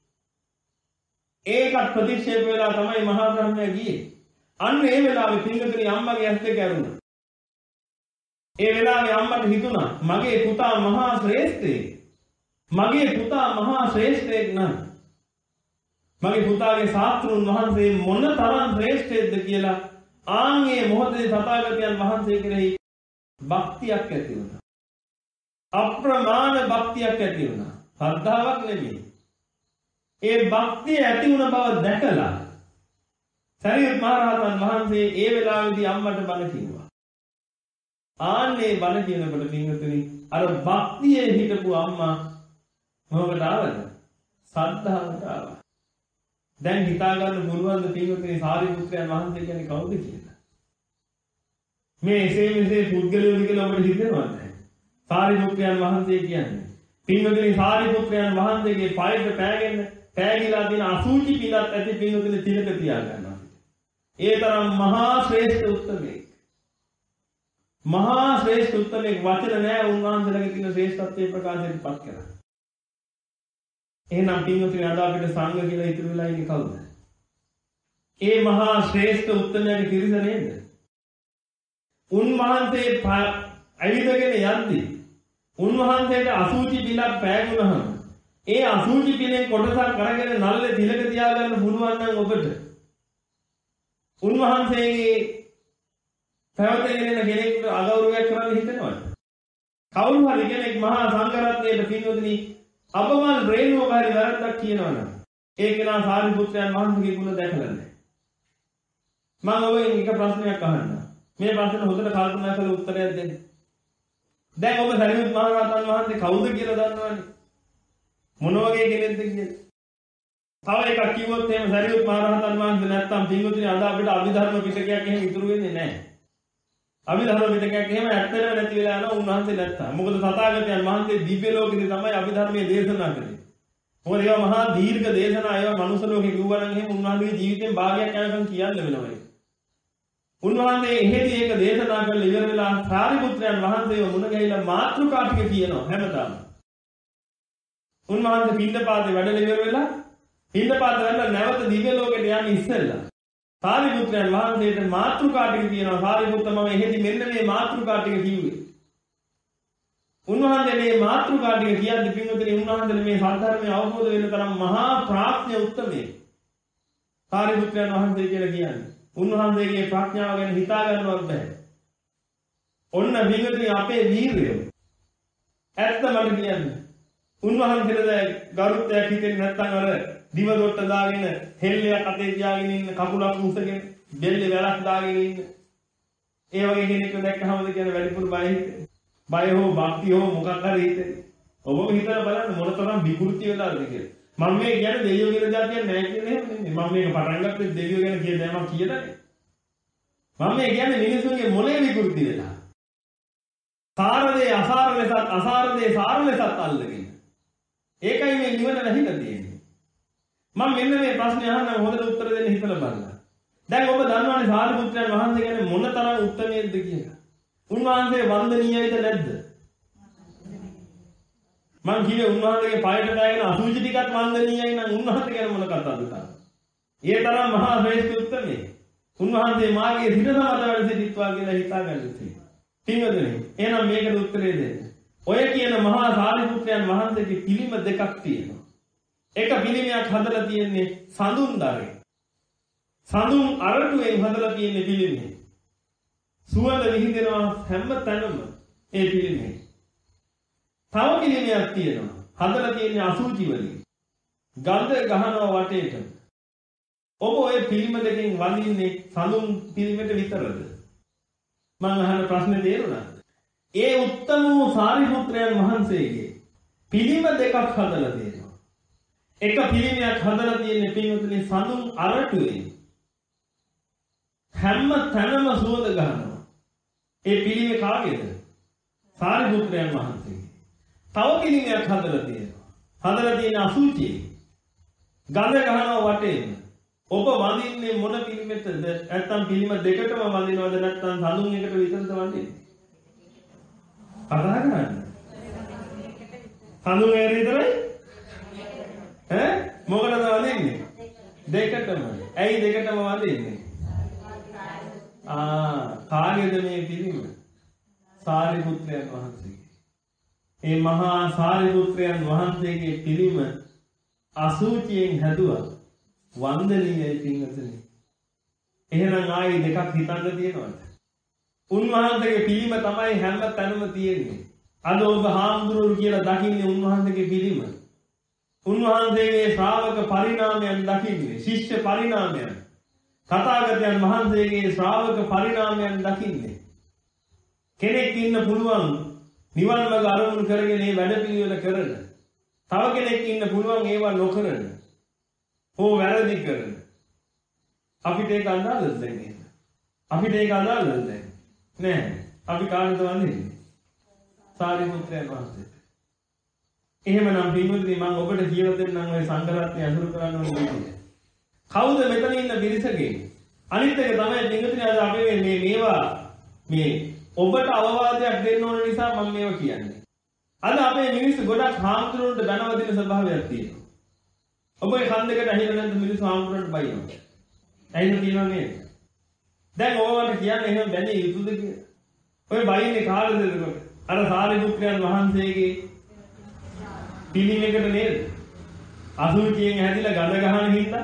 ඒකත් ප්‍රතික්ෂේප වෙලා තමයි මහා බ්‍රහ්මයා ගියේ. අන්න ඒ වෙලාවේ පින්වතුනි අම්මගේ ඇස් දෙක ඇරුණා. ඒ වෙලාවේ අම්මට හිතුණා මගේ පුතා මහා ශ්‍රේෂ්ඨයෙක්. මගේ පුතා මහා ශ්‍රේෂ්ඨයෙක් නම් මගේ පුතාගේ ශාස්ත්‍රුන් වහන්සේ මොන තරම් ශ්‍රේෂ්ඨයෙක්ද කියලා ආන්ගේ මොහොතේ තථාගතයන් වහන්සේ කෙරෙහි භක්තියක් ඇති වුණා. අප්‍රමාණ භක්තියක් ඇති වුණා. ශ්‍රද්ධාවක් නෙමෙයි. ඒ භක්තිය ඇති වුණ බව දැකලා සරියුත් මහ රහතන් වහන්සේ ඒ වෙලාවේදී අම්මට බණ කිව්වා. ආන්නේ බණ කියනකොට පින්වතුනි අර භක්තියේ හිටපු අම්මා මොකද ආවද? ශ්‍රද්ධාවට ආවා. දැන් හිතා ගන්න පුළුවන්ද පින්වතුනි සාරිපුත්‍රයන් වහන්සේ කියන්නේ කවුද කියලා? මේ එසේ මෙසේ පුද්ගලයෝ කියලා ඔබට හිතෙනවද? සාරිපුත්‍රයන් වහන්සේ කියන්නේ පින්වතුනි සාරිපුත්‍රයන් වහන්සේගේ පයට පෑගෙන පෑගිලා තියෙන අසුචි පිටත් ඇති පින්වතුනි තිලක තියා ගන්නවා. ඒ තරම් මහා ශ්‍රේෂ්ඨ උත්තමයෙක්. මහා ශ්‍රේෂ්ඨ උත්තමයෙක් වචන නෑ උන්වහන්සේලගේ තියෙන ශ්‍රේෂ්ඨත්වයේ ප්‍රකාශයෙන් පත් කරා. එහෙනම් පින්වතුනි අද අපිට සංඝ කියලා ඉතුරු වෙලා ඉන්නේ කවුද? ඒ මහා ශ්‍රේෂ්ඨ උත්තමයාගේ පිරිස නේද? උන්වහන්සේ ඇවිදගෙන යද්දී උන්වහන්සේට අසුචි පිටක් පෑගුණාම ඒ අසුචි පිටෙන් කොටසක් අරගෙන නල්ලේ තිලක තියාගන්න පුළුවන් නම් ඔබට උන්වහන්සේගේ පැවතගෙන යන කෙනෙකුට අගෞරවයක් කරන්න හිතෙනවද? කවුරු හරි කෙනෙක් මහා සංඝරත්නයේ පින්වතුනි අපමණ රේණුව බාරි වැරද්දක් කියනවනම් ඒ කෙනා සාරිපුත්‍රයන් වහන්සේගේ ගුණ දැකලා නැහැ. මම ඔබෙන් එක ප්‍රශ්නයක් අහන්නම්. මේ ප්‍රශ්න හොඳට කල්පනා කරලා උත්තරයක් දෙන්න. දැන් ඔබ සරියුත් මහ රහතන් වහන්සේ කවුද කියලා දන්නවනේ? මොන වගේ කෙනෙක්ද කියලා? තව එකක් කිව්වොත් එහෙම සරියුත් මහ රහතන් වහන්සේ නැත්තම් පින්වතුනි අද අපිට අභිධර්ම පිටකයක් එහෙම ඉතුරු වෙන්නේ නැහැ. අභිධර්ම පිටකයක් එහෙම ඇත්තටම නැති වෙලා යනවා උන්වහන්සේ නැත්තම්. මොකද තථාගතයන් වහන්සේ දිව්‍ය ලෝකෙදී තමයි අභිධර්මයේ දේශනා කළේ. මොකද ඒවා මහා දීර්ඝ දේශනා ඒවා මනුස්ස ලෝකේ කිව්වා නම් එහෙම උන්වහන්සේගේ ජීවිතෙන් භාගයක් යනකම් කියන්න වෙනවා. උන්වහන්සේ එහෙදී ඒක දේශනා කරලා ඉවර වෙලා සාරිපුත්‍රයන් වහන්සේව මුණ ගැහිලා මාත්‍රිකා ටික කියනවා හැමදාම. උන්වහන්සේ පින්දපාතේ වැඩලා ඉවර වෙලා පින්දපාතේ වැඩලා නැවත දිව්‍ය ලෝකෙට යන්නේ ඉස්සෙල්ලා සාරිපුත්‍රයන් වහන්සේට මාත්‍රිකා ටික කියනවා. සාරිපුත්ත මම එහෙදී මෙන්න මේ මාත්‍රිකා ටික කිව්වේ. උන්වහන්සේ මේ මාත්‍රිකා ටික කියද්දී පින්වතුනි උන්වහන්සේ මේ සත්‍ය අවබෝධ වෙන තරම් මහා ප්‍රඥා උත්තමේ සාරිපුත්‍රයන් වහන්සේ කියලා කියන්නේ. උන්වහන්සේගේ ප්‍රඥාව ගැන හිතා ගන්නවත් බෑ. ඔන්න විගතේ අපේ වීරයෝ. ඇත්ත මට කියන්නේ. උන්වහන්සේට ගරුත්වයක් හිතෙන්නේ නැත්නම් අර දිව දොට්ට දාගෙන හෙල්ලයක් අතේ තියාගෙන ඉන්න කකුලක් උස්සගෙන බෙල්ලේ වැලක් දාගෙන ඉන්න. ඒ වගේ කෙනෙක්ව දැක්කහමද කියන්නේ වැඩිපුර බය හිතෙන්නේ. බය හෝ භක්තිය හෝ මොකක් හරි හිතෙන්නේ. ඔබම හිතලා බලන්න මොන තරම් විකෘති වෙලාද කියලා. මම මේ කියන්නේ දෙවියෝ කියන જાතියක් නැහැ කියන්නේ එහෙම නෙමෙයි. මම මේක පටන් ගත්තේ දෙවියෝ ගැන කියන්නේ නැහැ මම කියලානේ. මම මේ කියන්නේ මිනිසුන්ගේ මොලේ විකෘති වෙලා. සාරදේ අසාර ලෙසත් අසාරදේ සාර ලෙසත් අල්ලගෙන. ඒකයි මේ නිවන නැහිලා තියෙන්නේ. මම මෙන්න මේ ප්‍රශ්නේ අහන්න හොඳට උත්තර දෙන්න හිතලා බලන්න. දැන් ඔබ දන්නවනේ සාරිපුත්‍රයන් වහන්සේ ගැන මොන තරම් උත්තමයේද කියලා. උන්වහන්සේ වන්දනීයයිද නැද්ද? මං කියේ උන්වහන්සේගේ පයට දාගෙන අසුචි ටිකක් වන්දනීයයි නම් උන්වහන්සේ ගැන මොන කතාවද කරන්නේ? ඒ තරම් මහා ශ්‍රේෂ්ඨ උත්තමේ. උන්වහන්සේ මාගේ හිත සමත වැඩ සිටිත්වා කියලා හිතා ගන්න තියෙනවා. පින්වතුනි, එහෙනම් මේකට උත්තරේ දෙන්න. ඔය කියන මහා සාරිපුත්‍රයන් වහන්සේගේ පිළිම දෙකක් තියෙනවා. එක පිළිමයක් හදලා තියෙන්නේ සඳුන් දරේ. සඳුන් අරටුවෙන් හදලා තියෙන්නේ පිළිමේ. සුවඳ විහිදෙනවා හැම තැනම ඒ පිළිමේ. තව පිළිමයක් තියෙනවා. හදලා තියෙන්නේ අසුචි වලින්. ගඳ ගහනවා වටේට. ඔබ ඔය පිළිම දෙකෙන් වඳින්නේ සඳුන් පිළිමෙට විතරද? මම අහන ප්‍රශ්නේ තේරුණාද? ඒ උත්තම වූ සාරිපුත්‍රයන් වහන්සේගේ පිළිම දෙකක් හදලා තියෙනවා. එක පිළිමයක් හදලා තියෙන පින්වතුනි සඳුන් අරටුවේ. හැම තැනම සුවඳ ගන්නවා. ඒ පිළිමේ කාගේද? සාරිපුත්‍රයන් වහන්සේගේ. තව පිළිමයක් හදලා තියෙනවා. හදලා තියෙන අසුචි. ගඳ ගන්නවා වටේම. ඔබ වඳින්නේ මොන පිළිමෙටද? නැත්තම් පිළිම දෙකටම වඳිනවද නැත්තම් සඳුන් එකට විතරද වඳින්නේ? කතා කරන්නේ. සඳුන් එකට විතරයි? ඈ මොකටද වඳින්නේ? දෙකටම. ඇයි දෙකටම වඳින්නේ? ආ කාගේද මේ පිළිම? සාරිපුත්‍රයන් වහන්සේගේ. ඒ මහා සාරිපුත්‍රයන් වහන්සේගේ පිළිම අසුචියෙන් හැදුවා. වන්දනීයයි පින්වතුනි. එහෙනම් ආයි දෙකක් හිතන්න තියෙනවද? උන්වහන්සේගේ පිළිම තමයි හැම තැනම තියෙන්නේ. අද ඔබ හාමුදුරුවෝ කියලා දකින්නේ උන්වහන්සේගේ පිළිම. උන්වහන්සේගේ ශ්‍රාවක පරිණාමයන් දකින්නේ, ශිෂ්‍ය පරිණාමයන්. තථාගතයන් වහන්සේගේ ශ්‍රාවක පරිණාමයන් දකින්නේ. කෙනෙක් ඉන්න පුළුවන් නිවන් මඟ අරමුණු කරගෙන මේ වැඩ පිළිවෙල කරන. තව කෙනෙක් ඉන්න පුළුවන් ඒවා නොකරන. ඕ වැරදි කරන. අපිට ඒක අදාළද දැන් එහෙම? අපිට ඒක අදාළද දැන්? නෑ. අපි කාටද වඳින්නේ? සාරිපුත්‍රයන් වහන්සේට. එහෙමනම් පින්වත්නි මම ඔබට කියලා දෙන්නම් ඔය සංඝ රත්නය අසුරු කරන්න ඕන විදිය. කවුද මෙතන ඉන්න පිරිසගේ? අනිත් එක තමයි පින්වත්නි අද අපි මේ මේවා මේ ඔබට අවවාදයක් දෙන්න ඕන නිසා මම මේවා කියන්නේ. අද අපේ මිනිස්සු ගොඩක් හාමුදුරුවන්ට ධනවදින ස්වභාවයක් තියෙනවා. ඔබ ඒ කන් දෙකට ඇහිලා නැද්ද මිනිස්සු හාමුදුරුවන්ට බයිනවා? ඇහිලා තියෙනව නේද? දැන් ඔබවට කියන්නේ එහෙම බැඳී යුතුද කියලා? ඔය බයින්නේ කාටද එතකොට? අර සාරිපුත්‍රයන් වහන්සේගේ පිළිමයකට නේද? අසුචියෙන් හැදිලා ගඳ ගහන හින්දා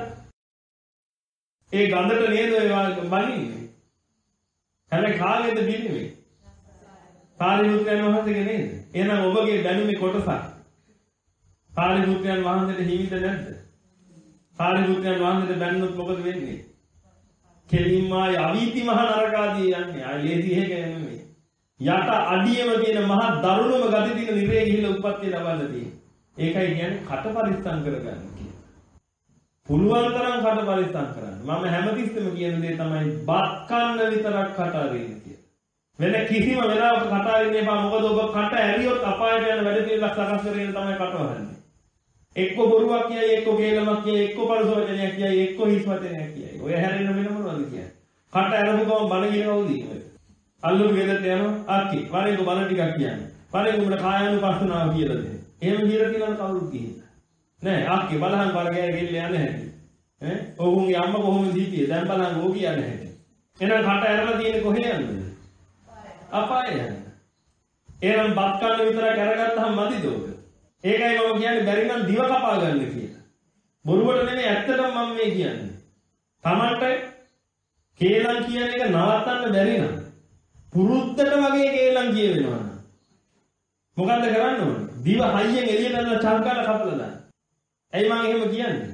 ඒ ගඳට නේද ඔය බලින්නේ? හැබැයි කාගේද පිළිමේ? සාරිපුත්‍රයන් වහන්සේගේ නේද? එහෙනම් ඔබගේ බැනුමේ කොටසක් සාරිපුත්‍රයන් වහන්සේට හිමිද නැද්ද? සාරිපුත්‍රයන් වහන්සේට බැන්නොත් මොකද වෙන්නේ? කෙලින්ම ආයි අවීති මහ නරකාදී යන්නේ. ආයි ලේසි එක නෙමෙයි. යට අඩියම තියෙන මහ දරුණුම ගති තියෙන නිරේ ගිහිල්ලා උප්පත්තිය ලබන්න තියෙන්නේ. ඒකයි කියන්නේ කට පරිස්සම් කරගන්න කියන්නේ. පුළුවන් තරම් කට පරිස්සම් කරන්න. මම හැමතිස්සෙම කියන දේ තමයි බත් කන්න විතරක් කට අරින්න කියලා. වෙන කිසිම වෙලාවක කට අරින්න එපා. මොකද ඔබ කට ඇරියොත් අපායට යන වැඩ පිළිවෙලක් සකස් කරගෙන තමයි කට වහන්නේ. එක්ක බොරුවක් කියයි, එක්ක ගේලමක් කියයි, එක්ක පරස වචනයක් කියයි, එක්ක හිස් වචනයක් කියයි. ඔය හැරෙන්න වෙන මොනවද කියන්නේ? කට ඇරපු ගමන් බණ කියනවද ඉන්නේ? අල්ලුරු ගෙදරට යනවා අක්කි. වරේක බණ ටිකක් කියන්නේ. වරේක උඹට කායानुපස්සනාව කියලා දෙන්න. එහෙම කියලා කියනවා කවුරුත් කියන්නේ. නෑ අක්කි බලහන් බල ගෑ ගෙල්ල යන්නේ නැහැටි. ඈ ඔහුගේ අම්මා කොහොමද හිටියේ? දැන් බලහන් ඕක කියන්නේ නැහැටි. එහෙනම් කට ඇරලා තියෙන්නේ කොහේ යන්නද? අපාය යන්න. එහෙනම් බත් කන්න විතරක් අරගත්තාම මදිද ඔක? ඒකයි මම කියන්නේ බැරි නම් දිව කපා ගන්න කියලා. බොරුවට නෙමෙයි ඇත්තටම මම මේ කියන්නේ. Tamanට කේලම් කියන එක නවත්තන්න බැරි නම් පුරුද්දට වගේ කේලම් කියවෙනවා. මොකද්ද කරන්න ඕනේ? දිව හයියෙන් එළියට යන චංකාල කපලා දාන්න. ඇයි මම එහෙම කියන්නේ?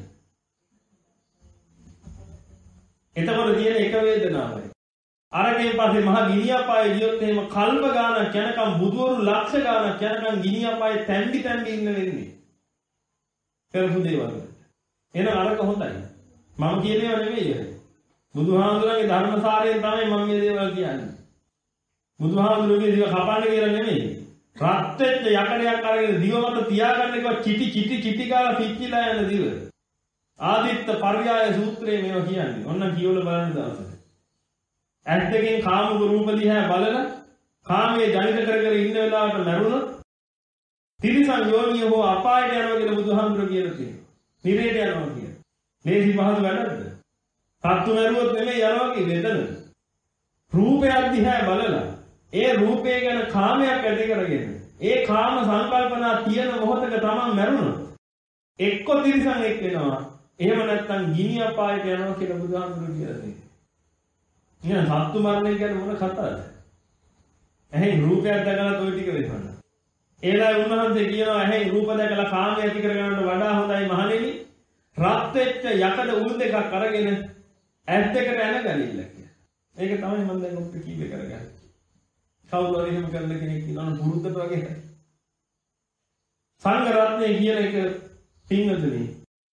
එතකොට තියෙන එක වේදනාවයි. අරගෙන පස්සේ මහා ගිනියපායේ ගියොත් එහෙම කල්ප ගානක් යනකම් බුදවරු ලක්ෂ ගානක් යනකම් ගිනියපායේ තැන්ඩි තැන්ඩි ඉන්න වෙන්නේ. කරපු දේවල්. එහෙනම් අරක හොඳයි. මම කියනේව නෙමෙයි ඒක. බුදුහාමුදුරන්ගේ ධර්මසාරයෙන් තමයි මම මේ දේවල් කියන්නේ. බුදුහාමුදුරන්ගේ දිව කපන්න කියලා නෙමෙයි. රත් වෙච්ච යකඩයක් අරගෙන දිව මත තියාගන්න එක චිටි චිටි චිටි කාලා පිච්චිලා යන දිව. ආදිත්ත පර්යාය සූත්‍රයේ මේවා කියන්නේ. ඔන්න කියවල බලන්න දවසට. ඇස් දෙකෙන් කාම රූප දිහා බලලා කාමයේ ජනිත කර කර ඉන්න වෙලාවට මරුණොත් තිරිසන් යෝනිය හෝ අපායට යනවා කියලා බුදුහාමුදුරුවෝ කියලා තියෙනවා. නිරේට යනවා කියලා. මේසි පහසු වැඩක්ද? සත්තු මරුවොත් නෙමෙයි යනවා කිව්වේ එතන. රූපයක් දිහා බලලා ඒ රූපය ගැන කාමයක් ඇති කරගෙන ඒ කාම සංකල්පනා තියෙන මොහොතක තමන් මරුණොත් එක්ක තිරිසන් එක් වෙනවා. එහෙම නැත්නම් ගිනි අපායට යනවා කියලා බුදුහාමුදුරුවෝ කියලා තියෙනවා. නෑ සත්තු මරණය කියන්නේ මොන කතාවද? ඇහි රූපයක් දැකලා toy ටික වෙනවා. ඒලා උන්වහන්සේ කියනවා ඇහි රූප දැකලා කාමය ඇති කරගන්නට වඩා හොඳයි මහණෙනි. රත් වෙච්ච යකඩ උල් දෙකක් අරගෙන ඇස් දෙකට ඇනගනින්න කියලා. ඒක තමයි මම දැන් ඔබට කීවේ කරගන්නේ. කවුරු හරි එහෙම කරන කෙනෙක් ඉන්නවනම් පුරුද්දට වගේ. සංඝ රත්නය කියන එක පින්වතුනි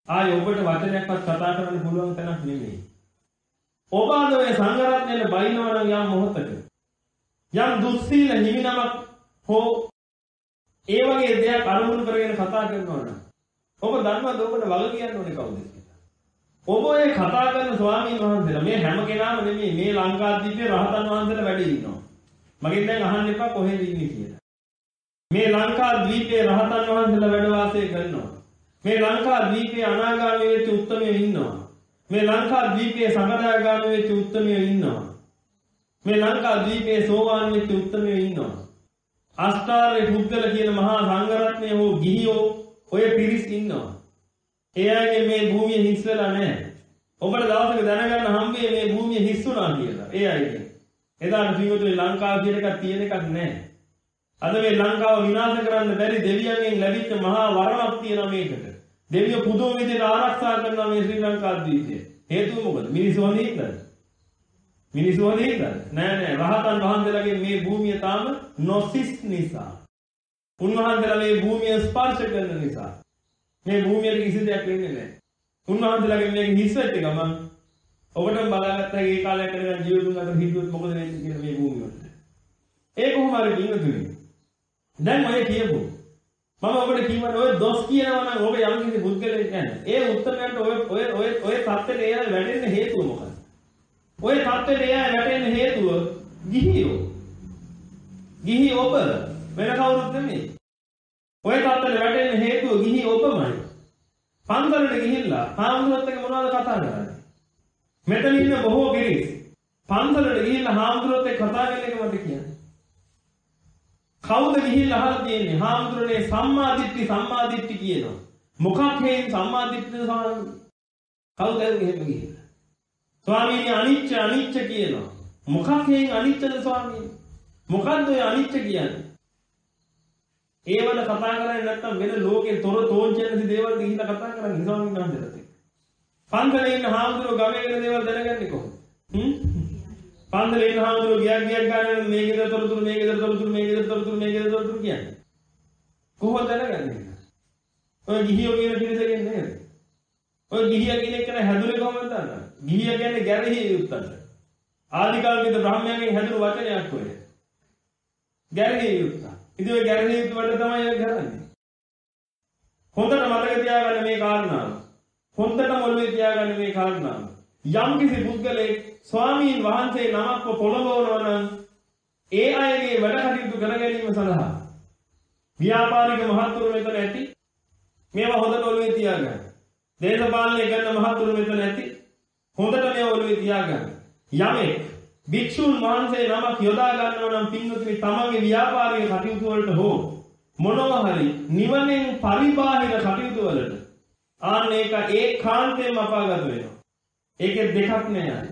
ආයේ ඔබට වචනයක්වත් කතා කරන්න පුළුවන් තැනක් නෙමෙයි. ඔබ අද මේ සංඝ රත්නයේ බයිනවා නම් යම් මොහොතක යම් දුස්සීල හිමිනමක් හෝ ඒ වගේ දෙයක් අනුමුණු කරගෙන කතා කරනවා නම් ඔබ දන්නවද ඔබට වග කියන්න ඕනේ කවුද කියලා? ඔබ ඒ කතා කරන ස්වාමීන් වහන්සේලා මේ හැම කෙනාම නෙමෙයි මේ ලංකාද්වීපයේ රහතන් වහන්සේලා වැඩි ඉන්නවා. මගෙන් දැන් අහන්න එපා කොහෙද ඉන්නේ කියලා. මේ ලංකාද්වීපයේ රහතන් වහන්සේලා වැඩ වාසය කරනවා. මේ ලංකාද්වීපයේ අනාගාමී වෙච්ච උත්තමයෝ ඉන්නවා. මේ ලංකාද්වීපයේ සකදාගාමී වෙච්ච උත්තමයෝ ඉන්නවා. මේ ලංකාද්වීපයේ සෝවාන් වෙච්ච උත්තමයෝ ඉන්නවා. අෂ්ටාර්ය පුද්ගල කියන මහා සංඝ රත්නයේ හෝ ගිහියෝ ඔය පිරිස් ඉන්නවා. ඒ අයගේ මේ භූමිය හිස් වෙලා නැහැ. ඔබට දවසක දැනගන්න හම්බෙන්නේ මේ භූමිය හිස් වුණා කියලා. ඒ අයගේ. එදාට පිටුතුනේ ලංකාව කියන එකක් තියෙන එකක් නැහැ. අද මේ ලංකාව විනාශ කරන්න බැරි දෙවියන්ගෙන් ලැබිච්ච මහා වරමක් තියෙනවා මේකට. දෙවියෝ පුදුම විදිහට ආරක්ෂා කරනවා මේ ශ්‍රී ලංකාද්වීපය. හේතුව මොකද? මිනිස්සු හොඳින්ද? මිනිස්සු හොඳින්ද? නෑ නෑ රහතන් වහන්සේලාගේ මේ භූමිය තාම නොසිස් නිසා. උන්වහන්සේලා මේ භූමිය ස්පර්ශ කරන නිසා. මේ භූමියට කිසි දෙයක් වෙන්නේ නැහැ. උන්වහන්සේලාගේ මේක හිස් වෙච්ච ගමන් ඔබටම බලාගත්තා ඒ කාලයක් කරගෙන ජීවිතුන් අතර හිතුවොත් මොකද වෙන්නේ කියලා මේ භූමිය වලට. ඒ කොහොම හරි දිනුතුනේ. දැන් ඔය කියපු මම ඔබට කියවන ඔය දොස් කියනවා නම් ඔබ යම් කිසි බුද්ධලෙක් නැහැ. ඒ උත්තරයන්ට ඔය ඔය ඔය ඔය தත්ත්වයට ඒ වැටෙන්න හේතුව මොකක්ද? ඔය தත්ත්වයට ඒ වැටෙන්න හේතුව ගිහියෝ. ගිහි ඔබ වෙන කවුරුත් නෙමෙයි. ඔය தත්ත්වයට වැටෙන්න හේතුව ගිහි ඔබමයි. පන්සලට ගිහිල්ලා හාමුදුරුවොත් එක්ක මොනවද කතා කරන්නේ? මෙතන ඉන්න බොහෝ පිරිස් පන්සලට ගිහිල්ලා හාමුදුරුවොත් එක්ක කතා කරන එක මට කියන්න. කවුද ගිහිල්ලා අහලා තියෙන්නේ? හාමුදුරනේ සම්මාදිට්ඨි සම්මාදිට්ඨි කියනවා. මොකක් හේන් සම්මාදිට්ඨිද ස්වාමීනි? කවුද එහෙම ගිහිල්ලා? ස්වාමීනි අනිච්ච අනිච්ච කියනවා. මොකක් හේන් අනිච්චද ස්වාමීනි? මොකද්ද ඔය අනිච්ච කියන්නේ? ඒවල කතා කරන්නේ නැත්තම් වෙන ලෝකේ තොර තෝංචන දේවල් ගිහිල්ලා කතා කරන්නේ ස්වාමීන් වහන්සේලාට. පන්සලේ ඉන්න හාමුදුරුවෝ ගමේ වෙන දේවල් දැනගන්නේ කොහොමද? හ්ම්? පන්සලේ ඉන්න හාමුදුරුවෝ ගියක් ගියක් ගන්න මේකේද තොරතුරු මේකේද තොරතුරු මේකේද තොරතුරු මේකේද තොරතුරු කියන්නේ. කොහොමද දැනගන්නේ? ඔය ගිහියෝ කියන පිරිසකින් නේද? ඔය ගිහියා කියන එක හැදුනේ කොහොමද දන්නවද? ගිහියා කියන්නේ ගැරහි යුක්තද? ආදිකාල්මික බ්‍රාහ්මණයන්ගෙන් හැදුණු වචනයක් ඔය. ගැරහි යුක්ත. ඉතින් ඔය ගැරහි යුක්ත වල තමයි ඔය කරන්නේ. හොඳට මතක තියාගන්න මේ කාරණාව. හොඳට මොළේ තියාගන්න මේ කාරණාව. යම් කිසි පුද්ගලෙක් ස්වාමීන් වහන්සේ නමක්ව පොළඹවනවා නම් ඒ අයගේ වැඩ කටයුතු කර ගැනීම සඳහා ව්‍යාපාරික මහත්තුරු මෙතන ඇති. මේවා හොඳට ඔළුවේ තියාගන්න. දේශපාලනය කරන මහත්තුරු මෙතන ඇති. හොඳට මේවා ඔළුවේ තියාගන්න. යමෙක් භික්ෂුන් වහන්සේ නමක් යොදා ගන්නවා නම් පින්වතුනි තමගේ ව්‍යාපාරික කටයුතු වලට හෝ මොනවා හරි නිවනෙන් පරිබාහිර කටයුතු වලට ආන්න ඒක ඒකාන්තයෙන්ම අපාගත වෙනවා. ඒකේ දෙකක් නෑ.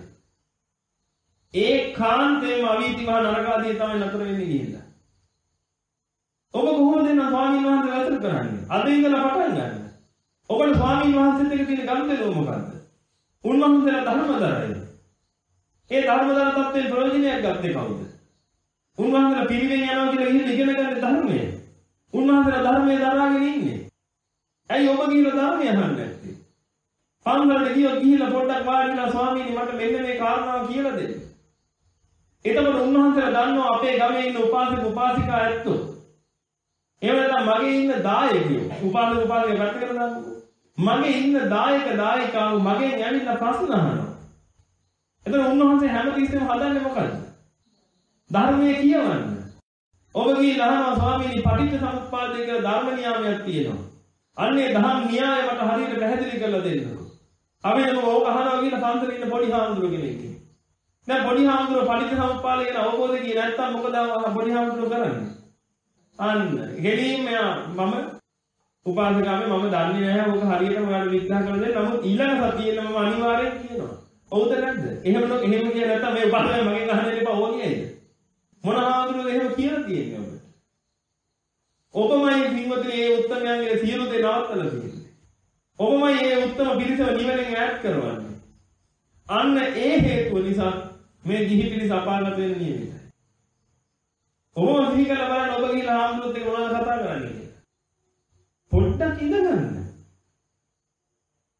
ඒකාන්තයෙන්ම අවීති මහ නරකාදී තමයි නතර වෙන්නේ කියලා. ඔබ කොහොමද නම් ස්වාමීන් වහන්සේ වැසල කරන්නේ? අද ඉඳලා පටන් ගන්න. ඔබට ස්වාමීන් වහන්සේත් එක්ක තියෙන ගනුදෙනුව මොකද්ද? උන්වහන්සේලා ධර්මදරයි. ඒ ධර්මදර තත්ත්වයෙන් ප්‍රයෝජනයක් ගත්තේ කවුද? උන්වහන්සේලා පිරිවෙන් යනවා කියලා ඉගෙන ඉගෙන ගන්න ධර්මය. උන්වහන්සේලා ධර්මයේ දරාගෙන ඉන්නේ. ඇයි ඔබ කියලා ධර්මය අහන්නේ නැත්තේ? පන්සලට ගියොත් ගිහිල්ලා පොඩ්ඩක් වාඩිලා ස්වාමීනි මට මෙන්න මේ කාරණාව කියලා දෙන්න. එතකොට උන්වහන්සේලා දන්නවා අපේ ගමේ ඉන්න උපාසක උපාසිකා ඇත්තෝ. එහෙම නැත්නම් මගේ ඉන්න දායකයෝ උපාසක උපාසිකා පැත්තකට දාන්නකෝ. මගේ ඉන්න දායක දායිකාව මගෙන් ඇවිල්ලා ප්‍රශ්න අහනවා. එතකොට උන්වහන්සේ හැමතිස්සෙම හදන්නේ මොකද්ද? ධර්මයේ කියවන්න. ඔබ ගිහිල්ලා අහනවා ස්වාමීනි පටිච්ච සමුප්පාදය කියලා ධර්ම නියාමයක් තියෙනවා. අන්නේ දහම් න්‍යාය මට හරියට පැහැදිලි කරලා දෙන්නකෝ. අපි නම ඕක අහනවා කියලා පන්සලේ ඉන්න පොඩි හාමුදුරුවෝ කෙනෙක්. දැන් පොඩි හාමුදුරුවෝ පටිච්ච සමුප්පාදය ගැන අවබෝධ කියේ නැත්තම් මොකද පොඩි හාමුදුරුවෝ කරන්නේ? අන්න ගෙලින්ම මම උපාසකාවේ මම දන්නේ නැහැ ඕක හරියටම ඔයාලට විග්‍රහ කරලා දෙන්න. නමුත් ඊළඟ සතියේ මම අනිවාර්යෙන් කියනවා. ඔව්ද නැද්ද? එහෙම නෝ එහෙම කිය නැත්තම් මේ උපාසකයා මගෙන් අහන්න එපා ඕක කියයිද? මොන හාමුදුරුවෝ එහෙම කියලා තියෙන්නේ ඔබට? ඔබමයි පින්වතුනි මේ උත්තමයන්ගේ සියලු දේ නවත්තලා තියෙන්නේ. ඔබමයි මේ උත්තම පිරිසම නිවනෙන් ඈත් කරවන්නේ. අන්න ඒ හේතුව නිසා මේ ගිහි පිරිස අපාගත වෙන්න නියමිතයි. ඔබ සිහි කරලා බලන්න ඔබ ගිහලා හාමුදුරුවෝත් එක්ක මොනවද කතා කරන්නේ කියලා. පොඩ්ඩක් ඉඳගන්න.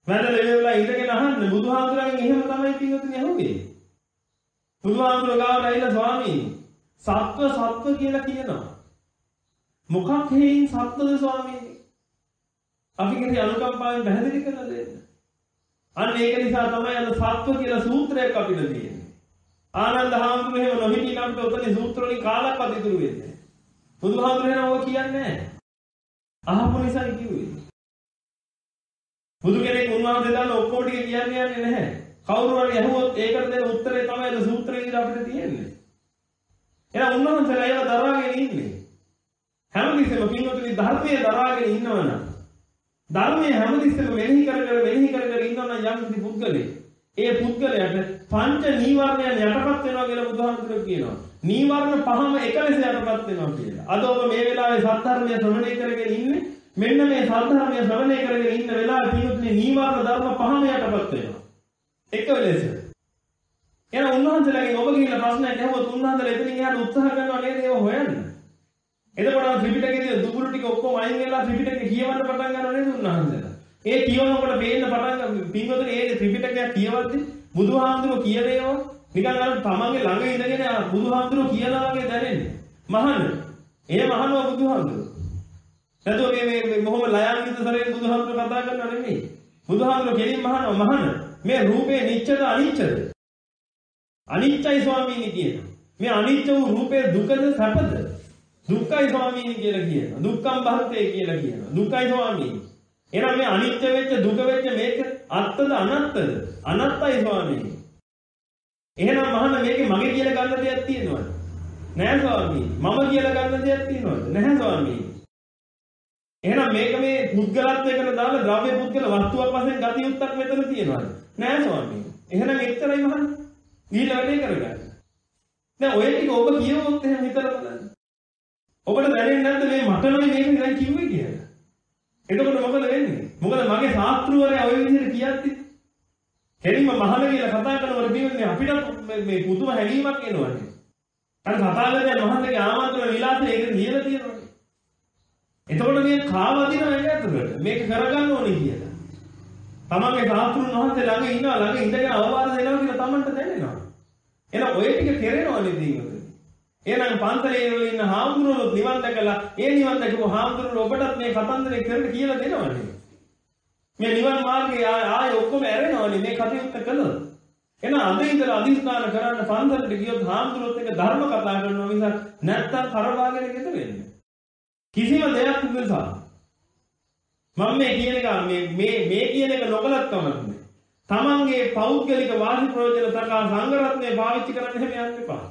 මම ලෙවෙලා ඉඳගෙන අහන්න බුදුහාමුදුරන්ගෙන් එහෙම තමයි පින්වතුනි අහුවේ. බුදුහාමුදුර ගාවට ඇවිල්ලා ස්වාමීනි සත්ව සත්ව කියලා කියනවා. මොකක් හේයින් සත්වද ස්වාමීනි? අපි කියන්නේ අනුකම්පාවෙන් පැහැදිලි කරලා දෙන්න. අන්න ඒක නිසා තමයි අන්න සත්ව කියලා සූත්‍රයක් අපිට තියෙන්නේ. ආනන්ද හාමුදුරුවෝ එහෙම නොහිටි නම් උතනේ සූත්‍ර වලින් කාලක්වත් ඉතුරු වෙන්නේ. බුදුහාමුදුරුවෝ එහෙම ඔය කියන්නේ නැහැ. අහපු නිසා කිව්වේ. බුදු කෙනෙක් උන්වහන්සේ දාන ඔක්කොම ටික කියන්නේ යන්නේ නැහැ. කවුරු හරි අහුවොත් ඒකට දෙන උත්තරේ තමයි අද සූත්‍රේ විදිහට අපිට තියෙන්නේ. එහෙනම් උන්වහන්සේලා ඒව දරාගෙන ඉන්නේ. හැමතිස්සෙම පින්වතුනි ධර්මයේ දරාගෙන ඉන්නවනම් ධර්මයේ හැමතිස්සෙම මෙනෙහි කර කර මෙනෙහි කර කර ඉන්නවනම් යම් කිසි පුද්ගලෙක් ඒ පුද්ගලයාට පංච නීවරණයන් යටපත් වෙනවා කියලා බුදුහාමුදුරුවෝ කියනවා. නීවරණ පහම එක ලෙස යටපත් වෙනවා කියලා. අද ඔබ මේ වෙලාවේ සත්‍ය ශ්‍රවණය කරගෙන ඉන්නේ මෙන්න මේ සත්‍ය ශ්‍රවණය කරගෙන ඉන්න වෙලාවේ පින්වතුනි නීවරණ ධර්ම පහම යටපත් වෙනවා. එක ලෙස. එහෙනම් උන්වහන්සේලාගෙන් ඔබ කියලා ප්‍රශ්නයක් අහුවොත් උන්වහන්සේලා එතනින් එහාට උත්සාහ කරනවා නේද ඒව හොයන්න. එතකොට ත්‍රිපිටකයේ දුබුරු ටික ඔක්කොම අයින් වෙලා ත්‍රිපිටකේ කියවන්න පටන් ගන්නව නේද උන්වහන්සේලා. ඒ කියවනකොට පේන්න පටන් ගන්න පින්වතුනි ඒ ත්‍රිපිටකය කියවද්දි බුදුහාමුදුරුවෝ කියන ඒවා නිකන් අර තමන්ගේ ළඟ ඉඳගෙන බුදුහාමුදුරුවෝ කියනවා වගේ දැනෙන්නේ. මහාන. ඒ මහානව බුදුහාමුදුරුවෝ. නැතෝ මේ මේ මොහොම ලයාන්විත සරේ බුදුහාමුදුරුවෝ කතා කරනවා නෙමෙයි. බුදුහාමුදුරුවෝ කෙලින් මහානව මහාන. මේ රූපේ නිච්චද අනිච්චද? අනිච්චයි ස්වාමීනි කියනවා. මේ අනිච්ච වූ රූපේ දුකද සැපද? දුක්ඛයි ස්වාමීනි කියලා කියනවා. දුක්ඛම් භන්තේ කියලා කියනවා. දුක්ඛයි ස්වාමීනි. එහෙනම් මේ අනිත්‍ය වෙච්ච දුක වෙච්ච මේක අත්තද අනත්තද? අනත්තයි ස්වාමීනි. එහෙනම් මහන්න මේකේ මගේ කියලා ගන්න දෙයක් තියෙනවද? නැහැ ස්වාමීනි. මම කියලා ගන්න දෙයක් තියෙනවද? නැහැ ස්වාමීනි. එහෙනම් මේක මේ පුද්ගලත්වයකට දාලා ද්‍රව්‍ය පුද්ගල වස්තුවක් වශයෙන් ගති යුක්තක් මෙතන තියෙනවද? නැහැ ස්වාමීනි. එහෙනම් එච්චරයි මහන්න. ඊළ වැඩේ කරගන්න. දැන් ඔය ටික ඔබ කියවොත් එහෙම හිතලා බලන්න. ඔබට දැනෙන්නේ නැද්ද මේ මට නම් මේක නිකන් කිව්වේ කියලා? එතකොට මොකද වෙන්නේ? මොකද මගේ ශාස්ත්‍රවරයා ඔය විදිහට කියද්දි කෙලින්ම මහල කියලා කතා කරනකොට බින්නේ අපිට මේ පුදුම හැඟීමක් එනවනේ. අර කතාවේදී මහන්සේගේ ආමන්ත්‍රණ විලාසය ඒක නියලා තියෙනවනේ. එතකොට මේ කාවදින ඇඟතුලට මේක කරගන්න ඕනේ කියලා. තමන්ගේ ශාස්ත්‍රුන් වහන්සේ ළඟ ඉන්නවා ළඟ ඉඳගෙන අවවාද දෙනවා කියලා තමන්ට දැනෙනවා. එහෙනම් ඔය ටික කෙරෙනවනේ දීගොත. එහෙනම් පන්සලේ ඉන්න හාමුදුරුවෝ නිවන් දැකලා ඒ නිවන් දැකපු හාමුදුරුවෝ ඔබටත් මේ කතන්දරේ කරන්න කියලා දෙනවනේ. මේ නිවන් මාර්ගේ ආයේ ඔක්කොම ඇරෙනවනේ මේ කටයුත්ත කළොත්. එහෙනම් අද ඉඳලා අදිස්ථාන කරන්න පන්සලට ගියොත් හාමුදුරුවොත් එක්ක ධර්ම කතා කරනවා මිසක් නැත්තම් කරවාගෙන ගෙද වෙන්නේ. කිසිම දෙයක් නිසා. මම මේ කියන එක මේ මේ මේ කියන එක නොකලත් කමන්නේ. තමන්ගේ පෞද්ගලික වාසි ප්‍රයෝජන තකා සංඝ රත්නය පාවිච්චි කරන්න හැම යන්න එපා.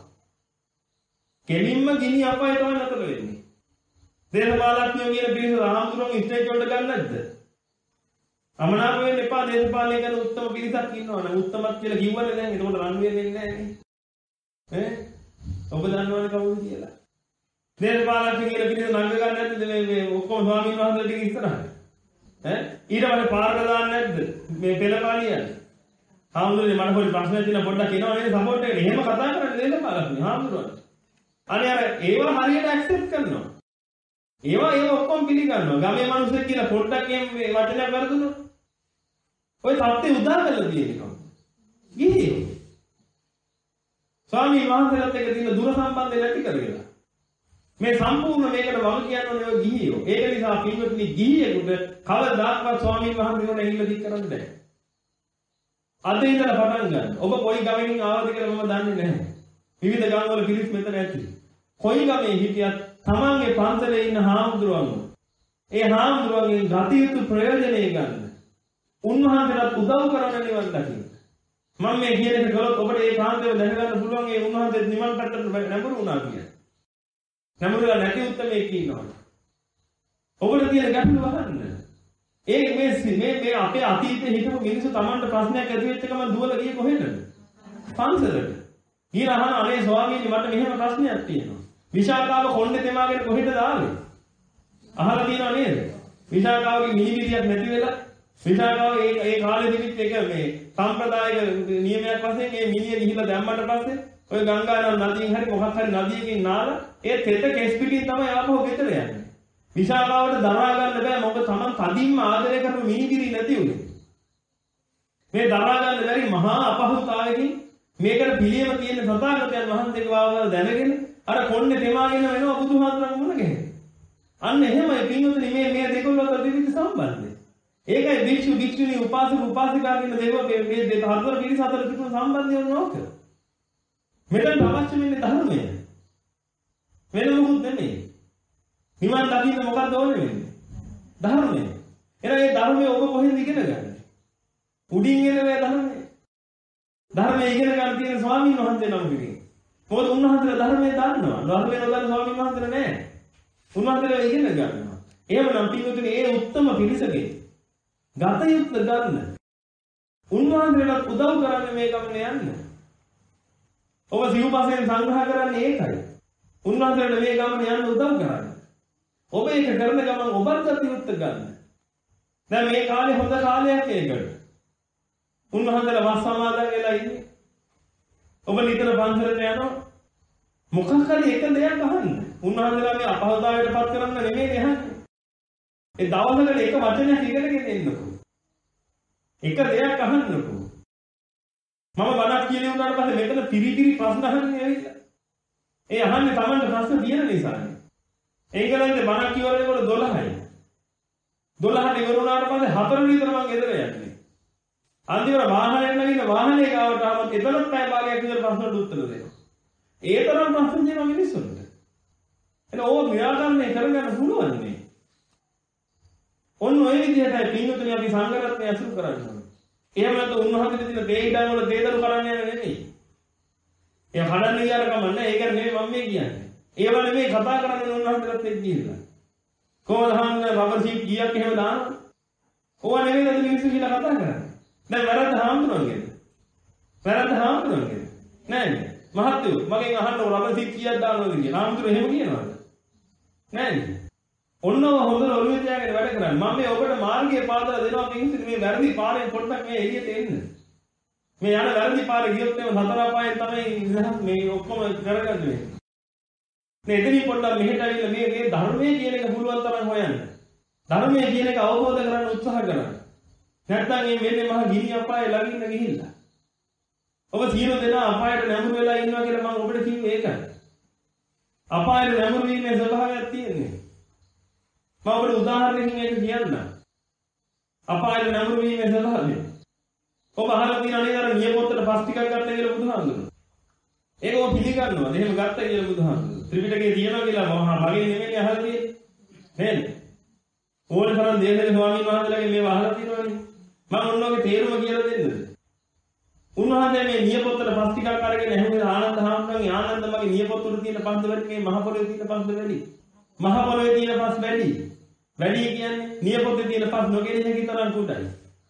කෙලින්ම ගිනි අපාය තමයි නතර වෙන්නේ. දේශපාලඥයෝ කියන පිරිස ආම්තුරුන් ස්ටේජ් වලට ගන්න නැද්ද? අමනාප වෙන්න එපා දේශපාලනය කරන උත්තම පිරිසක් ඉන්නවනේ. උත්තමත් කියලා කිව්වනේ දැන්. ඒකට රන් වෙන්නේ නැහැ නේ. ඈ? ඔබ දන්නවනේ කවුද කියලා. දේශපාලඥ කියන පිරිස නංග ගන්න නැද්ද මේ මේ ඔක්කොම ස්වාමීන් වහන්සේලා ටික ඉස්සරහට? ඈ? ඊට පස්සේ පාරක දාන්න නැද්ද? මේ පෙළපාලියන්නේ. ආම්තුරුනේ මට පොඩි ප්‍රශ්නයක් තියෙනවා පොඩ්ඩක් එනවා නේද සපෝට් එකට. එහෙම කතා කරන්නේ දේශපාලඥ ආම්තුරුන්. අනේ අර ඒවා හරියට ඇක්සෙප්ට් කරනවා. ඒවා ඒව ඔක්කොම පිළිගන්නවා. ගමේ මිනිස්සු කියලා පොඩ්ඩක් මේ වචනයක් වරදුනොත් ඔය සත්‍ය උදා කරලා තියෙනවා. ගිහියෝ. ස්වාමීන් වහන්සේලාත් එක්ක තියෙන දුර සම්බන්ධය නැති කරගලා. මේ සම්පූර්ණ මේකට වග කියන්න ඕනේ ගිහියෝ. ඒක නිසා පින්වත්නි ගිහියෙකුට කවදාවත් ස්වාමීන් වහන්සේනෝට ඇහිලා දික් කරන්න බෑ. අද ඉඳලා පටන් ගන්න. ඔබ කොයි ගමකින් ආවද කියලා මම දන්නේ නැහැ. විවිධ ගම්වල පිරිස් මෙතන ඇති. කොයි ගමේ හිටියත් තමන්ගේ පන්සලේ ඉන්න හාමුදුරුවන්ව ඒ හාමුදුරුවන්ගෙන් ගත යුතු ප්‍රයෝජනෙ ගන්න. උන්වහන්සේට උදව් කරන්න නිවන් දකින්න. මම මේ කියන එක කළොත් ඔබට ඒ කාන්තේව දැනගන්න පුළුවන් ඒ උන්වහන්සේ නිවන් පැත්තට නැඹුරු වුණා කියලා. නැඹුරුලා නැති උත්තරේ කියනවා. ඔබට තියෙන ගැටලුව අහන්න. ඒ මේ මේ මේ අපේ අතීතේ හිටපු මිනිස්සු Tamanට ප්‍රශ්නයක් ඇති වෙච්ච ගමන් දුවලා ගියේ කොහෙද? පන්සලට. ඊට අහන අනේ ස්වාමීනි මට මෙහෙම ප්‍රශ්නයක් තියෙනවා. විශාකාව කොණ්ඩේ තෙමාගෙන කොහෙද දාන්නේ? අහලා තියෙනව නේද? විශාකාවගේ මිනිවිදියක් නැති වෙලා විශාකාව ඒ ඒ කාලේ තිබිච්ච එක මේ සම්ප්‍රදායික නියමයක් වශයෙන් මේ මිනිය ගිහිල්ලා දැම්මට පස්සේ ඔය ගංගානම් නදියෙන් හරි මොකක් හරි නදියකින් නාලා ඒ තෙත කෙස් පිටින් තමයි ආපහු ගෙදර යන්නේ. විශාකාවට දරා ගන්න බෑ මොකද Taman තදින්ම ආදරය කරපු මිනිගිරි නැති උනේ. මේ දරා ගන්න බැරි මහා අපහසුතාවයකින් මේකට පිළියම තියෙන සතාගතයන් වහන්සේගේ වාවල් දැනගෙන අර කොන්නේ තෙමාගෙන වෙනවා බුදුහාමුදුරන් මුණ ගැහෙන. අන්න එහෙමයි පින්වතුනි මේ මේ දෙකොල්ල අතර තිබිච්ච සම්බන්ධය. ඒකයි භික්ෂු භික්ෂුණී උපාසක උපාසිකා කියන දෙකෝ මේ මේ දෙක හතර පිරිස අතර තිබුණු සම්බන්ධය ඕනෝක. මෙතන අවශ්‍ය වෙන්නේ ධර්මය. වෙන මොකුත් නෙමෙයි. නිවන් දකින්න මොකක්ද ඕනේ වෙන්නේ? ධර්මය. එහෙනම් මේ ධර්මය ඔබ කොහෙන්ද ඉගෙන ගන්නේ? උඩින් එන මේ ධර්මය. ධර්මය ඉගෙන ගන්න තියෙන ස්වාමීන් වහන්සේ නම් විදිහින්. මොකද උන්වහන්සේලා ධර්මය දන්නවා. ධර්මය නොදන්න ස්වාමීන් වහන්සේලා නෑ. උන්වහන්සේලා ඉගෙන ගන්නවා. එහෙමනම් පිටුතුනේ ඒ උත්තම පිරිසගේ ගත යුත්ත ගන්න. උන්වහන්සේලාට උදව් කරන්නේ මේ ගමනේ යන්න. ඔබ සිව්පසෙන් සංග්‍රහ කරන්නේ ඒකයි. උන්වහන්සේලාට මේ ගමනේ යන්න උදව් කරන්නේ. ඔබ ඒක කරන ගමන් ඔබත් ගත යුත්ත ගන්න. දැන් මේ කාලේ හොඳ කාලයක් ඒකට. උන්වහන්සේලා වස් සමාදන් වෙලා ඉන්නේ. ඔබ නිතර පන්සලට යනවා. මොකක් හරි එක දෙයක් අහන්න. උන්වහන්සේලා මේ අපහසුතාවයට පත් කරන්න නෙමෙයි අහන්නේ. ඒ දවසකට එක වචනයක් ඉගෙනගෙන එන්නකෝ. එක දෙයක් අහන්නකෝ. මම බණක් කියලා උනාට පස්සේ මෙතන පිරිපිරි ප්‍රශ්න අහන්නේ ඇවිල්ලා. ඒ අහන්නේ Tamanට ප්‍රශ්න තියෙන නිසානේ. ඒකලන්නේ බණක් කියවනකොට දොළහයි. දොළහට ඉවර වුණාට පස්සේ හතර විතර මම ගෙදර යන්නේ. අන්තිමට වාහනයෙන් නැගින්න වාහනේ ගාවට ආවම එතනත් පැය භාගයක් විතර ප්‍රශ්නට උත්තර දෙනවා. ඒ තරම් ප්‍රශ්න දෙනවා මිනිස්සුන්ට. එන ඕක නිරාකරණය කරගන්න පුළුවන් නේ. ඔන්න ඔය විදිහටයි පින්වතුනි අපි සංඝරත්නය අසුරු කරන්නේ. එහෙම නැත්නම් උන්වහන්සේ දෙන දේ ඉඩම් වල දේදරු කරන්න යන නෙමෙයි. ඒ හදන්න කියන කම නැහැ. ඒක නෙමෙයි මම මේ කියන්නේ. ඒව නෙමෙයි කතා කරන්නේ උන්වහන්සේලාත් එක්ක ගිහිල්ලා. කොහොමද හාමුදුරනේ රබර් සීට් කීයක් එහෙම දානවා? ඕවා නෙමෙයි නේද මිනිස්සු කියලා කතා කරන්නේ. දැන් වැරද්ද හාමුදුරන්ගේද? වැරද්ද හාමුදුරන්ගේද? නෑ නේ. මහත්තයෝ මගෙන් අහන්න රබර් සීට් කීයක් දානවද කියලා. හාමුදුරුවෝ එහෙම කියනවද? නෑ නේ. ඔන්නව හොඳට ඔළුවේ තියාගෙන වැඩ කරන්නේ. මම මේ ඔබට මාර්ගය පාදලා දෙනවා පින්සිට මේ වැරදි පාරෙන් පොඩ්ඩක් මේ එළියට එන්න. මේ යන වැරදි පාරේ ගියොත් එම සතර අපායෙන් තමයි මේ ඔක්කොම කරගන්නේ. මේ එතනින් පොඩ්ඩක් මෙහෙට ඇවිල්ලා මේ මේ ධර්මයේ කියන එක පුළුවන් තරම් හොයන්න. ධර්මයේ කියන එක අවබෝධ කරගන්න උත්සාහ කරන්න. නැත්නම් මේ මෙන්නේ මහ ගිනි අපායේ ළඟින්න ගිහිල්ලා. ඔබ සියලු දෙනා අපායට නැඹුරු වෙලා ඉන්නවා කියලා මම ඔබට කිව්වේ ඒකයි. අපායට නැඹුරු වීමේ ස්වභාවයක් තියෙන්නේ. මම ඔබට උදාහරණයකින් ඒක කියන්නම්. අපායට නැඹුරු වීමේ ස්වභාවය. ඔබ අහලා තියෙන අනේ අර නියපොත්තට පස් ටිකක් ගත්තා කියලා බුදුහාමුදුරුවෝ. ඒක ඔබ පිළිගන්නවද? එහෙම ගත්තා කියලා බුදුහාමුදුරුවෝ. ත්‍රිපිටකයේ තියෙනවා කියලා මගේ නෙමෙයි අහලා තියෙන්නේ. නේද? ඕන තරම් දේශේ ස්වාමීන් වහන්සේලාගේ මේව අහලා තියෙනවනේ. මම ඔන්නෝගේ තේරුම කියලා දෙන්නද? උන්වහන්සේ මේ නියපොත්තට පස් ටිකක් අරගෙන ඇහුවේ ආනන්ද හාමුදුරන්ගේ ආනන්ද මගේ නියපොත්තට තියෙන පස්ද වැඩි මේ මහ පොළොවේ තියෙන පස්ද වැඩි? මහ පොළොවේ තියෙන පස් වැඩි. වැඩි කියන්නේ නියපොත්තේ තියෙන පස් නොගෙඩි හැකි තරම් කුඩයි.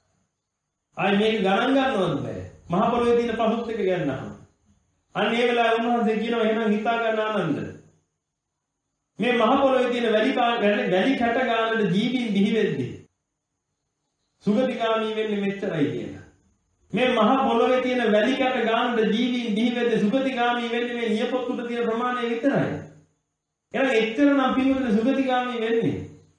ආයි මේක ගණන් ගන්නවද බෑ. මහ පොළොවේ තියෙන පසුත් එක ගන්නවා. අන්න ඒ වෙලාවේ උන්වහන්සේ කියනවා එහෙනම් හිතා ගන්න ආනන්ද. මේ මහ පොළොවේ තියෙන වැඩි වැඩි කැට ගන්නට ජීවීන් දිහි වෙද්දී සුගතිගාමී වෙන්නේ මෙච්චරයි කියලා. මේ මහ පොළොවේ තියෙන වැඩි කැට ගන්නට ජීවීන් දිහි වෙද්දී සුගතිගාමී වෙන්නේ මේ නියපොත්තුට තියෙන ප්‍රමාණය විතරයි. එහෙනම් එච්චර නම් පින්වතුනි සුගතිගාමී වෙන්නේ.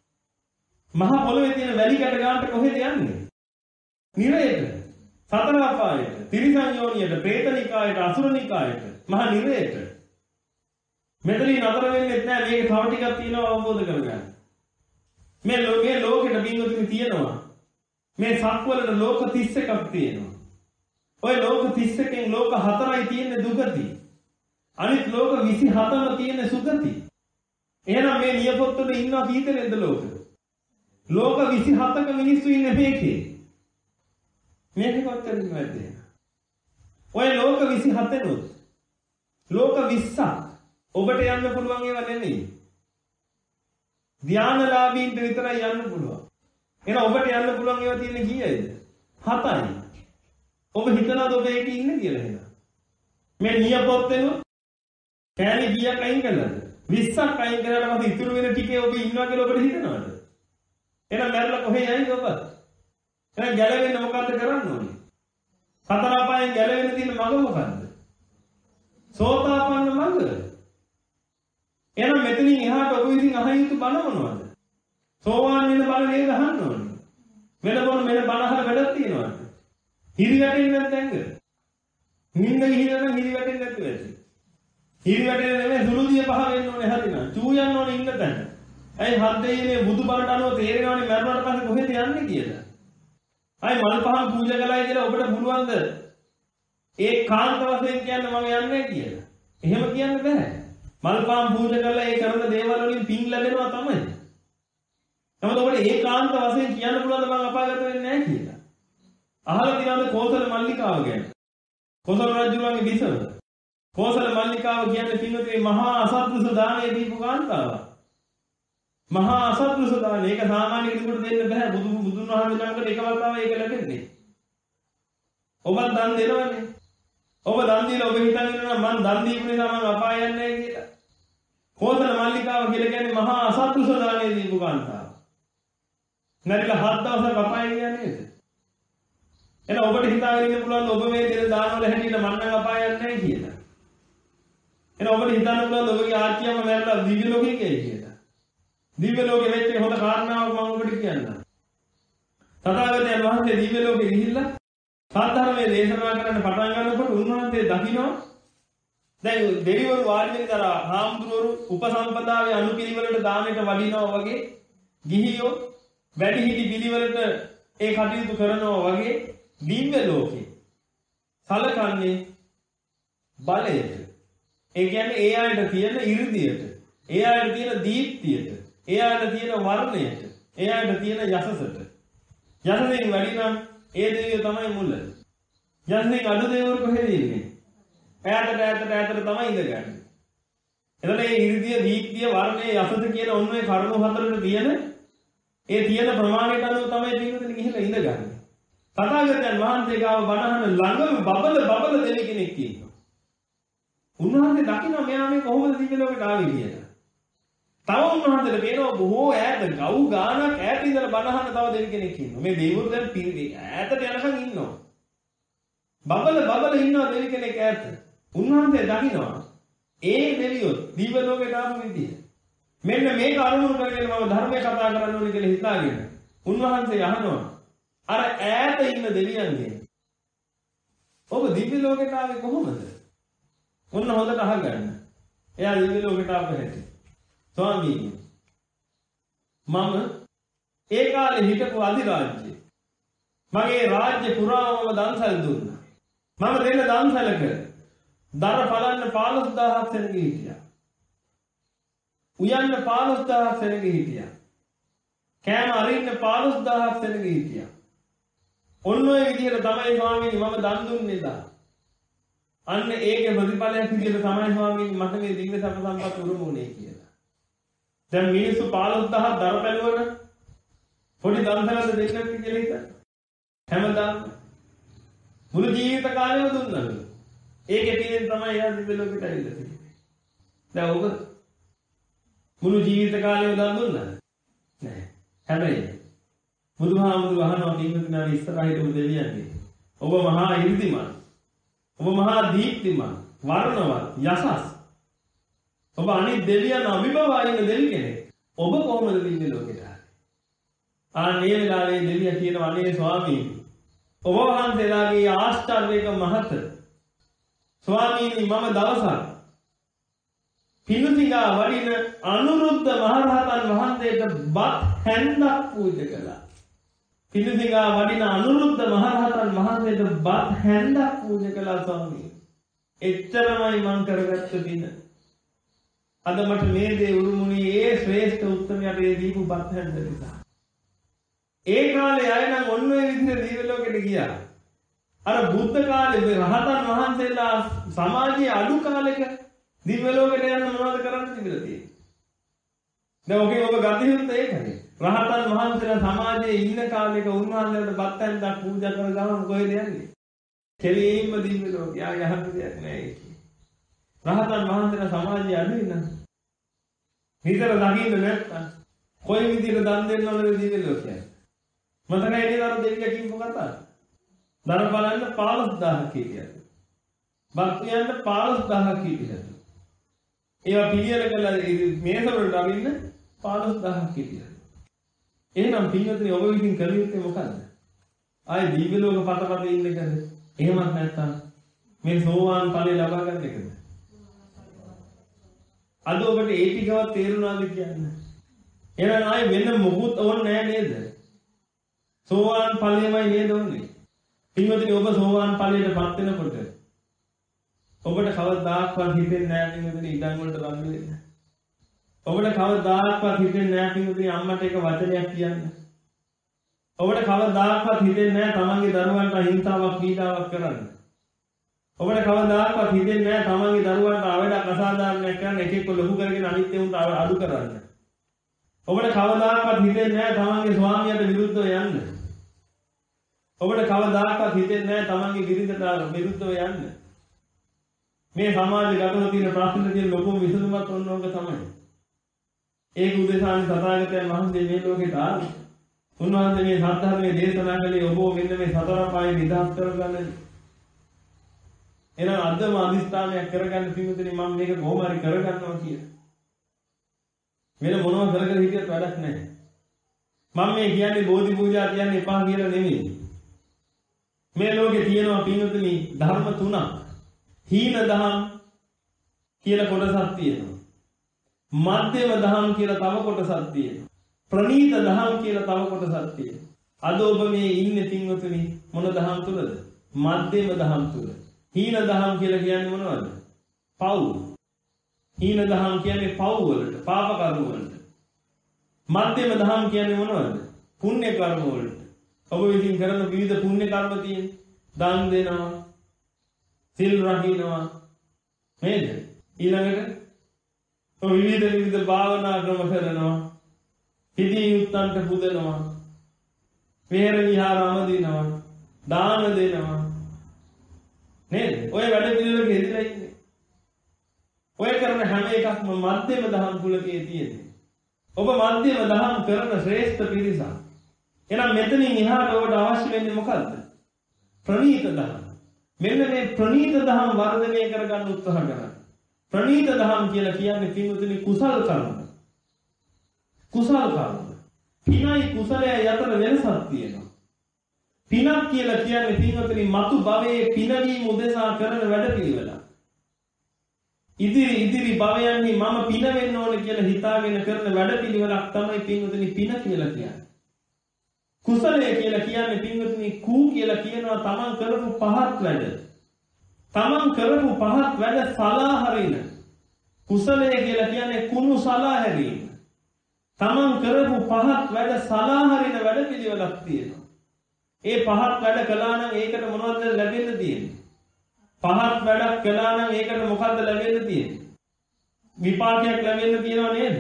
මහ පොළොවේ තියෙන වැඩි කැට ගන්නට කොහෙද යන්නේ? නිරයට, සතර අපායට, තිරිසන් යෝනියට, പ്രേතනිකායට, අසුරනිකායට, මහ නිරයට. මෙතනින් නතර වෙන්නේ නැහැ. මේක තව ටිකක් තියෙනවා අවබෝධ කරගන්න. මේ ලෝකේ ලෝකෙට පින්වතුනි තියෙනවා. මේ සක්වලට ලෝක තිස් එකක් තියෙනවා. ওই ලෝක තිස් එකෙන් ලෝක හතරයි තියෙන්නේ දුගති. අනිත් ලෝක විසි හතම තියෙන්නේ සුගති. එහෙනම් මේ නියපොත්තේ ඉන්නවා කී දෙනෙක්ද ලෝක? ලෝක විසි හතක මිනිස්සු ඉන්නේ මේකේ. මේක කොච්චර ඉන්නවද? ඔය ලෝක විසි හතෙනුත් ලෝක විස්සක් ඔබට යන්න පුළුවන් ඒවා නෙමෙයි. ධානලාභීන්ට විතරයි යන්න පුළුවන්. එහෙනම් ඔබට යන්න පුළුවන් ඒවා තියෙන්නේ කීයද? හතයි. ඔබ හිතනවාද ඔබ ඒකේ ඉන්නේ කියලා එහෙනම්? මේ නියපොත්තෙනුත් කෑලි කීයක් අයින් කළාද? විස්සක් අයින් කරලා මත ඉතුරු වෙන ටිකේ ඔබ ඉන්නවා කියලා ඔබට හිතනවද? එහෙනම් මැරලා කොහේ යයිද ඔබ? එහෙනම් ගැලවෙන්න මොකද්ද කරන්න ඕනේ? සතර අපායෙන් ගැලවෙන්න තියෙන මඟ මොකද්ද? සෝතාපන්න මඟ. එහෙනම් මෙතනින් එහාට ඔබ විසින් අහ යුතු බණ මොනවද? සෝවාන් වෙන බණ නේද අහන්න ඕනේ. වෙන මොන වෙන බණ අහලා වැඩක් තියනවද? හිරි වැටෙන්නේ නැත්නම් ඇඟ. නිින්ද ගිහින් නම් හිරි වැටෙන්නේ නැතුව ඇති. හිරි වැටෙන්නේ නෙමෙයි සුළුදිය පහ වෙන්න ඕනේ හරිනම්. චූ යන්න ඕනේ ඉන්න තැන. ඇයි හත් දෙයිනේ බුදුබණට අනුව තේරෙනවනේ මරණයට පස්සේ කොහෙද යන්නේ කියලා. අයි මල් පහන් පූජා කළයි කියලා ඔබට පුළුවන්ද ඒ කාන්ත වශයෙන් කියන්න මම යන්නේ කියලා. එහෙම කියන්න බෑ. මල් පහන් පූජා කළා ඒ කරන දේවල් වලින් පින් ලැබෙනවා තමයි. නමුත් ඔබට ඒ කාන්ත වශයෙන් කියන්න පුළුවන්ද මම අපාගත වෙන්නේ නැහැ කියලා. අහලා තියෙනවද කෝසල මල්ලිකාව ගැන? කෝසල රජුගේ බිසව. කෝසල මල්ලිකාව කියන්නේ පින්වතුනි මහා අසත්පුරුෂ දානයේ දීපු කාන්තාවක්. මහා අසත්පුරුෂ දාන ඒක සාමාන්‍ය කෙනෙකුට දෙන්න බෑ. බුදු බුදුන් වහන්සේ නමකට එක වතාවක් ඒක ලැබෙන්නේ. ඔබත් දන් දෙනවනේ. ඔබ දන් දීලා ඔබ හිතන් ඉන්නවා මං දන් දීපු නිසා මං අපාය යන්නේ නැහැ කියලා. කෝසල මල්ලිකාව කියලා කියන්නේ මහා අසත්පුරුෂ දානයේ දීපු කාන්තාව. නැරිලා හත් දවසක් අපාය ගියා නේද? එහෙනම් ඔබට හිතාගෙන ඉන්න පුළුවන් ඔබ මේ දෙන දාන වල හැටියට මං නම් අපාය යන්නේ නැහැ කියලා. එහෙනම් ඔබට හිතන්න පුළුවන් ඔබගේ ආච්චියම මැරලා දිව්‍ය ලෝකෙ ගියයි කියලා. දිව්‍ය ලෝකෙ වෙච්ච හොඳ කාරණාවක් මම ඔබට කියන්නම්. තථාගතයන් වහන්සේ දිව්‍ය ලෝකෙ ගිහිල්ලා සාධර්මයේ දේශනා කරන්න පටන් ගන්නකොට උන්වහන්සේ දකින්න දැන් දෙවිවරු වාඩි වෙන දර හාමුදුරුවරු උපසම්පදාවේ අනුපිළිවෙලට දානෙට වඩිනවා වගේ ගිහියෝ වැඩිහිටි පිළිවෙලට ඒ කටයුතු කරනවා වගේ දිව්‍ය ලෝකේ සලකන්නේ බලයට. ඒ කියන්නේ ඒ ආයත තියෙන 이르දියට, ඒ ආයත තියෙන දීප්තියට, ඒ ආයත තියෙන වර්ණයට, ඒ ආයත තියෙන යසසට. යසසෙන් වැඩි නම් ඒ දෙවියෝ තමයි මුල. යසසෙන් අඩු දෙවිවරු කොහෙද ඉන්නේ? ඈතට ඈතට ඈතට තමයි ඉඳගන්නේ. එතන මේ 이르දිය, දීප්තිය, වර්ණය, යසස කියන ඔන්න ඔය කරුණු හතරට තියෙන ඒ තියෙන ප්‍රමාණයට අනුව තමයි පින්වතුනි ගිහිල්ලා ඉඳගන්නේ. තථාගතයන් වහන්සේ ගාව බණහන ළඟම බබල බබල දෙවි කෙනෙක් ඉන්නවා. උන්වහන්සේ දකින්න මෙයා මේ කොහොමද දිව්‍ය ලෝකයට ආවේ කියලා. තව උන්වහන්සේට පේනවා බොහෝ ඈත ගව් ගානක් ඈත ඉඳලා බණහන තව දෙවි කෙනෙක් ඉන්නවා. මේ දෙවිවරු දැන් පිරිදි ඈතට යනකම් ඉන්නවා. බබල බබල ඉන්නවා දෙවි කෙනෙක් ඈත. උන්වහන්සේ දකින්නවා ඒ දෙවියෝ දිව්‍ය ලෝකයට ආපු විදිය. මෙන්න මේක අනුමුණු කරගෙන මම ධර්මයේ කතා කරන්න ඕනේ කියලා හිතාගෙන උන්වහන්සේ අහනවා අර ඈත ඉන්න දෙවියන්ගෙන් ඔබ දිව්‍ය ලෝකයට ආවේ කොහොමද? ඔන්න හොඳට අහගන්න. එයා දිව්‍ය ලෝකයට ආපු හැටි. ස්වාමීනි මම ඒ කාලේ හිටපු අධිරාජ්‍ය මගේ රාජ්‍ය පුරාම දන්සල් දුන්නා. මම දෙන්න දන්සලක දර බලන්න පහළොස් දහසක් සෙනග හිටියා. උයන්න පහළොස් දහසක් සෙනග හිටියා. කෑම අරින්න පහළොස් දහසක් සෙනග හිටියා. ඔන්න ඔය විදිහට තමයි ස්වාමීනි මම දන් දුන්නේ දා. අන්න ඒකේ ප්‍රතිඵලයක් විදිහට තමයි ස්වාමීනි මට මේ දිව්‍ය සැප සම්පත් උරුමුනේ කියලා. දැන් මිනිස්සු පහළොස් දහසක් දර පැලුවන පොඩි දන්සලද දෙන්නත් කියලා හිතන්න. හැමදාම මුළු ජීවිත කාලෙම දුන්නලු. ඒකේ පිටින් තමයි එයා දිව්‍ය ලෝකෙට ඇවිල්ලා තියෙන්නේ. දැන් ඔබ මුළු ජීවිත කාලෙම දන් දුන්නාද? නැහැ. හැබැයි බුදුහාමුදුරුවෝ අහනවා පින්වතුනි ඉස්සරහිට ඔබ දෙවියන්ගේ. ඔබ මහා 이르දිමත්. ඔබ මහා දීප්තිමත්, වර්ණවත්, යසස්. ඔබ අනිත් දෙවියන් අභිභවා ඉන්න දෙවි කෙනෙක්. ඔබ කොහොමද දිව්‍ය ලෝකෙට ආවේ? ආන්නේ වෙලාවේ දෙවියා කියනවා අනේ ස්වාමීනි ඔබ වහන්සේලාගේ ආශ්චර්යයක මහත ස්වාමීනි මම දවසක් පිනුතිගා වඩින අනුරුද්ධ මහරහතන් වහන්සේට බත් හැන්දක් පූජා කළා. පිනුතිගා වඩින අනුරුද්ධ මහරහතන් වහන්සේට බත් හැන්දක් පූජා කළා ස්වාමීනි. එච්චරමයි මං කරගත්ත දින. අද මට මේ දේ උරුමුණී ඒ ශ්‍රේෂ්ඨ උත්තරයට ඒ දීපු බත් හැන්ද නිසා. ඒ කාලේ අය නම් ඔන්න ඔය විදිහට දිව්‍ය ලෝකෙට ගියා. අර බුද්ධ කාලේ මේ රහතන් වහන්සේලා සමාජයේ අඩු කාලෙක දිව්‍ය ලෝකෙට යන්න මොනවද කරන්න තිබිලා තියෙන්නේ? දැන් ඔකේ ඔබ ගත යුත්තේ ඒකනේ. රහතන් වහන්සේලා සමාජයේ ඉන්න කාලෙක උන්වහන්සේලාට බත් හැන්දක් පූජා කර ගමන් කොහෙද යන්නේ? කෙලින්ම දිව්‍ය ලෝකෙ. ආ යහපත දෙයක් නෑ ඒක. රහතන් වහන්සේලා සමාජයේ අඩුයි නම් හිතර දකින්න නැත්තම් කොයි විදිහට දන් දෙන්නවද දිව්‍ය ලෝකයට? මතකයි නේද අර දෙවියන් කිව්ව කතාව? දර බලන්න පහළොස් දහසක් කියලා. බත් කියන්න පහළොස් දහසක් කියලා. ඒවා පිළියෙල කළා මේස වලට අරින්න පහළොස් දහසක් කියලා. එහෙනම් පින්වත්නි ඔබ විසින් කළ යුත්තේ මොකද්ද? ආයි දිව්‍ය ලෝක පතපත ඉන්න එකද? එහෙමත් නැත්නම් මේ සෝවාන් ඵලය ලබා ගන්න එකද? අද ඔබට ඒ ටිකවත් තේරුණාද කියන්නේ? එහෙනම් ආයි වෙන මොකුත් ඕනේ නැහැ නේද? සෝවාන් ඵලයමයි නේද ඕනේ? පින්වතුනි ඔබ සෝවාන් ඵලයටපත් වෙනකොට ඔබට කවදාක්වත් හිතෙන්නේ නැහැ පින්වතුනි ඉඩම් වලට බඳ වෙන්න. ඔබට කවදාක්වත් හිතෙන්නේ නැහැ පින්වතුනි අම්මට එක වචනයක් කියන්න. ඔබට කවදාක්වත් හිතෙන්නේ නැහැ තමන්ගේ දරුවන්ට අහිංසාවක් පීඩාවක් කරන්න. ඔබට කවදාක්වත් හිතෙන්නේ නැහැ තමන්ගේ දරුවන්ට අවඩක් අසාධාරණයක් කරන්න එක එක ලොකු කරගෙන අනිත් ඒවාට අඩු කරන්න. ඔබට කවදාක්වත් හිතෙන්නේ නැහැ තමන්ගේ ස්වාමියාට විරුද්ධව යන්න. ඔබට කවදාක්වත් හිතෙන්නේ නැහැ තමන්ගේ බිරිඳට විරුද්ධව යන්න. මේ සමාජගතව තියෙන ප්‍රශ්න තියෙන ලොකුම විසඳුමක් ඔන්නෝක තමයි. ඒක උදෙසානි තථාගතයන් වහන්සේ මේ ලෝකෙට ආවේ. උන්වහන්සේ මේ සත්‍ය දේශනා කළේ ඔබ මෙන්න මේ සතර පායේ නිදහස් කරගන්න. එහෙනම් අදම අදිස්ථානයක් කරගන්න පිටුතුනි මම මේක කොහොම හරි කරගන්නවා කියලා. වෙන මොනවද කරගෙන හිටියත් වැඩක් නැහැ. මම මේ කියන්නේ බෝධි පූජා කියන්න එපා කියලා නෙමෙයි. මේ ලෝකේ තියෙනවා පිටුතුනි ධර්ම තුනක්. හීන දහම් කියලා කොටසක් තියෙනවා. මධ්‍යම දහම් කියලා තව කොටසක් තියෙනවා. ප්‍රණීත දහම් කියලා තව කොටසක් තියෙනවා. අද ඔබ මේ ඉන්නේ පින්වතුනි මොන දහම් තුලද? මධ්‍යම දහම් තුල. හීන දහම් කියලා කියන්නේ මොනවද? පව්. හීන දහම් කියන්නේ පව් වලට, පාප කර්ම වලට. මධ්‍යම දහම් කියන්නේ මොනවද? පුණ්‍ය කර්ම වලට. ඔබ විසින් කරන විවිධ පුණ්‍ය කර්ම තියෙන. දන් දෙනවා, සිල් රකින්නවා. නේද? ඊළඟට ඔය විවිධ විවිධ භාවනා ක්‍රම කරනවා. හිදී යුක්තන්ට පුදනවා. විහෙර විහාරම දිනවා. දාන දෙනවා. නේද? ඔය වැඩ පිළිවෙලක යෙදලා ඉන්නේ. ඔය කරන හැම එකක්ම මධ්‍යම දහම් කුලකයේ තියෙන්නේ. ඔබ මධ්‍යම දහම් කරන ශ්‍රේෂ්ඨ පිරිසක්. එහෙනම් මෙතනින් එහාට ඔබට අවශ්‍ය වෙන්නේ මොකද්ද? ප්‍රණීත දහම්. මෙන්න මේ ප්‍රණීත දහම් වර්ධනය කරගන්න උත්සාහ කරන්න. ප්‍රණීත දහම් කියලා කියන්නේ පින්වතුනි කුසල් කර්ම. කුසල් කර්ම. පිනයි කුසලයි අතර වෙනසක් තියෙනවා. පිනක් කියලා කියන්නේ පින්වතුනි මතු භවයේ පිනවීම උදෙසා කරන වැඩපිළිවෙල. ඉදිරි ඉදිරි භවයන්හි මම පින වෙන්න ඕන කියලා හිතාගෙන කරන වැඩපිළිවෙලක් තමයි පින්වතුනි පින කියලා කියන්නේ. කුසලය කියලා කියන්නේ පින්වතුනි කූ කියලා කියනවා තමන් කරපු පහත් වැඩ. තමන් කරපු පහත් වැඩ සලා හරින. කුසලය කියලා කියන්නේ කුණු සලා හැරීම. තමන් කරපු පහත් වැඩ සලා හරින වැඩපිළිවෙලක් තියෙනවා. ඒ පහත් වැඩ කළා නම් ඒකට මොනවද ලැබෙන්න තියෙන්නේ? පහත් වැඩක් කළා නම් ඒකට මොකද්ද ලැබෙන්න තියෙන්නේ? විපාකයක් ලැබෙන්න තියෙනව නේද?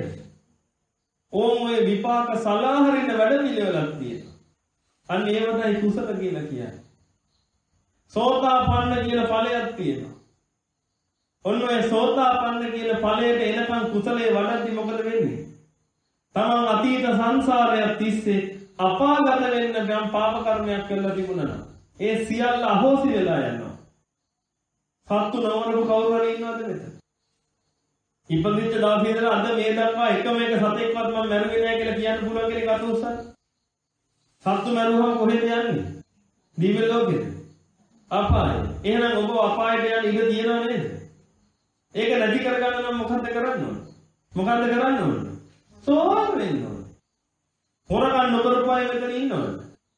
ඕම් ඔය විපාක සලා හරින වැඩපිළිවෙලක් තියෙනවා. අන්න ඒවටයි කුසල කියලා කියන්නේ. සෝතාපන්න කියන ඵලයක් තියෙනවා. ඔන්න ඔය සෝතාපන්න කියන ඵලයට එනකන් කුසලයේ වඩද්දි මොකද වෙන්නේ? තමන් අතීත සංසාරයක් තිස්සේ අපාගත වෙන්න ගම් පාප කර්මයක් කරලා තිබුණා නම් ඒ සියල්ල අහෝසි වෙලා යනවා. සත්තු නවරපු කවුරු හරි ඉන්නවද මෙතන? ඉපදිච්ච දවසේ ඉඳලා අද මේ දක්වා එකම එක සතෙක්වත් මම මැරුවේ නැහැ කියලා කියන්න පුළුවන් කෙනෙක් අත උස්සන්න. සත්තු මැරුවම කොහෙද යන්නේ? දිව්‍ය ලෝකෙද? අපාය. එහෙනම් ඔබ අපායට යන්න ඉඩ තියෙනව නේද? ඒක නැති කරගන්න නම් මොකද්ද කරන්න ඕන? මොකද්ද කරන්න ඕන? සෝවාන් වෙන්න ඕන. හොරකම් නොකරපු අය මෙතන ඉන්නවද?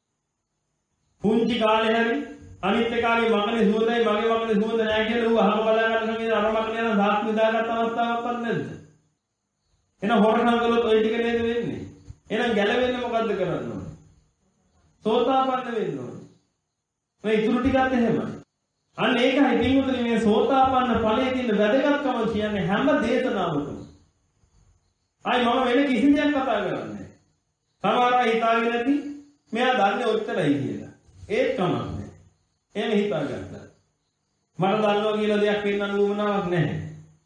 පුංචි කාලේ හරි අනිත් එකාගේ මකනේ සුවඳයි මගේ මකනේ සුවඳ නැහැ කියලා ඌ අහම බලා ගන්න සමේ අර මකනේ යන සාක්ෂි දාගත් අවස්ථාවක්වත් නැද්ද? එහෙනම් හොරකම් කළොත් ওই ටික නේද වෙන්නේ? එහෙනම් ගැලවෙන්න මොකද්ද කරන්න ඕන? සෝතාපන්න වෙන්න ඕන. මේ ඉතුරු ටිකත් එහෙමයි. අන්න ඒකයි පින්වතුනි මේ සෝතාපන්න ඵලයේ තියෙන වැදගත්කම කියන්නේ හැම දේශනාවකම. ආයි මම වෙන කිසි දෙයක් කතා කරන්නේ නැහැ. සමහර අය හිතාගෙන නැති මෙයා දන්නේ ඔච්චරයි කියලා. ඒත් කමක් නැහැ. එහෙම හිතාගත්තා. මට දන්නවා කියලා දෙයක් වෙන්නන්න උවමනාවක් නැහැ.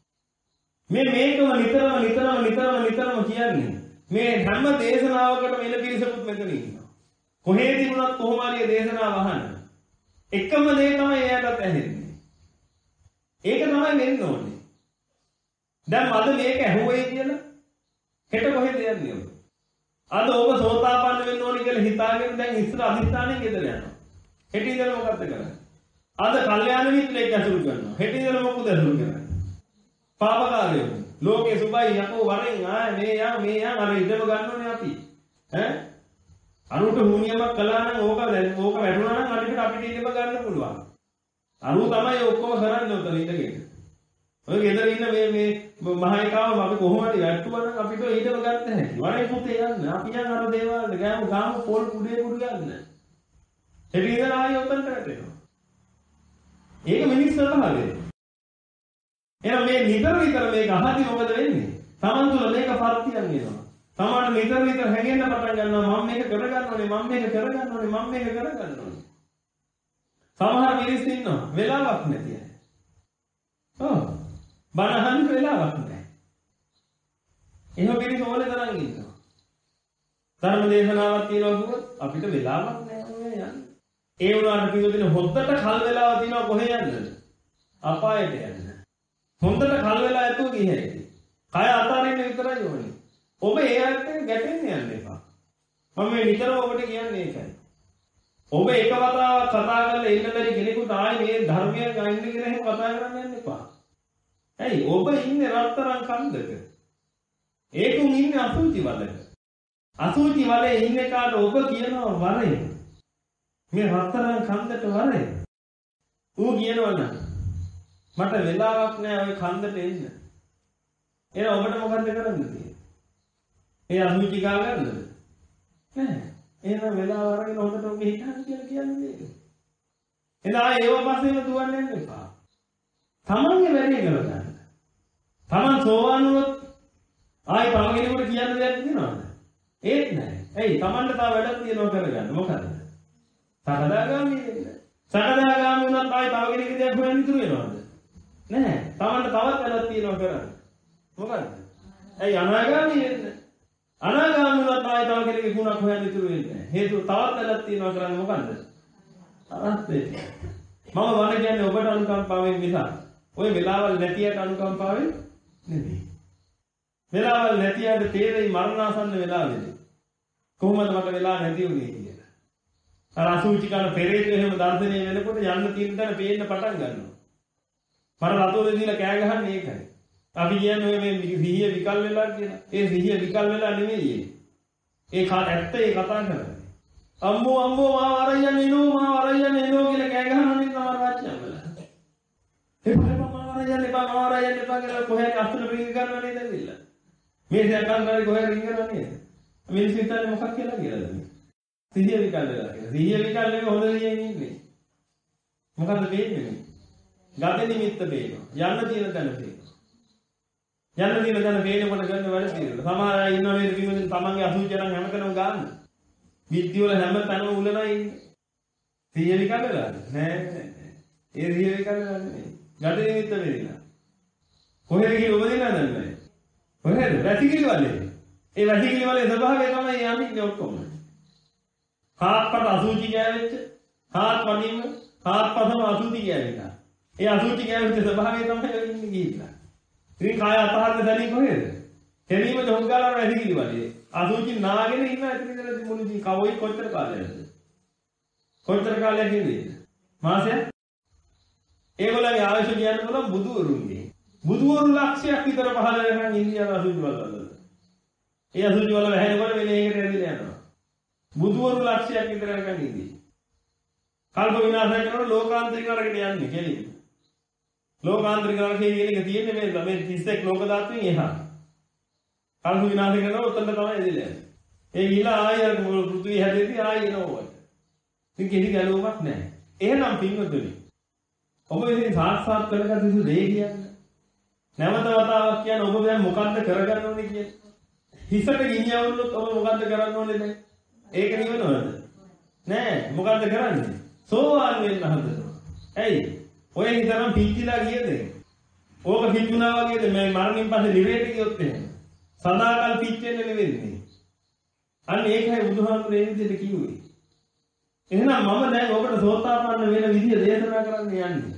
මේ මේකම නිතරම නිතරම නිතරම නිතරම කියන්නේ මේ හැම දේශනාවකටම එන පිරිසකුත් මෙතන ඉන්නවා. කොහේ තිබුණත් කොහොම හරි දේශනාව අහන්න. එකම දේ තමයි එයාටත් ඇහෙන්නේ. ඒක තමයි වෙන්න ඕනේ. දැන් අද මේක ඇහුවයි කියලා හෙට කොහෙද යන්නේ ඔබ? අද ඔබ සෝතාපන්න වෙන්න ඕනේ කියලා හිතාගෙන දැන් ඉස්සර අදිස්ථානෙන් ගෙදර යනවා. හෙට ඉඳලා මොකද්ද කරන්නේ? අද කල්යාණ මිත්‍රෙක් ඇසුරු කරනවා. හෙට ඉඳලා මොකද ඇසුරු කරන්නේ? පාපකාරයෝ. ලෝකේ සුභයි යකෝ වරෙන් ආ මේ යා මේ යා අර ඉඩම ගන්නෝනේ අපි. ඈ? අරුට හුනියමක් කළා නම් ඕක ඕක වැටුණා නම් අනිත් අපිට ඉඩම ගන්න පුළුවන්. අරු තමයි ඔක්කොම කරන්නේ උතන ඉඳගෙන. ඔය ගෙදර ඉන්න මේ මේ මහේකාව අපි කොහොමද වැට්ටුවා නම් අපිට ඉඩම ගන්න හැටි. වරේ පුතේ යන්න. අපි යන අර දේවල් ගාම ගාම පොල් කුඩේ කුඩු යන්න. හෙට ඉඳලා ආයෙ උතන්ට වැටෙනවා. ඒක මිනිස් ස්වභාවය. එහෙනම් මේ නිතර නිතර මේක අහදී මොකද වෙන්නේ? Taman තුල මේක පරිත්‍යාග වෙනවා. Taman නිතර නිතර හැගෙන්න පටන් ගන්නවා මම මේක කරගන්න ඕනේ මම මේක කරගන්න ඕනේ මම මේක කරගන්න ඕනේ. සමහර මිනිස්සු ඉන්නවා වෙලාවක් නැති අය. ඔව්. බණ අහන්න වෙලාවක් නැහැ. එහෙම මිනිස්සු ඕනේ තරම් ඉන්නවා. ධර්ම දේශනාවක් තියෙනවා කිව්වොත් අපිට වෙලාවක් නැහැ ඔය යන්නේ. ඒ වුණාට පිටුදින හොද්දට කල් වෙලාව තියෙනවා කොහෙ යන්නද? අපායට යන්න. හොඳට කල් වෙලා ඇතුව ගියහැටි. කය අතාරින්න විතරයි ඕනේ. ඔබ ඒ අයට ගැටෙන්න යන්න එපා. මම මේ නිතරම ඔබට කියන්නේ ඒකයි. ඔබ එක වතාවක් කතා කරලා ඉන්න බැරි කෙනෙකුට ආයේ මේ ධර්මය ගන්න කියලා එහෙම කතා කරන්න යන්න එපා. ඇයි ඔබ ඉන්නේ රත්තරන් කන්දක. ඒකුන් ඉන්නේ අසුචි වලක. අසුචි වලේ ඉන්න කාට ඔබ කියනවා වරේ. මේ රත්තරන් කන්දට වරේ. ඌ කියනවා නම් මට වෙලාවක් නෑ ඔය කන්දට එන්න. එහෙනම් ඔබට මොකද්ද කරන්න තියෙන්නේ? ඒ අසුචි ගා ගන්නද? නෑ. එහෙනම් වෙලාව අරගෙන හොඳට ඔබ හිතන්න කියලා කියන්නේ මේක. එහෙනම් ආයේ ඒව පස්සේම දුවන්න යන්න එපා. තමන්ගේ වැඩේ කරගන්න. තමන් සෝවාන් වුණොත් ආයේ තව කෙනෙකුට කියන්න දෙයක් තියෙනවද? ඒත් නෑ. ඇයි? තමන්ට තව වැඩක් තියෙනවා කරගන්න. මොකද? සකදාගාමී වෙන්න. සකදාගාමී වුණත් ආයේ තව කෙනෙකුගේ දෙයක් හොයන්න ඉතුරු වෙනවද? නෑ. තමන්ට තවත් වැඩක් තියෙනවා කරන්න. මොකද? ඇයි අනාගාමී වෙන්න? අනාගාමී වුණත් ආයේ තව කෙනෙකුගේ ගුණක් හොයන්න ඉතුරු වෙන්නේ නෑ. හේතුව තවත් වැඩක් තියෙනවා කරන්න මොකද්ද? අරහත් වෙන්න. මම වණ කියන්නේ ඔබට අනුකම්පාවෙන් මිසක් ඔය වෙලාවල් නැතියට අනුකම්පාවෙන් නෙමෙයි. වෙලාවල් නැතියට තේරෙයි මරණාසන්න වෙලාවෙදී. කොහොමද මට වෙලා නැති වුනේ කියලා. අර අසුචි කරන පෙරේත එහෙම දර්ශනය වෙනකොට යන්න තියෙන තැන පේන්න පටන් ගන්නවා. මර රතෝද දීලා කෑ ගහන්නේ ඒකයි. අපි කියන්නේ මේ සිහිය විකල් වෙලා කියලා. ඒ සිහිය විකල් වෙලා නෙමෙයි ඒ. ඒ ඇත්ත ඒ කතා කරන්නේ. අම්මෝ අම්මෝ මාව අරයන් එනෝ මාව අරයන් එනෝ කියලා කෑ ගහනවා නේද තමයි රාජ්‍යම් වල. ඒ බලපන් මාව අරයන් එපා මාව අරයන් එපා කියලා කොහෙද අස්සල රිංග ගන්නව නේද ඇවිල්ලා. මේ සැකන්තරේ කොහෙද රිංග ගන්නව නේද? මිනිස්සු හිතන්නේ මොකක් කියලා කියලාද මේ? සිහිය විකල් වෙලා කියලා. සිහිය විකල් නෙමෙයි හොඳ සිහියෙන් ඉන්නේ. මොකද්ද වෙන්නේ? ගත නිමිත්ත පේනවා. යන්න තියෙන තැන පේනවා. යන්න තියෙන තැන පේනකොට ගන්න වැඩ පිළිවෙල. සමහර අය ඉන්නව නේද කිව්වොත් තමන්ගේ අසුචියන් හැමතැනම ගන්න. විද්‍ය වල හැම තැනම උලලා ඉන්නේ. සිහිය විකල් වෙලාද? නෑ නෑ. ඒ සිහිය විකල් වෙලා නෙමෙයි. ගත නිමිත්ත වෙලා. කොහෙද ගිහින් උපදිනවද නැහැ. කොහෙද? වැසිකිලි වලේ. ඒ වැසිකිලි වලේ ස්වභාවය තමයි යන්නේ ඔක්කොම. හාත්පත අසුචි ගෑවෙච්ච, හාත් වදින්න, හාත්පතම අසුචි ගෑවෙලා. ඒ අසුචි ගෑවෙච්ච ස්වභාවය තමයි ඉන්නේ ගිහිල්ලා. ඉතින් කාය අතහරින්න දැනි කොහෙද? කෙලිම ජොංගාලා වැසිකිලි වලේ. අසුචි නාගෙන ඉන්න ඇතුළේ ඉඳලා මුළු දී කවයි කොච්චර කාලයක්ද? කොච්චර කාලයක් ඉඳීද? මාසයක්? ඒගොල්ලන්ගේ ආයුෂ කියන්න පුළුවන් බුදුවරුන්ගේ. බුදුවරු ලක්ෂයක් විතර පහළ වෙනකන් ඉන්දියාව අසුචි වල වල. ඒ අසුචි වල වැහෙනකොට වෙන එකකට ඇදලා යනවා. බුදුවරු ලක්ෂයක් විතර යනකන් ඉඳී. කල්ප විනාශය කරනකොට ලෝකාන්තරික නරකට යන්නේ කෙලින්. ලෝකාන්තරික නරකයේ කියන එක තියෙන්නේ මේ මේ තිස් එක් ලෝක ධාතුන් එහා. කල්ප විනාශය කරනකොට උතන්ට තමයි ඇදලා යන්නේ. ඒ ගිලා ආයෙ පෘථිවි හැදෙද්දී ආයෙ එනවා. ඉතින් කිසි ගැලවුමක් නැහැ. එහෙනම් පින්වතුනි ඔබ ඉතින් සාක්ෂාත් කරගන්න යුතු දේ කියන්නේ. නැවත වතාවක් කියන්නේ ඔබ දැන් මොකද්ද කරගන්න ඕනේ කියන්නේ. හිසට ගිනියවුනොත් ඔබ මොකද්ද කරන්න ඕනේ දැන්? ඒක නිවනවද? නෑ මොකද්ද කරන්නේ? සෝවාන් වෙන්න හදනවා. ඇයි? ඔය හිතරම් පිච්චිලා ගියද? ඕක පිච්චුණා වගේද මේ මරණින් පස්සේ නිරේට ගියොත් එහෙම. සදාකල් පිච්චෙන්න නෙවෙන්නේ. අන්න ඒකයි බුදුහාමුදුරේ මේ විදිහට කිව්වේ. එහෙනම් මම දැන් ඔබට සෝතාපන්න වෙන විදිය දේශනා කරන්න යන්නේ.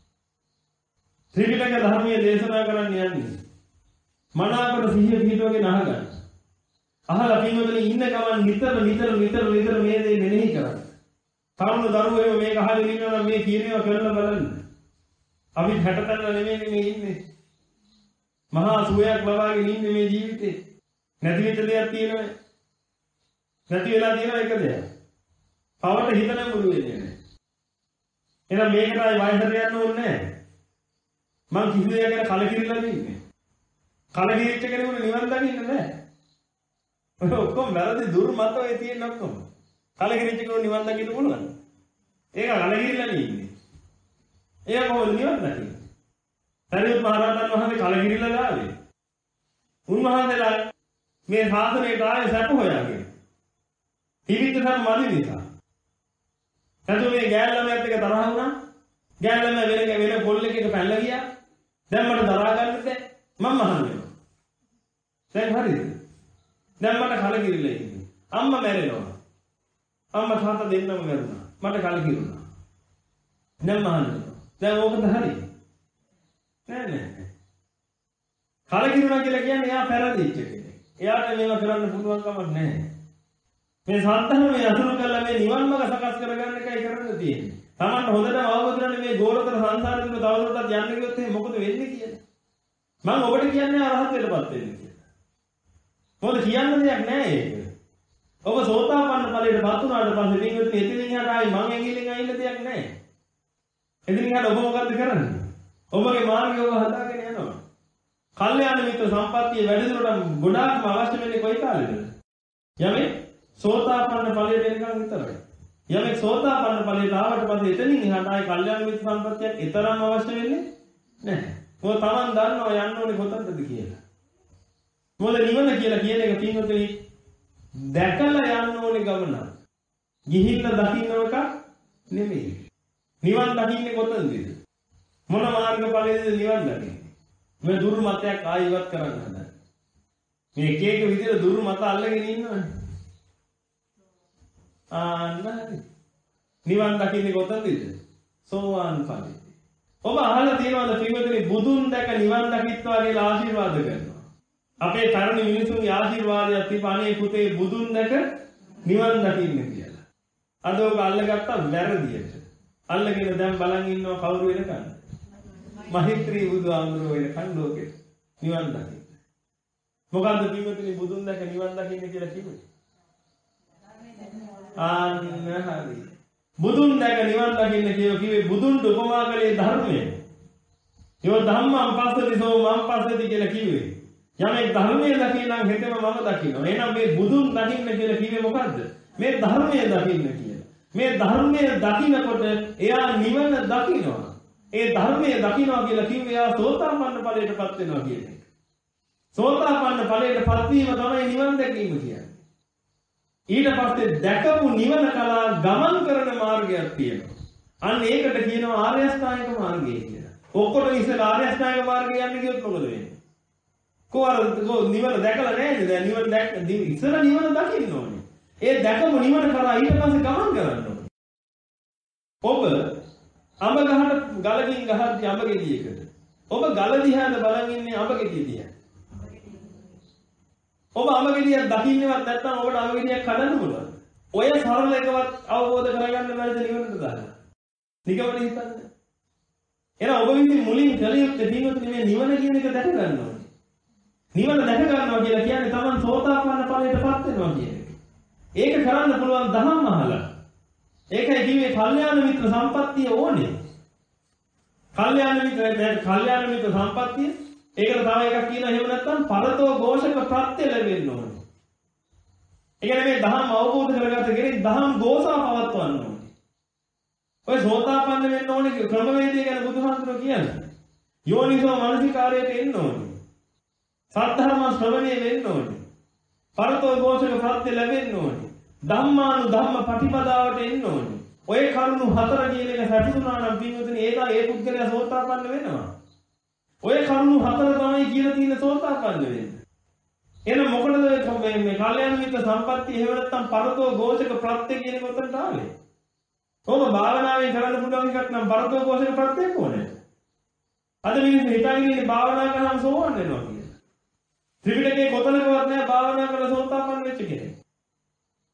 ත්‍රිපිටක ධර්මයේ දේශනා කරන්න යන්නේ. මනාවකට සිහිය පිටවගෙන අහගන්න. අහලා පින්වතුනි ඉන්න ගමන් නිතර නිතර නිතර නිතර මේ දේ මෙනෙහි කරන්න. තරුණ දරුවෝ එහෙම මේක අහගෙන ඉන්නවා නම් මේ කියන ඒවා කරලා බලන්න. අපි හැටතන නෙමෙයි මේ ඉන්නේ. මහා සුවයක් ලබාගෙන ඉන්නේ මේ ජීවිතේ. නැති වෙච්ච දෙයක් තියෙනවා. නැති වෙලා තියෙන එක දෙයක්. පවට හිත නැඹුරු වෙන්නේ නැහැ. එහෙනම් මේකටයි වයසට යන්න ඕනේ නැහැ. මං කිසි දෙයක් ගැන කලකිරිලා ඉන්නේ. කලකිරිච්ච කෙනෙකුට නිවන් දකින්න නැහැ. ඔක්කොම වැරදි දුර්මත ඔය තියෙන ඔක්කොම. කලකිරිච්ච කෙනෙකුට නිවන් දකින්න පුළුවන්. ඒක කලකිරිලා ඉන්නේ. ඒක කොහොමද නිවන් දකින්නේ? සරියුත් මහ රහතන් වහන්සේ කලකිරිලා ගාවේ. උන්වහන්සේලා මේ ශාසනයට ආයේ සැප හොයාගෙන. හිවිත සම් මදි නිසා. නැතු මේ ගෑල් ළමයාත් එක්ක තරහ වුණා. ගෑල් ළමයා වෙන වෙන පොල්ලෙක් පැනලා ගියා. දැන් මට දරා ගන්න බැහැ. මම මහන්නේ. දැන් හරිද? දැන් මට කලකිරිලා ඉන්නේ. අම්මා මැරෙනවා. අම්මා තාත්තා දෙන්නම මැරුණා. මට කලකිරුණා. දැන් මහන්නේ. දැන් ඕකද හරි? නෑ නෑ. කලකිරුණා කියලා කියන්නේ එයා පෙරදිච්ච කෙනෙක්. එයාට මේව කරන්න පුළුවන් කමක් නැහැ. මේ සත්‍යම මේ අසුරු කළා මේ නිවන් මාර්ග සකස් කරගන්න එකයි කරන්න තියෙන්නේ. Taman හොඳට අවබෝධ කරගන්න මේ ගෝලතර සංසාරේ තුල තවදුරටත් යන්න ගියොත් එහෙනම් මොකද වෙන්නේ කියලා. මම ඔබට කියන්නේ අරහත් වෙලපත් වෙන්න කියලා. මොකද කියන්න දෙයක් නැහැ ඒක. ඔබ සෝතාපන්න ඵලයටපත් වුණාට පස්සේ මේක එතනින් එහාට ආයි මං ඇඟිල්ලෙන් අයින්න දෙයක් නැහැ. එතනින් එහාට ඔබ මොකද්ද කරන්නේ? ඔබගේ මාර්ගය ඔබ හදාගෙන යනවා. කල්යාණ මිත්‍ර සම්පත්තිය වැඩි දුරටත් ගොඩාක්ම අවශ්‍ය වෙන්නේ කොයි කාලෙද? යමෙක් සෝතාපන්න ඵලයට එනකන් විතරයි. යමෙක් සෝතාපන්න ඵලයට ආවට පස්සේ එතනින් එහාට ආයි කල්යාණ මිත්‍ර සම්පත්තියක් ඊතරම් අවශ්‍ය වෙන්නේ නැහැ. මොකද Taman දන්නවා යන්න ඕනේ කොතනද කියලා. මොකද නිවන කියලා කියන එක පින්වතුනි දැකලා යන්න ඕනේ ගමන. ගිහිල්ලා දකින්න එක නෙමෙයි. නිවන් දකින්නේ කොතනද? මොන මාර්ගඵලයේද නිවන් දකින්නේ? මේ දුරු මතයක් ආයිවත් කරන්න හදන්නේ. මේ එක එක විදිහට දුරු මත අල්ලගෙන ඉන්නවනේ. ආන්නයි. නිවන් දකින්නේ කොතනද? සෝවාන් ඵලෙ. ඔබ අහලා තියෙනවද පින්වතුනි බුදුන් දැක නිවන් දකිත්වා කියලා ආශිර්වාද කරනවා. අපේ තරණ මිනිසුන්ගේ ආශිර්වාදයක් තිබානේ පුතේ බුදුන් දැක නිවන් දකින්න කියලා. අද ඔබ අල්ලගත්තා වැරදියට. අල්ලගෙන දැන් බලන් ඉන්නවා කවුරු වෙනකන්. මහිත්‍රී බුදුහාමුදුරුවෝ වෙනකන් ලෝකෙට නිවන් දකින්න. මොකද්ද පින්වතුනි බුදුන් දැක නිවන් දකින්න කියලා කිව්වේ? ආන්න හරි. බුදුන් දැක නිවන් දකින්න කියව කිව්වේ බුදුන්ට උපමා කළේ ධර්මය. යෝ ධම්මං පස්සති සෝ මං පස්සති කියලා කිව්වේ. යමෙක් ධර්මයේ දකින්නම් හෙතෙම මම දකින්නවා. එහෙනම් මේ බුදුන් දකින්න කියලා කිව්වේ මොකද්ද? මේ ධර්මයේ දකින්න කියලා. මේ ධර්මයේ දකින්නකොට එයා නිවන දකින්නවා. ඒ ධර්මයේ දකින්නවා කියලා කිව්වේ එයා සෝතාපන්න ඵලයටපත් වෙනවා කියන එක. සෝතාපන්න ඵලයටපත් වීම තමයි නිවන් දැකීම කියන්නේ. ඊට පස්සේ දැකපු නිවන කලා ගමන් කරන මාර්ගයක් තියෙනවා. අන්න ඒකට කියනවා ආර්ය අෂ්ටාංගික මාර්ගය කියලා. ඔක්කොට ඉස්සෙල් ආර්ය අෂ්ටාංගික මාර්ගය යන්න ගියොත් මොකද වෙන්නේ? කොහොමද නිවන දැකලා නැහැද? දැන් නිවන දැක්ක ඉස්සර නිවන දකින්න ඕනේ. ඒ දැකපු නිවන කරා ඊට පස්සේ ගමන් කරන්න ඕනේ. ඔබ අඹ ගහට ගලකින් ගහද්දී අඹ ගෙඩියකට. ඔබ ගල දිහාද බලන් ඉන්නේ අඹ ගෙඩිය දිහා. ඔබ අඹ ගෙඩියක් දකින්නවත් නැත්නම් ඔබට අඹ ගෙඩියක් කඩන්න පුළුවන්. ඔය සරල එකවත් අවබෝධ කරගන්න බැරිද නිවනට දාලා? නිකමනේ හිතන්න. එහෙනම් ඔබ විසින් මුලින් කළ යුත්තේ පින්වත්නි මේ නිවන කියන එක දැක ගන්න ඕනේ. නිවන දැක ගන්නවා කියලා කියන්නේ Taman සෝතාපන්න ඵලයටපත් වෙනවා කියන එක. ඒක කරන්න පුළුවන් දහම් අහලා. ඒකයි කිව්වේ කල්යාණ මිත්‍ර සම්පත්තිය ඕනේ. කල්යාණ මිත්‍ර කල්යාණ මිත්‍ර සම්පත්තිය ඒකට තව එකක් කියනවා එහෙම නැත්නම් පරතෝ ഘോഷක ප්‍රත්‍ය ලැබෙන්න ඕනේ. ඒ කියන්නේ මේ දහම් අවබෝධ කරගත්ත කෙනෙක් දහම් ഘോഷා පවත්වන්න ඕනේ. ඔය සෝතාපන්න වෙන්න ඕනේ ක්‍රමවේදය ගැන බුදුහාමුදුරුවෝ කියන්නේ. යෝනිසෝ මනසිකාරයට එන්න ඕනේ. සද්ධර්ම ශ්‍රවණය වෙන්න ඕනේ. පරතෝ ഘോഷක ප්‍රත්‍ය ලැබෙන්න ඕනේ. ධම්මානු ධම්ම පටිපදාවට එන්න ඕනේ. ඔය කරුණු හතර කියන එක සැපුණා නම් පින්වතුනි ඒක ඒ පුද්ගලයා සෝතාපන්න වෙනවා. ඔය කරුණු හතර තමයි කියලා තියෙන සෝතාපන්න වෙන්නේ. එහෙනම් මොකටද මේ මේ කල්යාණ මිත්‍ර සම්පත්තිය එහෙම නැත්නම් පරතෝ ഘോഷක ප්‍රත්‍ය කියන කොතනට ආවේ? කොහොම භාවනාවෙන් කරන්න පුළුවන් එකක් නම් පරතෝ ഘോഷක ප්‍රත්‍යක් ඕනේ. අද මිනිස්සු හිතාගෙන ඉන්නේ භාවනා කරාම සෝවන් වෙනවා කියලා. ත්‍රිපිටකේ කොතනකවත් නැහැ භාවනා කරලා සෝතාපන්න වෙච්ච කෙනෙක්.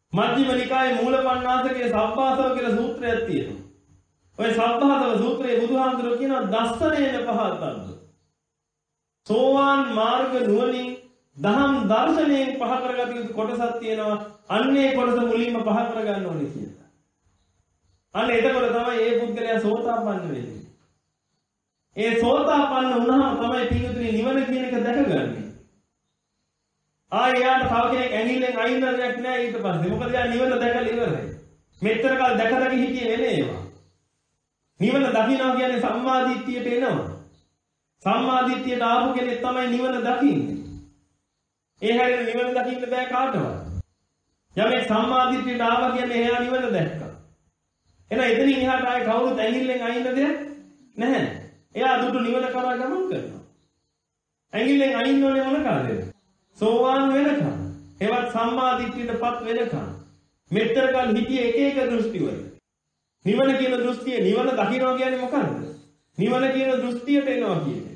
මජ්ක්‍ධිම නිකායේ මූලපණ්ණාසකේ සබ්බාසව කියලා සූත්‍රයක් තියෙනවා. ඔය සබ්බාසව සූත්‍රයේ බුදුහාමුදුරුවෝ කියනවා දස්සනේන පහතද්ද. සෝවාන් මාර්ග නුවණින් දහම් දර්ශනයෙන් පහ කරගත යුතු කොටසක් තියෙනවා. අන්නේ කොටස මුලින්ම පහ කරගන්න ඕනේ කියලා. අන්න එතකොට තමයි මේ පුද්ගලයා සෝතාපන්න වෙන්නේ. ඒ සෝතාපන්න වුණාම තමයි පිටුතුනේ නිවන කියන එක දැකගන්නේ. ආයෙ යාට තව කෙනෙක් ඇඟිල්ලෙන් අයින් කරන්නක් නෑ ඊට පස්සේ. මොකද යා නිවන දැකලා ඉවරයි. මෙච්චර කල් දැක දැක හිටියේ නෙමෙයි ඒවා. නිවන දකින්නවා කියන්නේ සම්මාදිට්ඨියට එනවා. සම්මාදිට්ඨියට ආපු කෙනෙක් තමයි නිවන දකින්නේ. ඒ හැරෙන නිවන දකින්න බෑ කාටවත්. යමෙක් සම්මාදිට්ඨියට ආවා කියන්නේ එයා නිවන දැක්කා. එහෙනම් එතනින් එහාට ආයෙ කවුරුත් ඇඟිල්ලෙන් අයින්න දෙයක් නැහැ. එයා දුටු නිවන කරා ගමන් කරනවා. ඇඟිල්ලෙන් අයින්න ඕනේ මොන කාලේද? සෝවාන් වෙනකම්. එවත් සම්මාදිට්ඨියටපත් වෙනකම්. මෙතර කල් හිටියේ එක එක දෘෂ්ටි වල. නිවන කියන දෘෂ්ටිය නිවන දකින්නවා කියන්නේ මොකක්ද? නිවන කියන දෘෂ්ටියට එනවා කියන්නේ.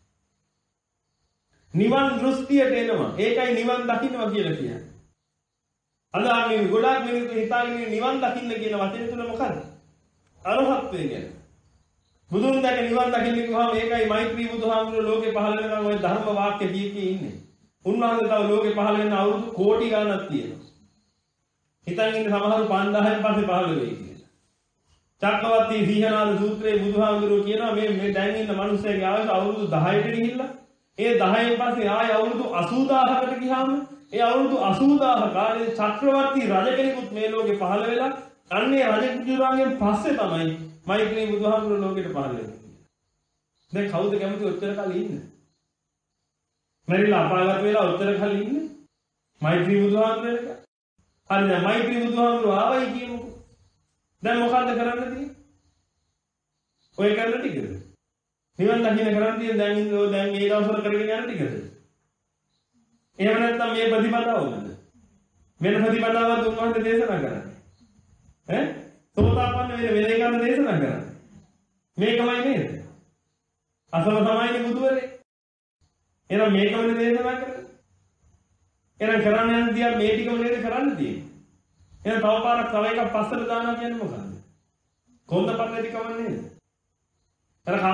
නිවන් දෘෂ්ටියට එනවා. ඒකයි නිවන් දකින්නවා කියලා කියන්නේ. අද අපි ගොඩාක් මිනිස්සු හිතාගෙන නිවන් දකින්න කියන වචනේ තුල මොකද්ද? අරහත්ත්වය කියන්නේ. බුදුන් දැක නිවන් දකින්න කිව්වම ඒකයි මෛත්‍රී බුදුහාමුදුරුවෝ ලෝකේ පහළ වෙනකම් ওই ධර්ම වාක්‍ය කිය කී ඉන්නේ. උන්වහන්සේ තව ලෝකේ පහළ වෙන අවුරුදු කෝටි ගණනක් තියෙනවා. හිතන් ඉන්නේ සමහරු පන්දාහෙන් පස්සේ පහළ වෙයි කියලා. චක්කවර්ති සීහනාද සූත්‍රයේ බුදුහාමුදුරුවෝ කියනවා මේ මේ දැන් ඉන්න මිනිස්සුගේ ආයුෂ අවුරුදු දහයකට ගිහිල්ලා ඒ දහයෙන් පස්සේ ආය අවුරුදු අසූදාහකට ගියාම ඒ අවුරුදු අසූදාහ කාලේ චක්‍රවර්ති රජ කෙනෙකුත් මේ ලෝකේ පහළ වෙලා අන්නේ රජ කුජුරාගෙන් පස්සේ තමයි මෛත්‍රී බුදුහාමුදුරුවෝ ලෝකෙට පහළ වෙන්නේ. දැන් කවුද කැමති ඔච්චර කාලෙ ඉන්න? මරිලා අපාගත වෙලා ඔච්චර කාලෙ ඉන්නේ? මෛත්‍රී බුදුහාමුදුරුවෝ එක. හරි දැන් මෛත්‍රී බුදුහාමුදුරුවෝ ආවයි කියමුකෝ. දැන් මොකද්ද කරන්න තියෙන්නේ? ඔය කරන ටිකද? නිවන් දකින්න කරන්න තියෙන දැන් ඉන්න ඔය දැන් මේ දවස්වල කරගෙන යන ටිකද? එහෙම නැත්නම් මේ ප්‍රතිපදාවද? වෙන ප්‍රතිපදාවක් උන්වහන්සේ දේශනා කරන්නේ. ඈ? සෝතාපන්න වෙන වෙන එකක් දේශනා කරන්නේ. මේකමයි නේද? අසල තමයිනේ බුදුවරේ. එහෙනම් මේකමනේ දේශනා කරන්නේ. එහෙනම් කරන්න යන දියා මේ ටිකම නේද කරන්න තියෙන්නේ. එහෙනම් තව පාරක් තව එකක් පස්සට දානවා කියන්නේ මොකක්ද? කොන්ද පන්නේදී කමන්නේ නේද? අර